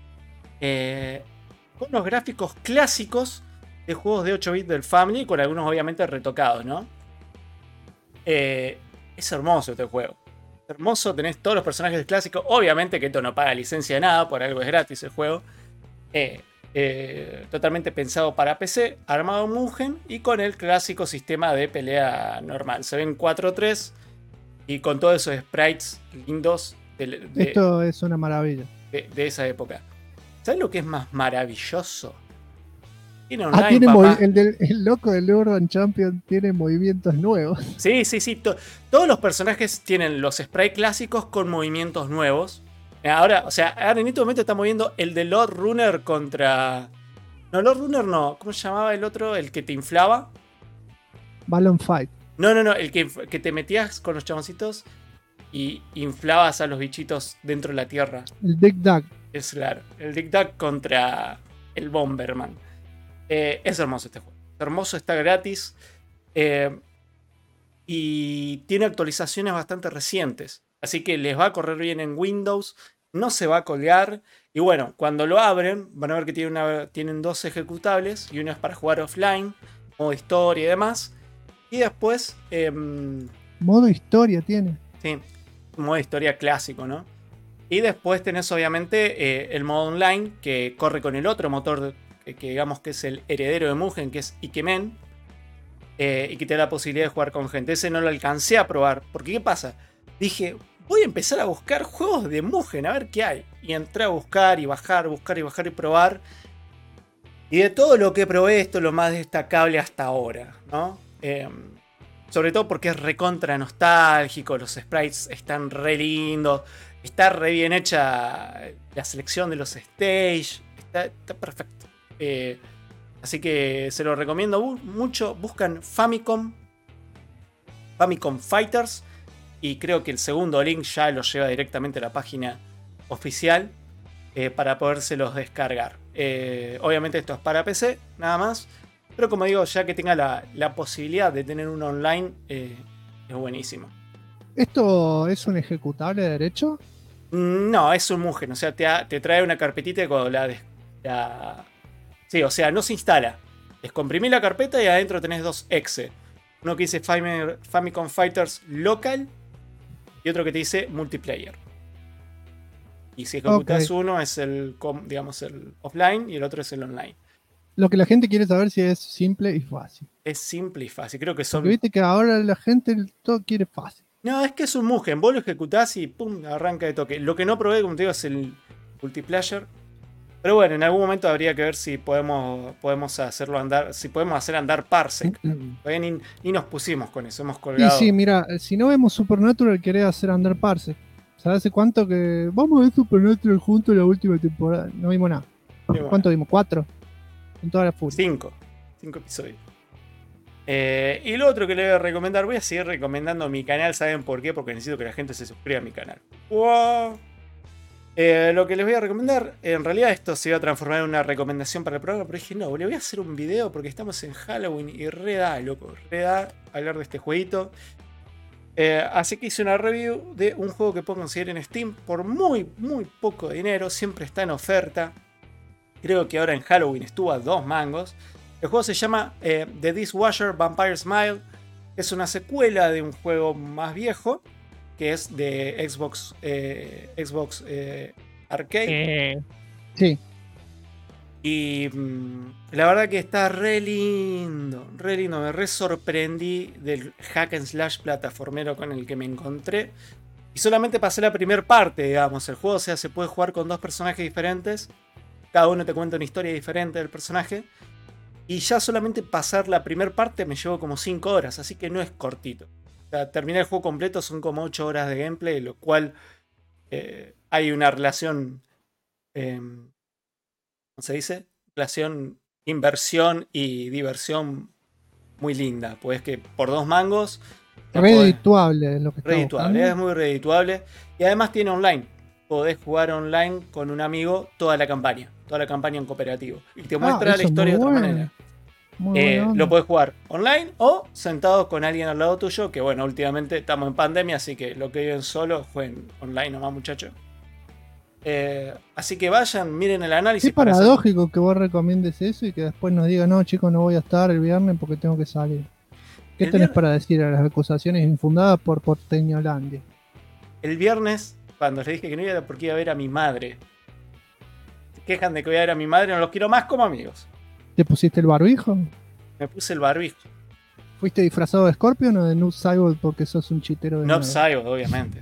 Con los gráficos clásicos de juegos de 8 bits del Family, con algunos obviamente retocados, ¿no? Es hermoso este juego. Es hermoso, tenés todos los personajes clásicos. Obviamente que esto no paga licencia de nada, por algo es gratis el juego. Totalmente pensado para PC, armado en Mugen y con el clásico sistema de pelea normal. Se ven 4-3 y con todos esos sprites lindos Esto es una maravilla. de esa época. ¿Sabes lo que es más maravilloso? Tiene Ah, online, papá. el loco del Urban Champion tiene movimientos nuevos. Sí. Todos los personajes tienen los sprites clásicos con movimientos nuevos. Ahora en este momento está moviendo el de Lord Runner contra... No, Lord Runner no. ¿Cómo se llamaba el otro? El que te inflaba. Balloon Fight. No. El que te metías con los chaboncitos y inflabas a los bichitos dentro de la tierra. El Dick Duck. Es claro. El Dick Duck contra el Bomberman. Es hermoso este juego. Es hermoso, está gratis. Y tiene actualizaciones bastante recientes. Así que les va a correr bien en Windows. No se va a colgar. Y bueno, cuando lo abren, van a ver que tienen dos ejecutables. Y uno es para jugar offline, modo historia y demás. Y después... Modo historia tiene. Sí, modo historia clásico, ¿no? Y después tenés obviamente el modo online, que corre con el otro motor, que digamos que es el heredero de Mugen, que es Ikemen. Y que te da la posibilidad de jugar con gente. Ese no lo alcancé a probar. Porque ¿qué pasa? Dije, voy a empezar a buscar juegos de Mugen, a ver qué hay. Y entré a buscar y bajar y probar. Y de todo lo que probé, esto es lo más destacable hasta ahora, ¿no? Sobre todo porque es recontra nostálgico, los sprites están re lindos, está re bien hecha la selección de los stage, está perfecto. Así que se lo recomiendo mucho. Buscan Famicom Fighters. Y creo que el segundo link ya lo lleva directamente a la página oficial para podérselos descargar. Obviamente esto es para PC, nada más. Pero como digo, ya que tenga la posibilidad de tener un online, es buenísimo. ¿Esto es un ejecutable de derecho? No, es un Mugen. O sea, te trae una carpetita y cuando Sí, o sea, no se instala. Descomprimí la carpeta y adentro tenés dos exe. Uno que dice Famicom Fighters Local y otro que te dice Multiplayer. Y si ejecutas uno es el offline y el otro es el online. Lo que la gente quiere saber si es simple y fácil. Es simple y fácil. Creo que son... Porque viste que ahora la gente todo quiere fácil. No, es que es un Mugen. Vos lo ejecutás y pum, arranca de toque. Lo que no probé, como te digo, es el multiplayer. Pero bueno, en algún momento habría que ver si podemos hacerlo andar, si podemos hacer andar Parsec. Todavía ni nos pusimos con eso, hemos colgado. Sí, mira, si no vemos Supernatural, querés hacer andar Parsec. ¿Sabes hace cuánto que vamos a ver Supernatural juntos la última temporada? No vimos nada. ¿Cuánto vimos? ¿4? En toda la furia. 5 5 episodios. Y lo otro que le voy a recomendar, voy a seguir recomendando mi canal, ¿saben por qué? Porque necesito que la gente se suscriba a mi canal. ¡Wow! Lo que les voy a recomendar, en realidad esto se iba a transformar en una recomendación para el programa, pero dije, no, le voy a hacer un video porque estamos en Halloween y reda, loco, reda hablar de este jueguito. Así que hice una review de un juego que puedo conseguir en Steam por muy, muy poco dinero, siempre está en oferta. Creo que ahora en Halloween estuvo a 2 mangos. El juego se llama The Dishwasher Vampire Smile. Es una secuela de un juego más viejo, que es de Xbox Arcade. Sí. Y la verdad que está re lindo, me re sorprendí del hack and slash plataformero con el que me encontré. Y solamente pasé la primera parte, digamos. El juego, o sea, se puede jugar con 2 personajes diferentes. Cada uno te cuenta una historia diferente del personaje. Y ya solamente pasar la primera parte me llevó como 5 horas, así que no es cortito. O sea, terminar el juego completo son como 8 horas de gameplay, lo cual hay una relación, ¿cómo se dice? Relación inversión y diversión muy linda. Pues que por 2 mangos... Redituable es lo que está redituable, es muy redituable. Y además tiene online. Podés jugar online con un amigo toda la campaña en cooperativo. Y te muestra la historia de otra manera. Lo podés jugar online o sentado con alguien al lado tuyo. Que bueno, últimamente estamos en pandemia, así que lo que viven solo, jueguen online nomás, muchachos. Así que vayan, miren el análisis. Es paradójico que vos recomiendes eso y que después nos digan, no, chicos, no voy a estar el viernes porque tengo que salir. ¿Qué tenés para decir a las acusaciones infundadas por Porteñolandia? El viernes, cuando les dije que no iba porque iba a ver a mi madre. Se quejan de que voy a ver a mi madre, no los quiero más como amigos. ¿Te pusiste el barbijo? Me puse el barbijo. ¿Fuiste disfrazado de Scorpion o de Noob Saibot porque sos un chitero de Noob Saibot, obviamente.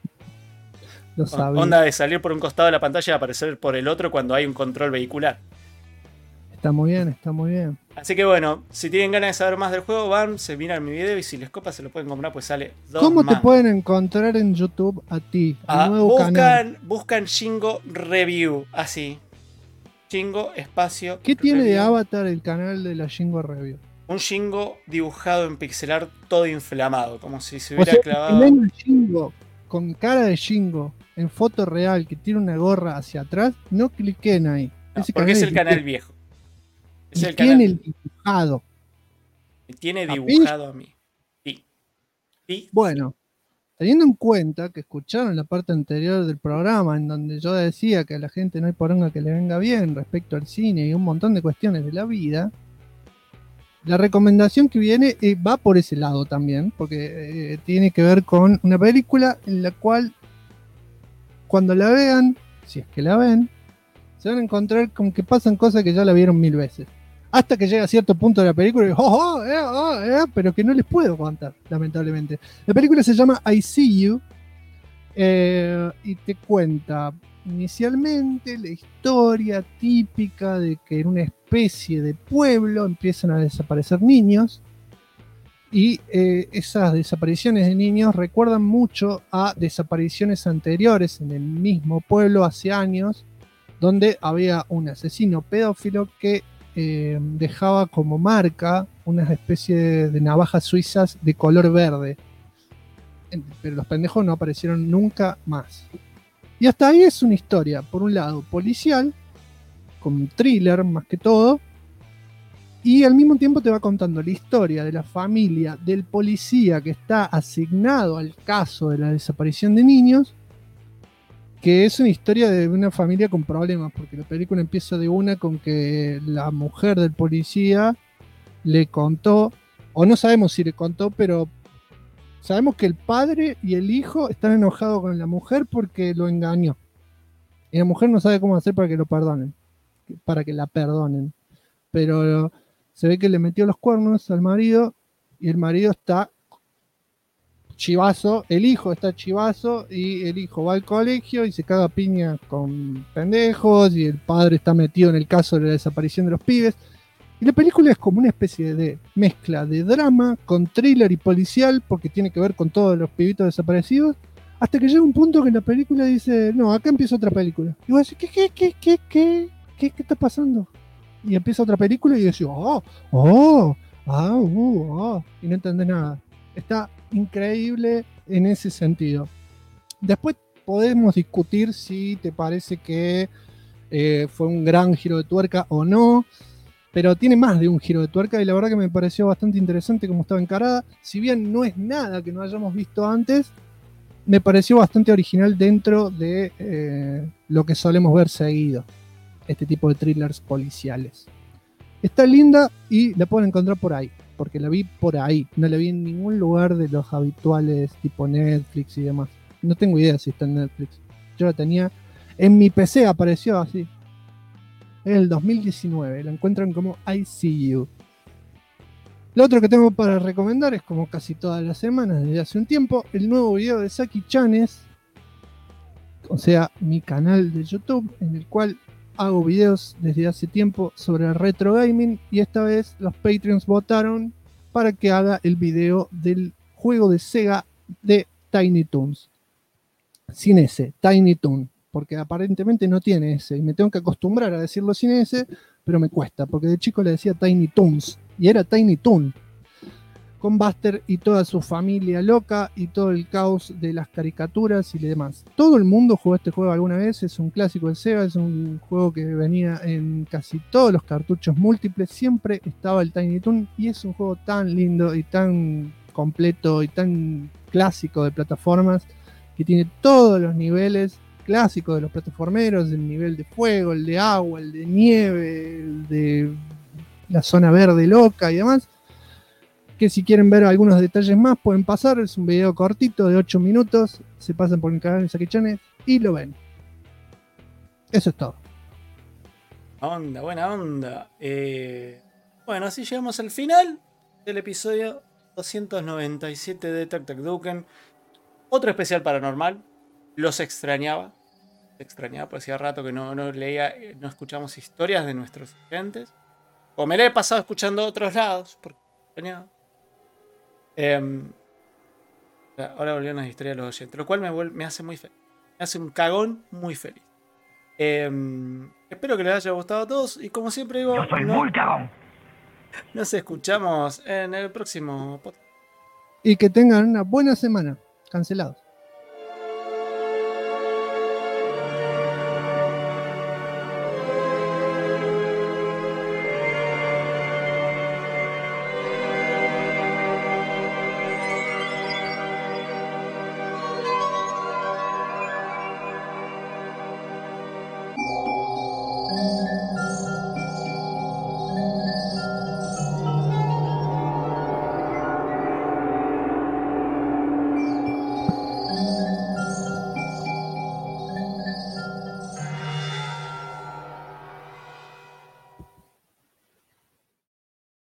Lo sabía. Onda de salir por un costado de la pantalla y aparecer por el otro cuando hay un control vehicular. Está muy bien, está muy bien. Así que bueno, si tienen ganas de saber más del juego, van, se miran mi video y si les copa se lo pueden comprar, pues sale 2 ¿Cómo mangos. te pueden encontrar en YouTube a ti? Al nuevo canal. Buscan Shingo Review, así. Shingo espacio. ¿Qué tiene review. de avatar el canal de la Shingo Review? Un Shingo dibujado en pixel art todo inflamado, como si se hubiera clavado. Si ven un Shingo con cara de Shingo en foto real que tiene una gorra hacia atrás, no cliquen ahí. No, porque es el canal viejo. Es y el tiene canal. el dibujado. Me tiene dibujado a mí. Sí. Bueno, teniendo en cuenta que escucharon la parte anterior del programa en donde yo decía que a la gente no hay poronga que le venga bien respecto al cine y un montón de cuestiones de la vida, la recomendación que viene va por ese lado también, porque tiene que ver con una película en la cual cuando la vean, si es que la ven, se van a encontrar con que pasan cosas que ya la vieron 1000 veces. Hasta que llega a cierto punto de la película y pero que no les puedo contar, lamentablemente. La película se llama I See You y te cuenta inicialmente la historia típica de que en una especie de pueblo empiezan a desaparecer niños y esas desapariciones de niños recuerdan mucho a desapariciones anteriores en el mismo pueblo hace años, donde había un asesino pedófilo que dejaba como marca una especie de navajas suizas de color verde. Pero los pendejos no aparecieron nunca más. Y hasta ahí es una historia, por un lado, policial, con un thriller más que todo, y al mismo tiempo te va contando la historia de la familia del policía que está asignado al caso de la desaparición de niños, que es una historia de una familia con problemas, porque la película empieza de una con que la mujer del policía le contó, o no sabemos si le contó, pero sabemos que el padre y el hijo están enojados con la mujer porque lo engañó. Y la mujer no sabe cómo hacer para que lo perdonen, para que la perdonen. Pero se ve que le metió los cuernos al marido y el marido está chivazo, el hijo está chivazo y el hijo va al colegio y se caga piña con pendejos y el padre está metido en el caso de la desaparición de los pibes. Y la película es como una especie de mezcla de drama con thriller y policial porque tiene que ver con todos los pibitos desaparecidos, hasta que llega un punto que la película dice, no, acá empieza otra película. Y vos decís, ¿qué está pasando? y empieza otra película y decís, y no entendés nada. Está increíble en ese sentido. Después podemos discutir si te parece que fue un gran giro de tuerca o no, pero tiene más de un giro de tuerca y la verdad que me pareció bastante interesante cómo estaba encarada. Si bien no es nada que no hayamos visto antes, me pareció bastante original dentro de lo que solemos ver seguido, este tipo de thrillers policiales. Está linda y la pueden encontrar por ahí, porque la vi por ahí, no la vi en ningún lugar de los habituales tipo Netflix y demás. No tengo idea si está en Netflix. Yo la tenía en mi PC, apareció así. En el 2019, la encuentran como I See You. Lo otro que tengo para recomendar es, como casi todas las semanas desde hace un tiempo, el nuevo video de Saki Chanes, o sea, mi canal de YouTube, en el cual hago videos desde hace tiempo sobre el retro gaming, y esta vez los Patreons votaron para que haga el video del juego de Sega de Tiny Toons. Sin ese, Tiny Toon, porque aparentemente no tiene ese, y me tengo que acostumbrar a decirlo sin ese, pero me cuesta, porque de chico le decía Tiny Toons, y era Tiny Toon, con Buster y toda su familia loca, y todo el caos de las caricaturas y demás. Todo el mundo jugó este juego alguna vez, es un clásico de Sega, es un juego que venía en casi todos los cartuchos múltiples, siempre estaba el Tiny Toon, y es un juego tan lindo y tan completo y tan clásico de plataformas, que tiene todos los niveles clásicos de los plataformeros, el nivel de fuego, el de agua, el de nieve, el de la zona verde loca y demás, que si quieren ver algunos detalles más pueden pasar, es un video cortito de 8 minutos, se pasan por el canal de Saki Chanes y lo ven. Eso es todo. Buena onda. Bueno, así llegamos al final del episodio 297 de Tac Tac Duken. Otro especial paranormal. Los extrañaba. Porque hacía rato que no leía, no escuchamos historias de nuestros oyentes. O me la he pasado escuchando a otros lados. Porque extrañaba. Ahora volvieron las historias de los oyentes. Lo cual me hace muy feliz. Me hace un cagón muy feliz. Espero que les haya gustado a todos. Y como siempre digo, Yo soy muy cagón. Nos escuchamos en el próximo podcast. Y que tengan una buena semana. Cancelados.